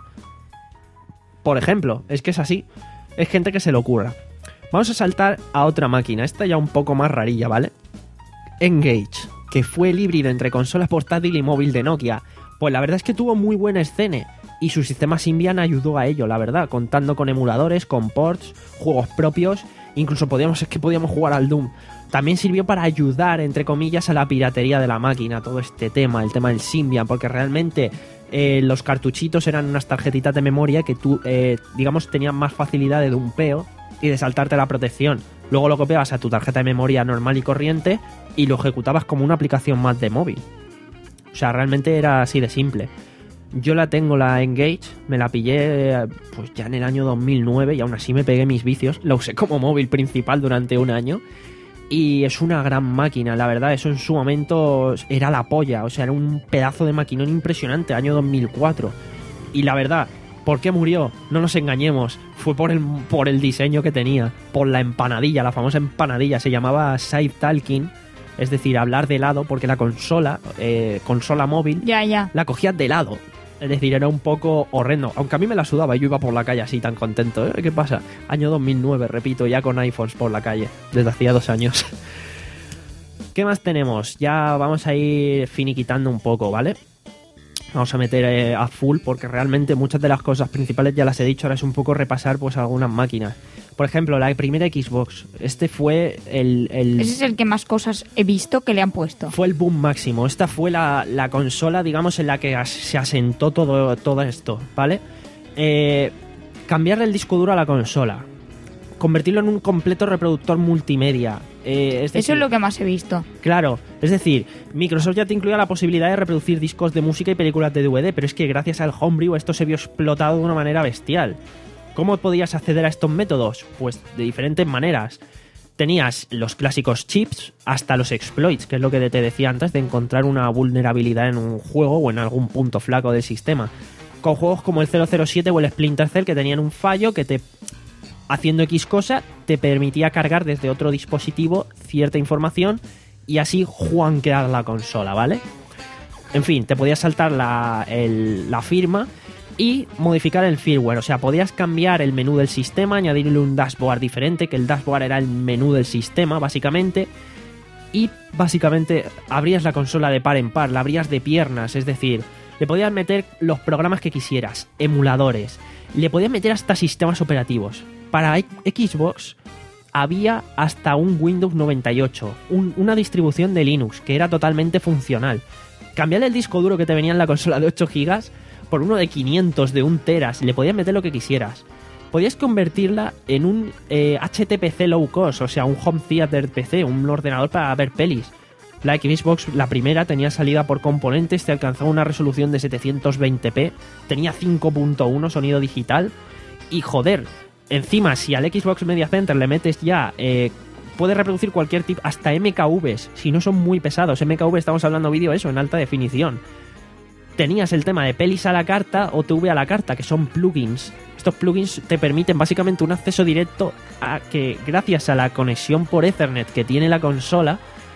Por ejemplo, es que es así. Es gente que se le ocurra. Vamos a saltar a otra máquina, esta ya un poco más rarilla, ¿vale? Engage, que fue el híbrido entre consola portátil y móvil de Nokia. Pues la verdad es que tuvo muy buena escena y su sistema Symbian ayudó a ello, la verdad, contando con emuladores, con ports, juegos propios, incluso podíamos, es que podíamos jugar al Doom. También sirvió para ayudar, entre comillas, a la piratería de la máquina, todo este tema, el tema del Symbian, porque realmente eh, los cartuchitos eran unas tarjetitas de memoria que tú, eh, digamos, tenían más facilidad de dumpeo y de saltarte la protección. Luego lo copiabas a tu tarjeta de memoria normal y corriente y lo ejecutabas como una aplicación más de móvil. O sea, realmente era así de simple. Yo la tengo, la Engage, me la pillé pues ya en el año dos mil nueve y aún así me pegué mis vicios. La usé como móvil principal durante un año y es una gran máquina, la verdad. Eso en su momento era la polla, o sea, era un pedazo de maquinón impresionante, año dos mil cuatro. Y la verdad, ¿por qué murió? No nos engañemos, fue por el, por el diseño que tenía, por la empanadilla, la famosa empanadilla, se llamaba side talking, es decir, hablar de lado, porque la consola, eh, consola móvil, Ya, ya. la cogías de lado. Es decir, era un poco horrendo. Aunque a mí me la sudaba y yo iba por la calle así tan contento. ¿eh? ¿Qué pasa? Año dos mil nueve, repito, ya con iPhones por la calle. Desde hacía dos años. ¿Qué más tenemos? Ya vamos a ir finiquitando un poco, ¿vale? Vamos a meter eh, a full porque realmente muchas de las cosas principales ya las he dicho. Ahora es un poco repasar pues algunas máquinas. Por ejemplo, la primera Xbox. Este fue el... el... Ese es el que más cosas he visto que le han puesto. Fue el boom máximo. Esta fue la, la consola, digamos, en la que as- se asentó todo, todo esto, ¿vale? Eh, cambiarle el disco duro a la consola. Convertirlo en un completo reproductor multimedia. Eh, es Eso decir, es lo que más he visto. Claro, es decir, Microsoft ya te incluía la posibilidad de reproducir discos de música y películas de D V D, pero es que gracias al Homebrew esto se vio explotado de una manera bestial. ¿Cómo podías acceder a estos métodos? Pues de diferentes maneras. Tenías los clásicos chips hasta los exploits, que es lo que te decía antes de encontrar una vulnerabilidad en un juego o en algún punto flaco del sistema. Con juegos como el cero cero siete o el Splinter Cell que tenían un fallo que te, haciendo X cosa, te permitía cargar desde otro dispositivo cierta información y así juanquear la consola, ¿vale? En fin, te podías saltar la, el, la firma y modificar el firmware, o sea, podías cambiar el menú del sistema, añadirle un dashboard diferente, que el dashboard era el menú del sistema, básicamente, y básicamente abrías la consola de par en par, la abrías de piernas, es decir, le podías meter los programas que quisieras, emuladores, le podías meter hasta sistemas operativos. Para Xbox había hasta un Windows noventa y ocho, un, una distribución de Linux que era totalmente funcional. Cambiarle el disco duro que te venía en la consola de ocho gigas por uno de quinientos, de un tera, le podías meter lo que quisieras. Podías convertirla en un eh, H T P C low cost, o sea, un home theater P C, un ordenador para ver pelis. La Xbox, la primera, tenía salida por componentes, te alcanzaba una resolución de setecientos veinte p, tenía cinco punto uno sonido digital y joder, encima si al Xbox Media Center le metes ya... Eh, puede reproducir cualquier tipo, hasta M K Vs, si no son muy pesados. M K V estamos hablando vídeo eso, en alta definición. Tenías el tema de pelis a la carta o T V a la carta, que son plugins. Estos plugins te permiten básicamente un acceso directo a que, gracias a la conexión por Ethernet que tiene la consola,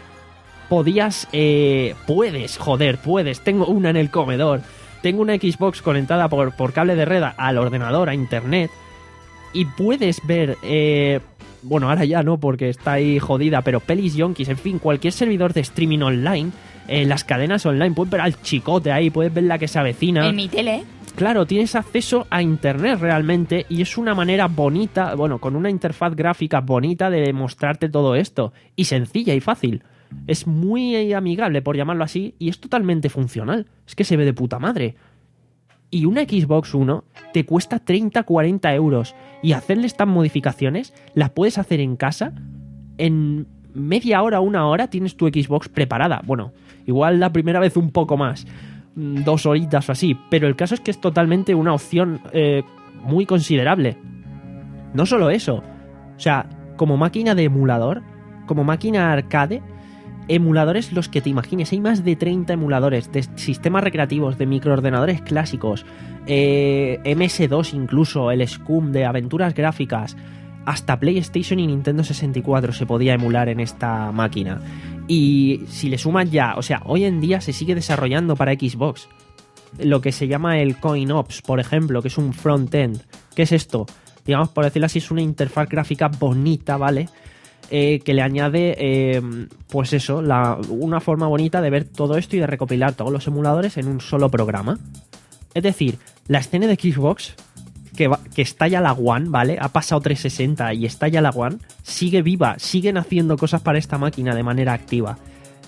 podías, eh, puedes, joder, puedes, tengo una en el comedor, tengo una Xbox conectada por, por cable de red al ordenador, a internet, y puedes ver, eh, bueno, ahora ya no porque está ahí jodida, pero pelis yonkis, en fin, cualquier servidor de streaming online, eh, las cadenas online, puedes ver al chicote ahí, puedes ver la que se avecina. En mi tele. Claro, tienes acceso a internet realmente y es una manera bonita, bueno, con una interfaz gráfica bonita de mostrarte todo esto. Y sencilla y fácil. Es muy amigable, por llamarlo así, y es totalmente funcional. Es que se ve de puta madre. Y una Xbox One te cuesta treinta a cuarenta euros. Y hacerle estas modificaciones las puedes hacer en casa. En media hora, una hora, tienes tu Xbox preparada. Bueno, igual la primera vez un poco más. Dos horitas o así, pero el caso es que es totalmente una opción eh, muy considerable. No solo eso, o sea, como máquina de emulador, como máquina arcade, emuladores los que te imagines. Hay más de treinta emuladores de sistemas recreativos, de microordenadores clásicos, eh, eme ese dos incluso, el Scum de aventuras gráficas, hasta PlayStation y Nintendo sesenta y cuatro se podía emular en esta máquina. Y si le suman ya, o sea, hoy en día se sigue desarrollando para Xbox lo que se llama el CoinOps, por ejemplo, que es un front-end. ¿Qué es esto? Digamos, por decirlo así, es una interfaz gráfica bonita, ¿vale? Eh, que le añade, eh, pues eso, la, una forma bonita de ver todo esto y de recopilar todos los emuladores en un solo programa. Es decir, la escena de Xbox, que, va, que está ya la One, ¿vale? Ha pasado trescientos sesenta y está ya la One, sigue viva, siguen haciendo cosas para esta máquina de manera activa.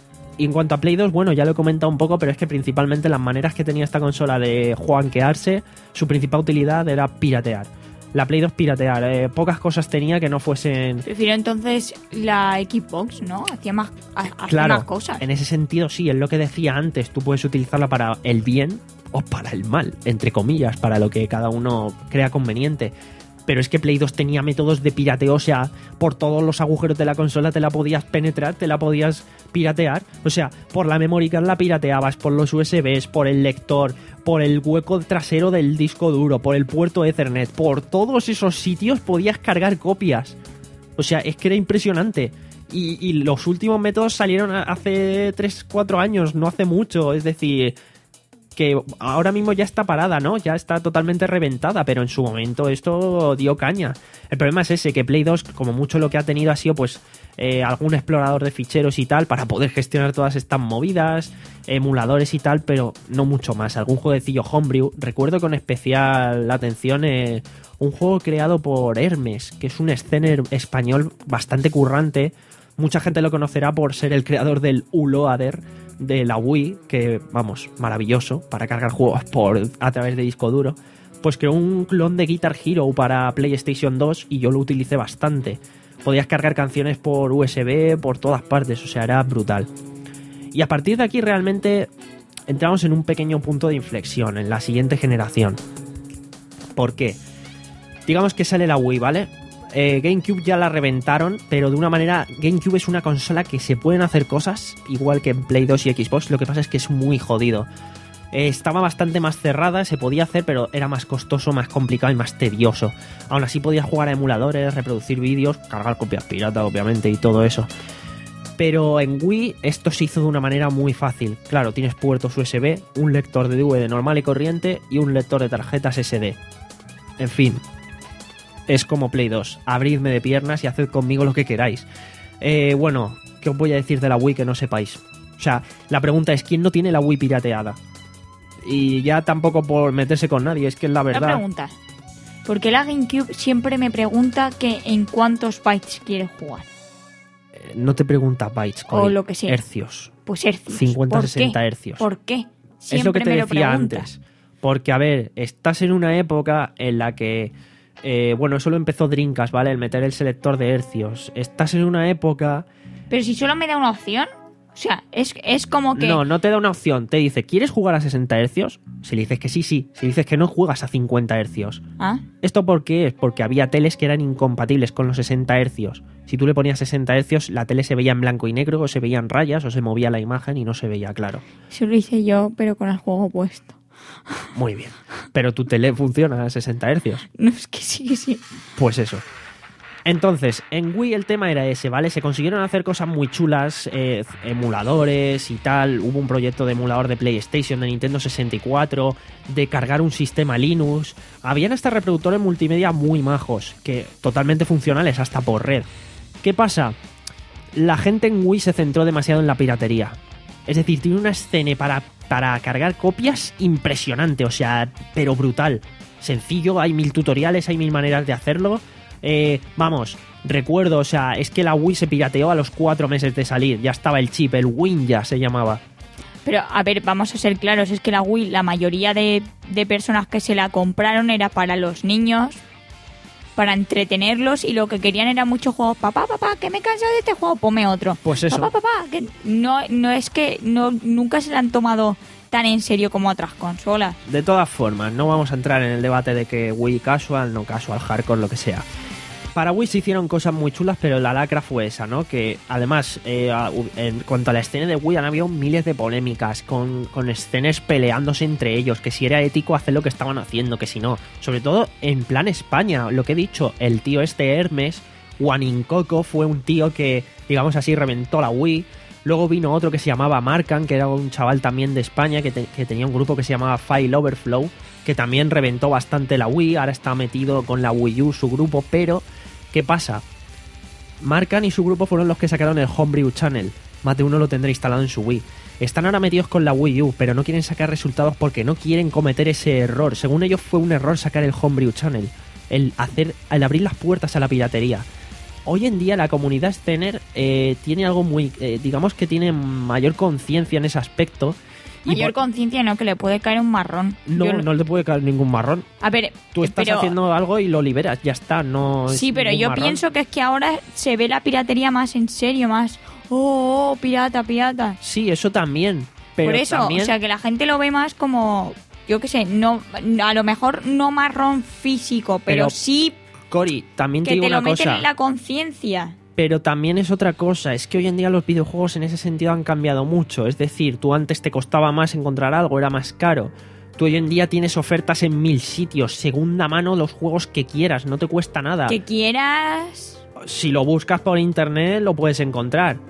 Y en cuanto a Play dos, bueno, ya lo he comentado un poco, pero es que principalmente las maneras que tenía esta consola de juanquearse, su principal utilidad era piratear. La Play dos piratear, eh, pocas cosas tenía que no fuesen... Prefiero entonces la Xbox, ¿no? Hacía más, hacía claro, más cosas. En ese sentido sí, es lo que decía antes, tú puedes utilizarla para el bien o para el mal, entre comillas, para lo que cada uno crea conveniente. Pero es que Play dos tenía métodos de pirateo, o sea, por todos los agujeros de la consola te la podías penetrar, te la podías piratear. O sea, por la memory card la pirateabas, por los U S Bs, por el lector, por el hueco trasero del disco duro, por el puerto Ethernet, por todos esos sitios podías cargar copias. O sea, es que era impresionante. Y, y los últimos métodos salieron hace tres cuatro años, no hace mucho, es decir... que ahora mismo ya está parada, ¿no? Ya está totalmente reventada, pero en su momento esto dio caña. El problema es ese, que Play dos, como mucho lo que ha tenido ha sido pues eh, algún explorador de ficheros y tal para poder gestionar todas estas movidas, emuladores y tal, pero no mucho más. Algún jueguecillo homebrew. Recuerdo con especial atención eh, un juego creado por Hermes, que es un escener español bastante currante. Mucha gente lo conocerá por ser el creador del Uloader de la Wii, que, vamos, maravilloso para cargar juegos por a través de disco duro. Pues creó un clon de Guitar Hero para PlayStation dos y yo lo utilicé bastante. Podías cargar canciones por U S B, por todas partes, o sea, era brutal. Y a partir de aquí realmente entramos en un pequeño punto de inflexión en la siguiente generación. ¿Por qué? Digamos que sale la Wii, ¿vale? Eh, GameCube ya la reventaron, pero de una manera... GameCube es una consola que se pueden hacer cosas igual que en Play dos y Xbox, lo que pasa es que es muy jodido. Eh, estaba bastante más cerrada, se podía hacer, pero era más costoso, más complicado y más tedioso. Aún así podías jugar a emuladores, reproducir vídeos, cargar copias pirata, obviamente, y todo eso. Pero en Wii esto se hizo de una manera muy fácil. Claro, tienes puertos U S B, un lector de D V D normal y corriente y un lector de tarjetas S D. En fin... es como Play dos. Abridme de piernas y haced conmigo lo que queráis. Eh, bueno, ¿qué os voy a decir de la Wii que no sepáis? O sea, la pregunta es, ¿quién no tiene la Wii pirateada? Y ya tampoco por meterse con nadie, es que es la verdad. Una pregunta. ¿Por qué la GameCube siempre me pregunta que en cuántos bytes quiere jugar? Eh, no te pregunta bytes, o Cori, lo que sea. hercios. Pues hercios. cincuenta a ¿Por sesenta qué? hercios. ¿Por qué? Siempre es lo que te me lo decía pregunta. antes. Porque, a ver, estás en una época en la que... Eh, bueno, eso lo empezó Dreamcast, ¿vale? El meter el selector de hercios. Estás en una época... Pero si solo me da una opción... O sea, es, es como que... No, no te da una opción. Te dice, ¿quieres jugar a sesenta hercios? Si le dices que sí, sí. Si dices que no, juegas a cincuenta hercios. ¿Ah? ¿Esto por qué es? Porque había teles que eran incompatibles con los sesenta hercios. Si tú le ponías sesenta hercios, la tele se veía en blanco y negro, o se veían rayas, o se movía la imagen y no se veía claro. Eso lo hice yo, pero con el juego puesto. Muy bien. Pero tu tele funciona a sesenta hercios. No, es que sí, que sí. Pues eso. Entonces, en Wii el tema era ese, ¿vale? Se consiguieron hacer cosas muy chulas, eh, emuladores y tal. Hubo un proyecto de emulador de PlayStation, de Nintendo sesenta y cuatro, de cargar un sistema Linux. Habían hasta reproductores multimedia muy majos, que totalmente funcionales hasta por red. ¿Qué pasa? La gente en Wii se centró demasiado en la piratería. Es decir, tiene una escena para, para cargar copias impresionante, o sea, pero brutal. Sencillo, hay mil tutoriales, hay mil maneras de hacerlo. Eh, vamos, recuerdo, o sea, es que la Wii se pirateó a los cuatro meses de salir. Ya estaba el chip, el Win ya se llamaba. Pero, a ver, vamos a ser claros, es que la Wii, la mayoría de, de personas que se la compraron era para los niños, para entretenerlos, y lo que querían era muchos juegos. Papá, papá, que me he cansado de este juego, ponme otro. Pues eso. Papá, papá, que no, no es que no, nunca se la han tomado tan en serio como otras consolas. De todas formas, no vamos a entrar en el debate de que Wii casual, no casual, hardcore, lo que sea. Para Wii se hicieron cosas muy chulas, pero la lacra fue esa, ¿no? Que además, eh, en cuanto a la escena de Wii, han habido miles de polémicas con, con escenas peleándose entre ellos, que si era ético hacer lo que estaban haciendo, que si no. Sobre todo en plan España, lo que he dicho, el tío este Hermes, Juanincoco, fue un tío que, digamos así, reventó la Wii. Luego vino otro que se llamaba Marcan, que era un chaval también de España, que, te, que tenía un grupo que se llamaba File Overflow, que también reventó bastante la Wii. Ahora está metido con la Wii U, su grupo, pero ¿qué pasa? Marcan y su grupo fueron los que sacaron el Homebrew Channel. Más de uno lo tendrá instalado en su Wii. Están ahora metidos con la Wii U, pero no quieren sacar resultados porque no quieren cometer ese error. Según ellos fue un error sacar el Homebrew Channel, el, hacer, el abrir las puertas a la piratería. Hoy en día la comunidad Scener eh, tiene algo muy... Eh, digamos que tiene mayor conciencia en ese aspecto. Mayor por... conciencia, no, que le puede caer un marrón. No, Yo... no le puede caer ningún marrón. A ver, tú estás pero... haciendo algo y lo liberas, ya está, no. Sí, pero yo marrón. pienso que es que ahora se ve la piratería más en serio, más. Oh, oh pirata, pirata. Sí, eso también. Pero por eso, también... o sea, que la gente lo ve más como, yo qué sé, no, a lo mejor no marrón físico, pero, pero sí. Cori, también te que digo te lo una meten cosa. En la conciencia. Pero también es otra cosa, es que hoy en día los videojuegos en ese sentido han cambiado mucho. Es decir, tú antes te costaba más encontrar algo, era más caro. Tú hoy en día tienes ofertas en mil sitios, segunda mano, los juegos que quieras, no te cuesta nada. Que quieras. Si lo buscas por internet, lo puedes encontrar.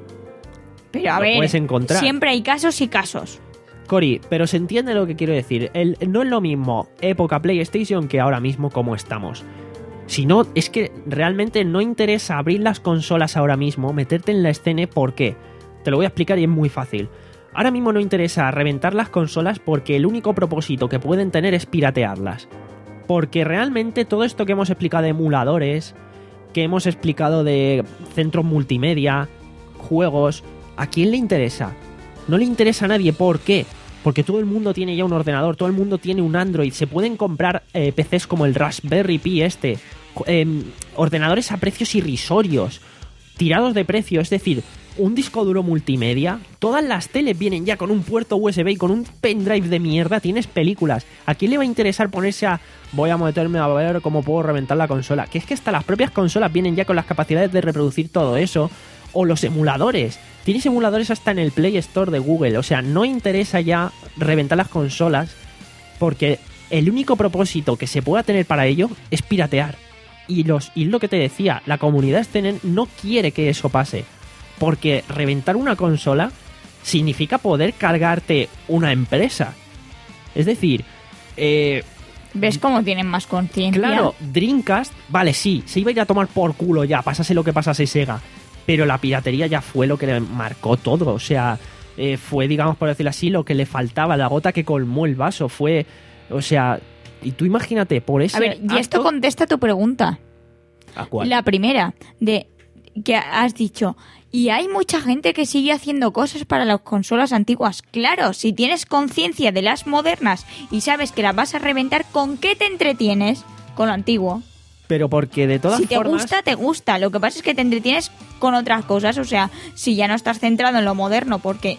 Pero a lo ver, puedes encontrar. Siempre hay casos y casos. Cori, pero se entiende lo que quiero decir. El, no es lo mismo época PlayStation que ahora mismo como estamos. Si no, es que realmente no interesa abrir las consolas ahora mismo, meterte en la escena, ¿por qué? Te lo voy a explicar y es muy fácil. Ahora mismo no interesa reventar las consolas porque el único propósito que pueden tener es piratearlas. Porque realmente todo esto que hemos explicado de emuladores, que hemos explicado de centros multimedia, juegos, ¿a quién le interesa? No le interesa a nadie, ¿por qué? Porque todo el mundo tiene ya un ordenador, todo el mundo tiene un Android, se pueden comprar eh, P Cs como el Raspberry Pi este, eh, ordenadores a precios irrisorios, tirados de precio, es decir, un disco duro multimedia, todas las teles vienen ya con un puerto U S B y con un pendrive de mierda, tienes películas. ¿A quién le va a interesar ponerse a voy a meterme a ver cómo puedo reventar la consola? Que es que hasta las propias consolas vienen ya con las capacidades de reproducir todo eso, o los emuladores. Tienes emuladores hasta en el Play Store de Google. O sea, no interesa ya reventar las consolas porque el único propósito que se pueda tener para ello es piratear. Y, los, y lo que te decía, la comunidad Scener no quiere que eso pase. Porque reventar una consola significa poder cargarte una empresa. Es decir... Eh, ¿Ves cómo tienen más conciencia? Claro, Dreamcast, vale, sí, se iba a ir a tomar por culo ya, pasase lo que pasase Sega. Pero la piratería ya fue lo que le marcó todo. O sea, eh, fue, digamos, por decirlo así, lo que le faltaba, la gota que colmó el vaso. Fue, o sea, y tú imagínate, por ese A ver, y esto acto... contesta tu pregunta. ¿A cuál? La primera, de que has dicho, y hay mucha gente que sigue haciendo cosas para las consolas antiguas. Claro, si tienes conciencia de las modernas y sabes que las vas a reventar, ¿con qué te entretienes? Con lo antiguo. Pero porque de todas si te formas... gusta, te gusta. Lo que pasa es que te entretienes con otras cosas. O sea, si ya no estás centrado en lo moderno porque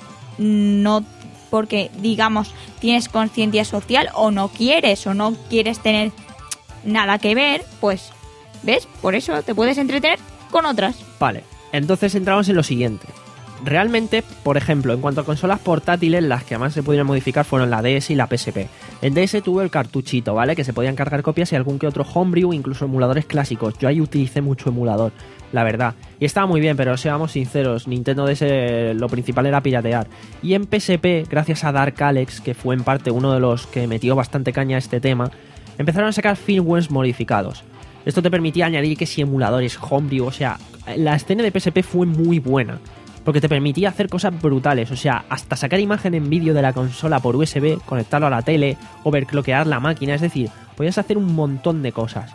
no, porque digamos tienes conciencia social o no quieres o no quieres tener nada que ver, pues, ¿ves? Por eso te puedes entretener con otras. Vale, entonces entramos en lo siguiente. realmente, por ejemplo, en cuanto a consolas portátiles, las que más se pudieron modificar fueron la D S y la P S P. En D S tuve el cartuchito, ¿vale? Que se podían cargar copias y algún que otro homebrew, incluso emuladores clásicos. Yo ahí utilicé mucho emulador, la verdad. Y estaba muy bien, pero seamos sinceros, Nintendo D S lo principal era piratear. Y en P S P, gracias a Dark Alex, que fue en parte uno de los que metió bastante caña a este tema, empezaron a sacar firmwares modificados. Esto te permitía añadir que si emuladores, homebrew, o sea, la escena de P S P fue muy buena, porque te permitía hacer cosas brutales, o sea, hasta sacar imagen en vídeo de la consola por U S B, conectarlo a la tele, overclockear la máquina, es decir, podías hacer un montón de cosas.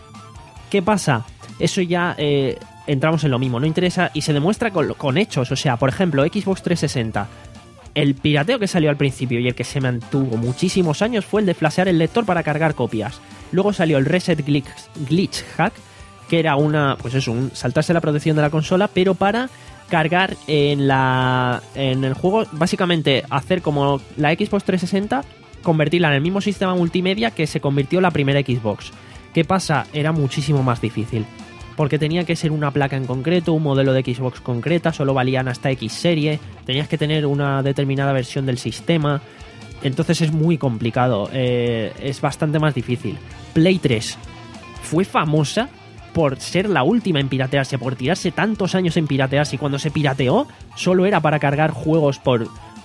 ¿Qué pasa? Eso ya eh, entramos en lo mismo, no interesa, y se demuestra con, con hechos, o sea, por ejemplo, Xbox trescientos sesenta. El pirateo que salió al principio y el que se mantuvo muchísimos años fue el de flashear el lector para cargar copias. Luego salió el Reset Glitch, glitch Hack, que era una, pues eso, un saltarse la protección de la consola, pero para cargar en la en el juego, básicamente hacer como la Xbox trescientos sesenta, convertirla en el mismo sistema multimedia que se convirtió la primera Xbox. ¿Qué pasa? Era muchísimo más difícil, porque tenía que ser una placa en concreto, un modelo de Xbox concreta, solo valían hasta X serie, tenías que tener una determinada versión del sistema, entonces es muy complicado, eh, es bastante más difícil. Play tres fue famosa por ser la última en piratearse, por tirarse tantos años en piratearse, y cuando se pirateó solo era para cargar juegos por...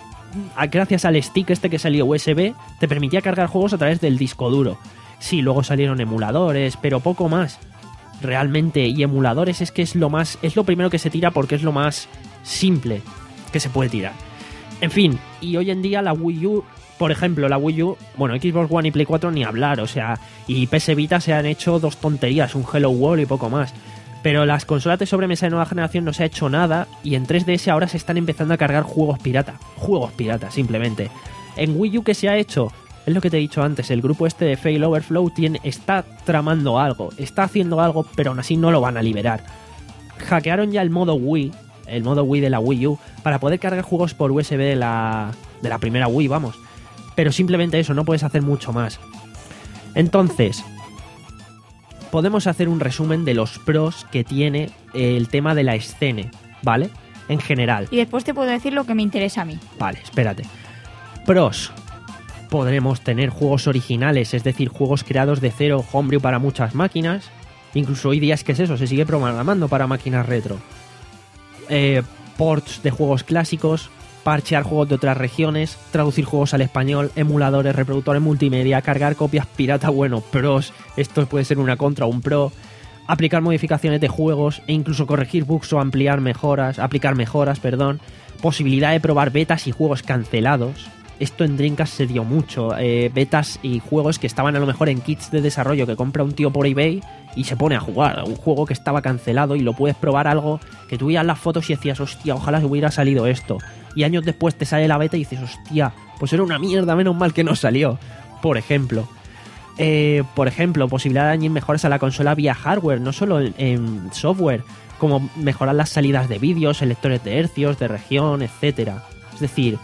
Gracias al stick este que salió U S B, te permitía cargar juegos a través del disco duro. Sí, luego salieron emuladores, pero poco más. Realmente, y emuladores es que es lo más, es lo primero que se tira porque es lo más simple que se puede tirar. En fin, y hoy en día la Wii U, por ejemplo, la Wii U, bueno, Xbox One y Play cuatro ni hablar, o sea, y P S Vita se han hecho dos tonterías, un Hello World y poco más. Pero las consolas de sobremesa de nueva generación no se ha hecho nada, y en tres D S ahora se están empezando a cargar juegos pirata, juegos pirata, simplemente. En Wii U, ¿qué se ha hecho? Es lo que te he dicho antes, el grupo este de Fail Overflow tiene, está tramando algo, está haciendo algo, pero aún así no lo van a liberar. Hackearon ya el modo Wii, el modo Wii de la Wii U, para poder cargar juegos por U S B de la, de la primera Wii, vamos. Pero simplemente eso, no puedes hacer mucho más. Entonces, podemos hacer un resumen de los pros que tiene el tema de la escena, ¿vale? En general. Y después te puedo decir lo que me interesa a mí. Vale, espérate. Pros. Podremos tener juegos originales, es decir, juegos creados de cero, homebrew para muchas máquinas. Incluso hoy día es que es eso, se sigue programando para máquinas retro. Eh, ports de juegos clásicos, parchear juegos de otras regiones, traducir juegos al español, emuladores, reproductores multimedia, cargar copias pirata, bueno, pros, esto puede ser una contra o un pro, aplicar modificaciones de juegos e incluso corregir bugs o ampliar mejoras, aplicar mejoras, perdón, posibilidad de probar betas y juegos cancelados. Esto en Dreamcast se dio mucho, eh, betas y juegos que estaban a lo mejor en kits de desarrollo que compra un tío por eBay y se pone a jugar, un juego que estaba cancelado y lo puedes probar, algo que tú veías las fotos y decías, hostia, ojalá hubiera salido esto, y años después te sale la beta y dices, hostia, pues era una mierda, menos mal que no salió, por ejemplo. Eh, por ejemplo, posibilidad de añadir mejoras a la consola vía hardware, no solo en, en software, como mejorar las salidas de vídeos, selectores de hercios, de región, etcétera. Es decir,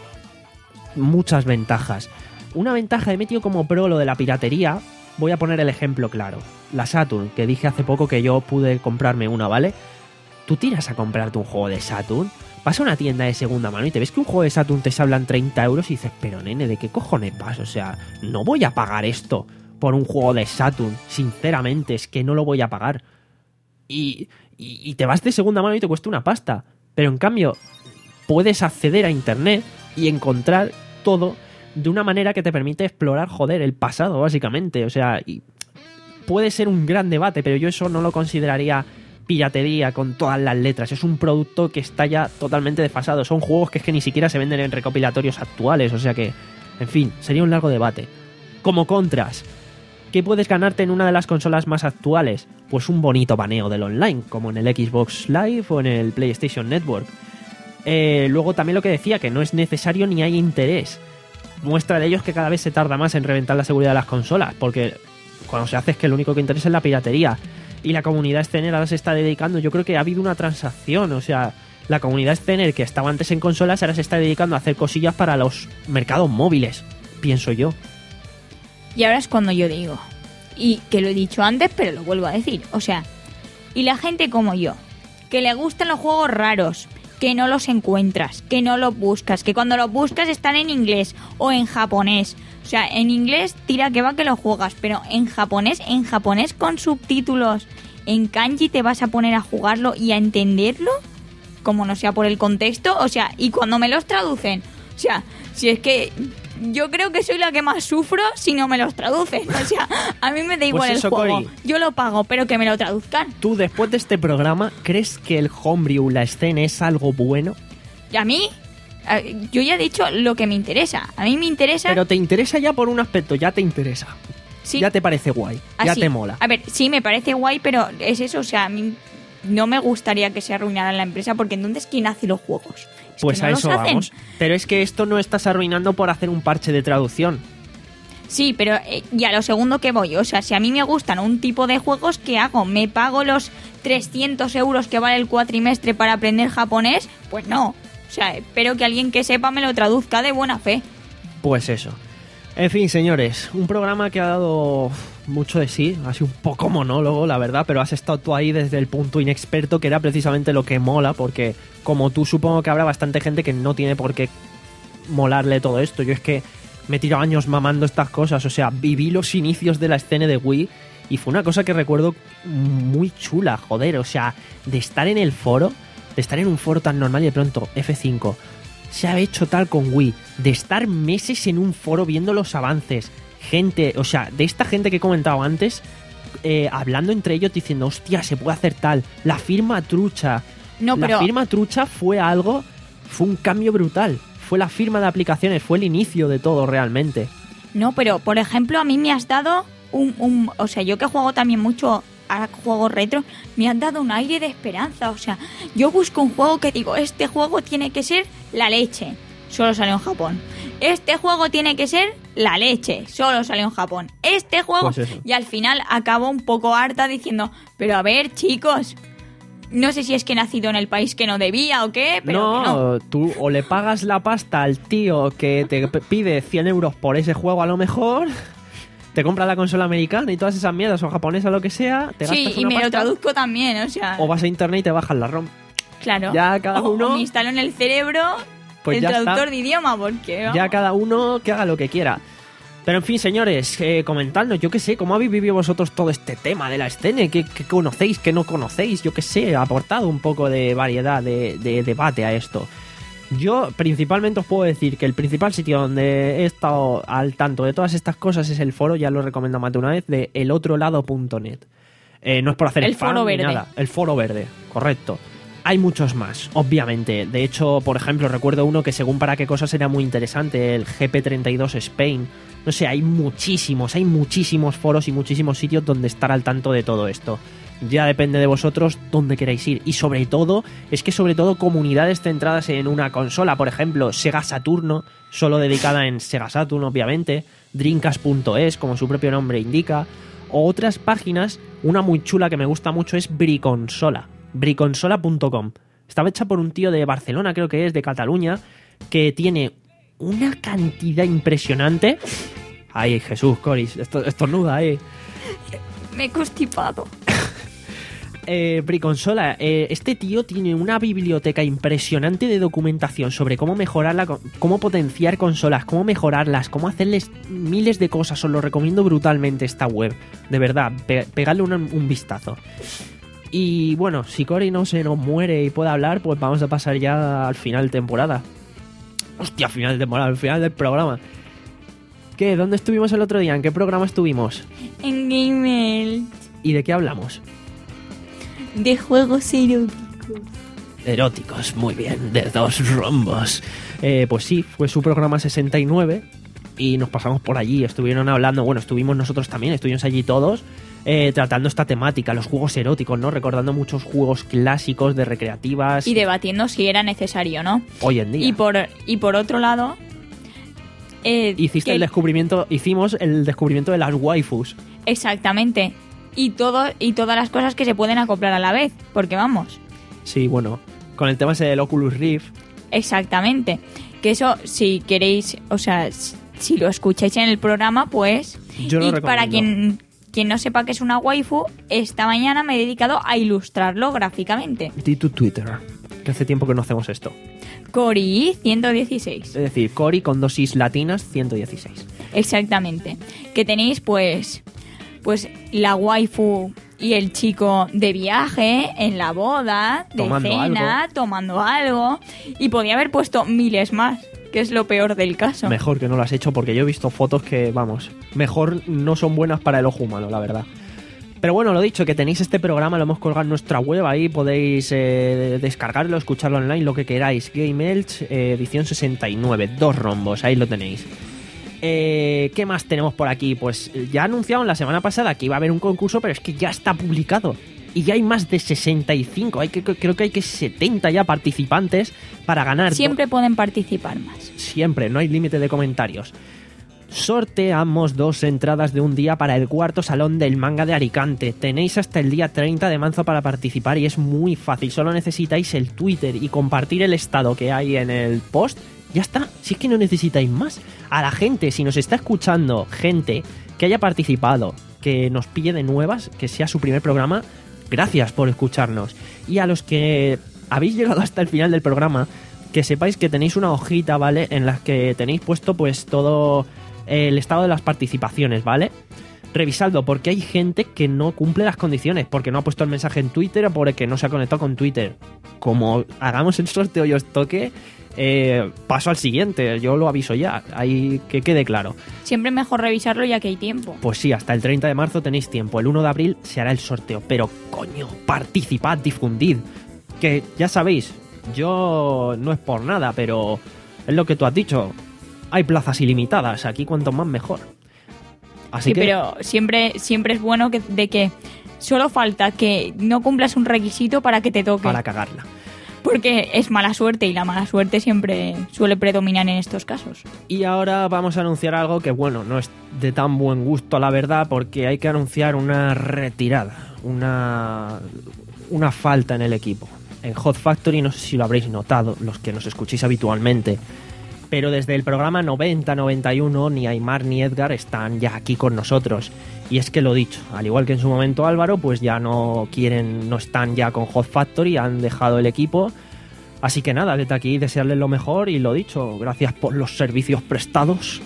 muchas ventajas. Una ventaja, he metido como pro lo de la piratería. Voy a poner el ejemplo claro. La Saturn, que dije hace poco que yo pude comprarme una, ¿vale? Tú tiras a comprarte un juego de Saturn, vas a una tienda de segunda mano y te ves que un juego de Saturn te salgan treinta euros y dices, pero nene, ¿de qué cojones vas? O sea, no voy a pagar esto por un juego de Saturn. Sinceramente, es que no lo voy a pagar. Y, y, y te vas de segunda mano y te cuesta una pasta. Pero en cambio, puedes acceder a internet y encontrar todo de una manera que te permite explorar, joder, el pasado, básicamente. O sea, y puede ser un gran debate, pero yo eso no lo consideraría piratería con todas las letras. Es un producto que está ya totalmente desfasado. Son juegos que es que ni siquiera se venden en recopilatorios actuales. O sea que, en fin, sería un largo debate. Como contras, ¿qué puedes ganarte en una de las consolas más actuales? Pues un bonito baneo del online, como en el Xbox Live o en el PlayStation Network. Eh, luego también lo que decía, que no es necesario ni hay interés. Muestra de ello es que cada vez se tarda más en reventar la seguridad de las consolas, porque cuando se hace es que lo único que interesa es la piratería. Y la comunidad Scener ahora se está dedicando, yo creo que ha habido una transacción, o sea, la comunidad Scener que estaba antes en consolas ahora se está dedicando a hacer cosillas para los mercados móviles, pienso yo. Y ahora es cuando yo digo, y que lo he dicho antes pero lo vuelvo a decir, o sea, y la gente como yo, que le gustan los juegos raros, que no los encuentras, que no los buscas, que cuando los buscas están en inglés o en japonés. O sea, en inglés tira que va que lo juegas, pero en japonés, en japonés con subtítulos, en kanji te vas a poner a jugarlo y a entenderlo, como no sea por el contexto, o sea, y cuando me los traducen, o sea, si es que yo creo que soy la que más sufro si no me los traducen, o sea, a mí me da igual Pues eso, el juego, Cori. yo lo pago, pero que me lo traduzcan. Tú, después de este programa, ¿crees que el homebrew, la escena, es algo bueno? Y a mí, eh, yo ya he dicho lo que me interesa, a mí me interesa... Pero te interesa ya por un aspecto, ya te interesa. Sí. Ya te parece guay, ya Así. te mola. A ver, sí, me parece guay, pero es eso, o sea, a mí no me gustaría que se arruinara la empresa, porque entonces, ¿quién hace los juegos? Es Pues que a no eso los hacen. vamos. Pero es que esto no estás arruinando por hacer un parche de traducción. Sí, pero eh, y a lo segundo que voy, o sea, si a mí me gustan un tipo de juegos, ¿qué hago? ¿Me pago los trescientos euros que vale el cuatrimestre para aprender japonés? Pues no. O sea, espero que alguien que sepa me lo traduzca de buena fe. Pues eso. En fin, señores, un programa que ha dado mucho de sí, ha sido un poco monólogo, la verdad, pero has estado tú ahí desde el punto inexperto, que era precisamente lo que mola, porque como tú supongo que habrá bastante gente que no tiene por qué molarle todo esto. Yo es que me he tirado años mamando estas cosas, o sea, viví los inicios de la escena de Wii y fue una cosa que recuerdo muy chula, joder, o sea, de estar en el foro, de estar en un foro tan normal y de pronto F cinco se ha hecho tal con Wii, de estar meses en un foro viendo los avances, gente, o sea, de esta gente que he comentado antes, eh, hablando entre ellos diciendo, hostia, se puede hacer tal, la firma trucha, No, la pero firma trucha fue algo, fue un cambio brutal, fue la firma de aplicaciones, fue el inicio de todo realmente. no, pero por ejemplo, a mí me has dado un, un o sea, yo que juego también mucho a juegos retro, me han dado un aire de esperanza, o sea, yo busco un juego que digo, este juego tiene que ser la leche, solo salió en Japón. Este juego tiene que ser la leche, solo salió en Japón. Este juego, Pues eso. y al final acabo un poco harta diciendo, pero a ver, chicos, no sé si es que he nacido en el país que no debía o qué, pero no, que no. tú o le pagas la pasta al tío que te p- pide cien euros por ese juego a lo mejor, te compra la consola americana y todas esas mierdas o japonesa o lo que sea, te Sí, gastas y una me lo pasta, traduzco también, o sea, o vas a internet y te bajas la ROM. claro. ya cada O- uno- o me instalo en el cerebro Pues el ya traductor está. de idioma, porque... Ya vamos. cada uno que haga lo que quiera. Pero en fin, señores, eh, comentadnos, yo qué sé, ¿cómo habéis vivido vosotros todo este tema de la escena? ¿Qué, qué conocéis, qué no conocéis? Yo qué sé, aportado un poco de variedad, de, de debate a esto. Yo principalmente os puedo decir que el principal sitio donde he estado al tanto de todas estas cosas es el foro, ya lo he recomendado más de una vez, de elotrolado punto net. Eh, no es por hacer El spam foro ni verde. nada. El foro verde, correcto. Hay muchos más, obviamente. De hecho, por ejemplo, recuerdo uno que según para qué cosas era muy interesante, el G P treinta y dos Spain. No sé, hay muchísimos, hay muchísimos foros y muchísimos sitios donde estar al tanto de todo esto. Ya depende de vosotros dónde queráis ir. Y sobre todo, es que sobre todo comunidades centradas en una consola. Por ejemplo, Sega Saturno, solo dedicada en Sega Saturn, obviamente. Dreamcast punto es, como su propio nombre indica. O otras páginas, una muy chula que me gusta mucho es Briconsola. briconsola punto com. Estaba hecha por un tío de Barcelona, creo que es, de Cataluña, que tiene una cantidad impresionante. Ay, Jesús, Coris, esto, estornuda, eh. Me he constipado. Eh, Briconsola, eh, este tío tiene una biblioteca impresionante de documentación sobre cómo mejorarla, cómo potenciar consolas, cómo mejorarlas, cómo hacerles miles de cosas. Os lo recomiendo brutalmente esta web, de verdad, pe- pegadle un, un vistazo. Y bueno, si Cory no se nos muere y puede hablar, pues vamos a pasar ya al final de temporada. Hostia, final de temporada, al final del programa. ¿Qué? ¿Dónde estuvimos el otro día? ¿En qué programa estuvimos? En Gmail. ¿Y de qué hablamos? De juegos eróticos. Eróticos, muy bien, de dos rombos. Eh, pues sí, fue su programa sesenta y nueve y nos pasamos por allí, estuvieron hablando, bueno, estuvimos nosotros también, estuvimos allí todos, eh, tratando esta temática, los juegos eróticos, ¿no? Recordando muchos juegos clásicos de recreativas Y debatiendo si era necesario, ¿no? hoy en día. Y por, y por otro lado... eh, Hiciste que- el descubrimiento, hicimos el descubrimiento de las waifus. Exactamente. Y, todo, y todas las cosas que se pueden acoplar a la vez. Porque vamos, Sí, bueno, con el tema ese del Oculus Rift. exactamente. Que eso, si queréis, o sea, s- si lo escucháis en el programa, pues... Yo lo y recomiendo. para quien, quien no sepa que es una waifu, esta mañana me he dedicado a ilustrarlo gráficamente. Di tu Twitter. que hace tiempo que no hacemos esto. Cori ciento dieciséis. Es decir, Cori con dos is latinas, ciento dieciséis. Exactamente. Que tenéis pues pues la waifu y el chico de viaje, en la boda, de Tomando cena, algo. tomando algo. Y podía haber puesto miles más, que es lo peor del caso. Mejor que no lo has hecho porque yo he visto fotos que, vamos, mejor no son buenas para el ojo humano, la verdad. Pero bueno, lo dicho, que tenéis este programa, lo hemos colgado en nuestra web, ahí podéis eh, descargarlo, escucharlo online, lo que queráis. Game Elch, eh, edición sesenta y nueve, dos rombos, ahí lo tenéis. Eh, ¿Qué más tenemos por aquí? Pues ya anunciaron la semana pasada que iba a haber un concurso, pero es que ya está publicado. Y ya hay más de sesenta y cinco, hay que, creo que hay que setenta ya participantes para ganar. Siempre pueden participar más. Siempre, no hay límite de comentarios. Sorteamos dos entradas de un día para el cuarto salón del manga de Alicante. Tenéis hasta el día treinta de marzo para participar y es muy fácil. Solo necesitáis el Twitter y compartir el estado que hay en el post. Ya está, si es que no necesitáis más. A la gente, si nos está escuchando, gente que haya participado, que nos pille de nuevas, que sea su primer programa, gracias por escucharnos. Y a los que habéis llegado hasta el final del programa, que sepáis que tenéis una hojita, ¿vale? En la que tenéis puesto pues todo el estado de las participaciones, ¿vale? Revisadlo, porque hay gente que no cumple las condiciones, porque no ha puesto el mensaje en Twitter o porque no se ha conectado con Twitter. Como hagamos el sorteo y os toque, eh, paso al siguiente, yo lo aviso ya, ahí que quede claro. Siempre es mejor revisarlo ya que hay tiempo. Pues sí, hasta el treinta de marzo tenéis tiempo, el uno de abril se hará el sorteo, pero coño, participad, difundid, que ya sabéis, yo no es por nada, pero es lo que tú has dicho, hay plazas ilimitadas, aquí cuanto más mejor. Así Sí, que pero siempre, siempre es bueno que, de que solo falta que no cumplas un requisito para que te toque. para cagarla. Porque es mala suerte y la mala suerte siempre suele predominar en estos casos. Y ahora vamos a anunciar algo que, bueno, no es de tan buen gusto, la verdad, porque hay que anunciar una retirada, una, una falta en el equipo. En Hot Factory, no sé si lo habréis notado, los que nos escuchéis habitualmente, pero desde el programa noventa noventa y uno ni Aymar ni Edgar están ya aquí con nosotros. Y es que lo dicho, al igual que en su momento Álvaro, pues ya no quieren, no están ya con Hot Factory, han dejado el equipo. Así que nada, desde aquí desearles lo mejor y lo dicho, gracias por los servicios prestados.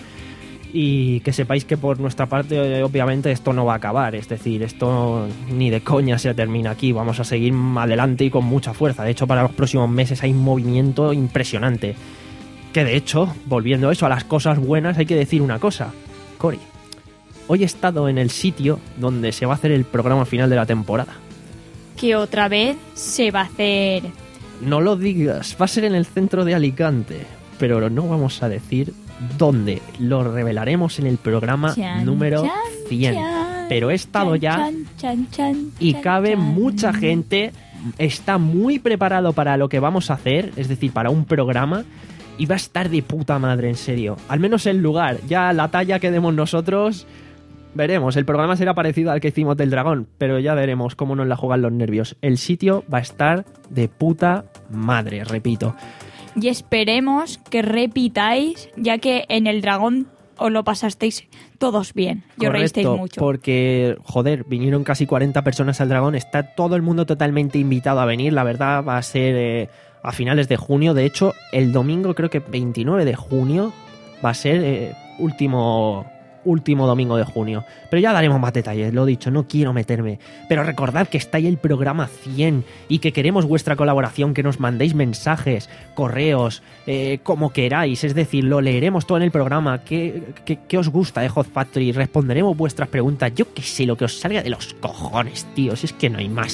Y que sepáis que por nuestra parte, obviamente, esto no va a acabar. Es decir, esto ni de coña se termina aquí. Vamos a seguir adelante y con mucha fuerza. De hecho, para los próximos meses hay un movimiento impresionante. Que de hecho, volviendo eso a las cosas buenas, hay que decir una cosa. Cori, hoy he estado en el sitio donde se va a hacer el programa final de la temporada. Que otra vez se va a hacer... No lo digas, va a ser en el centro de Alicante, pero no vamos a decir dónde. Lo revelaremos en el programa Chan, número chan, cien. chan, Pero he estado chan, ya chan, chan, chan, y chan, cabe chan. mucha gente, está muy preparado para lo que vamos a hacer, es decir, para un programa, y va a estar de puta madre, en serio. Al menos el lugar, ya la talla que demos nosotros, veremos. El programa será parecido al que hicimos del dragón, pero ya veremos cómo nos la juegan los nervios. El sitio va a estar de puta madre, repito. Y esperemos que repitáis, ya que en el dragón os lo pasasteis todos bien. Y os reísteis Correcto, mucho. porque, joder, vinieron casi cuarenta personas al dragón. Está todo el mundo totalmente invitado a venir. La verdad, va a ser eh, a finales de junio. De hecho, el domingo, creo que veintinueve de junio, va a ser eh, último... último domingo de junio. Pero ya daremos más detalles, lo dicho, no quiero meterme. Pero recordad que está ahí el programa cien y que queremos vuestra colaboración, que nos mandéis mensajes, correos, eh, como queráis. Es decir, lo leeremos todo en el programa. ¿Qué, qué, qué os gusta de Hot Factory? Responderemos vuestras preguntas. Yo qué sé, lo que os salga de los cojones, tío. Si es que no hay más.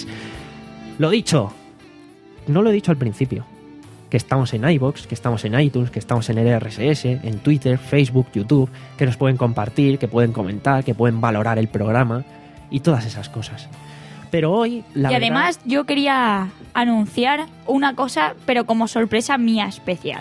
Lo dicho. No lo he dicho al principio. Que estamos en iVoox, que estamos en iTunes, que estamos en el R S S, en Twitter, Facebook, YouTube, que nos pueden compartir, que pueden comentar, que pueden valorar el programa y todas esas cosas. Pero hoy, la y verdad, además yo quería anunciar una cosa, pero como sorpresa mía especial.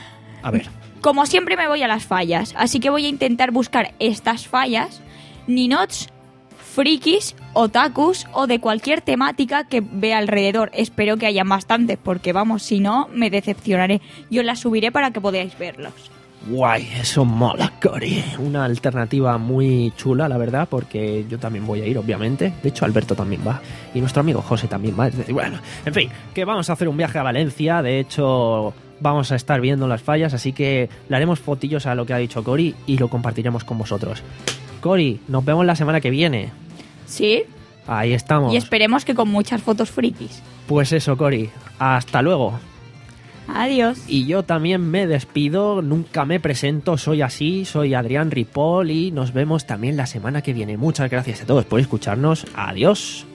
a ver, Como siempre me voy a las fallas, así que voy a intentar buscar estas fallas, ninots, frikis, otakus o de cualquier temática que vea alrededor. Espero que haya bastantes, porque vamos, si no, me decepcionaré. Yo las subiré para que podáis verlos. Guay, eso mola, Cory. Una alternativa muy chula, la verdad, porque yo también voy a ir, obviamente. De hecho, Alberto también va. Y nuestro amigo José también va. Es decir, bueno, en fin, que vamos a hacer un viaje a Valencia. De hecho, vamos a estar viendo las fallas, así que le haremos fotillos a lo que ha dicho Cory y lo compartiremos con vosotros. Cory, nos vemos la semana que viene. Sí. Ahí estamos. Y esperemos que con muchas fotos frikis. Pues eso, Cory. Hasta luego. Adiós. Y yo también me despido, nunca me presento, soy así, soy Adrián Ripoll y nos vemos también la semana que viene. Muchas gracias a todos por escucharnos. Adiós.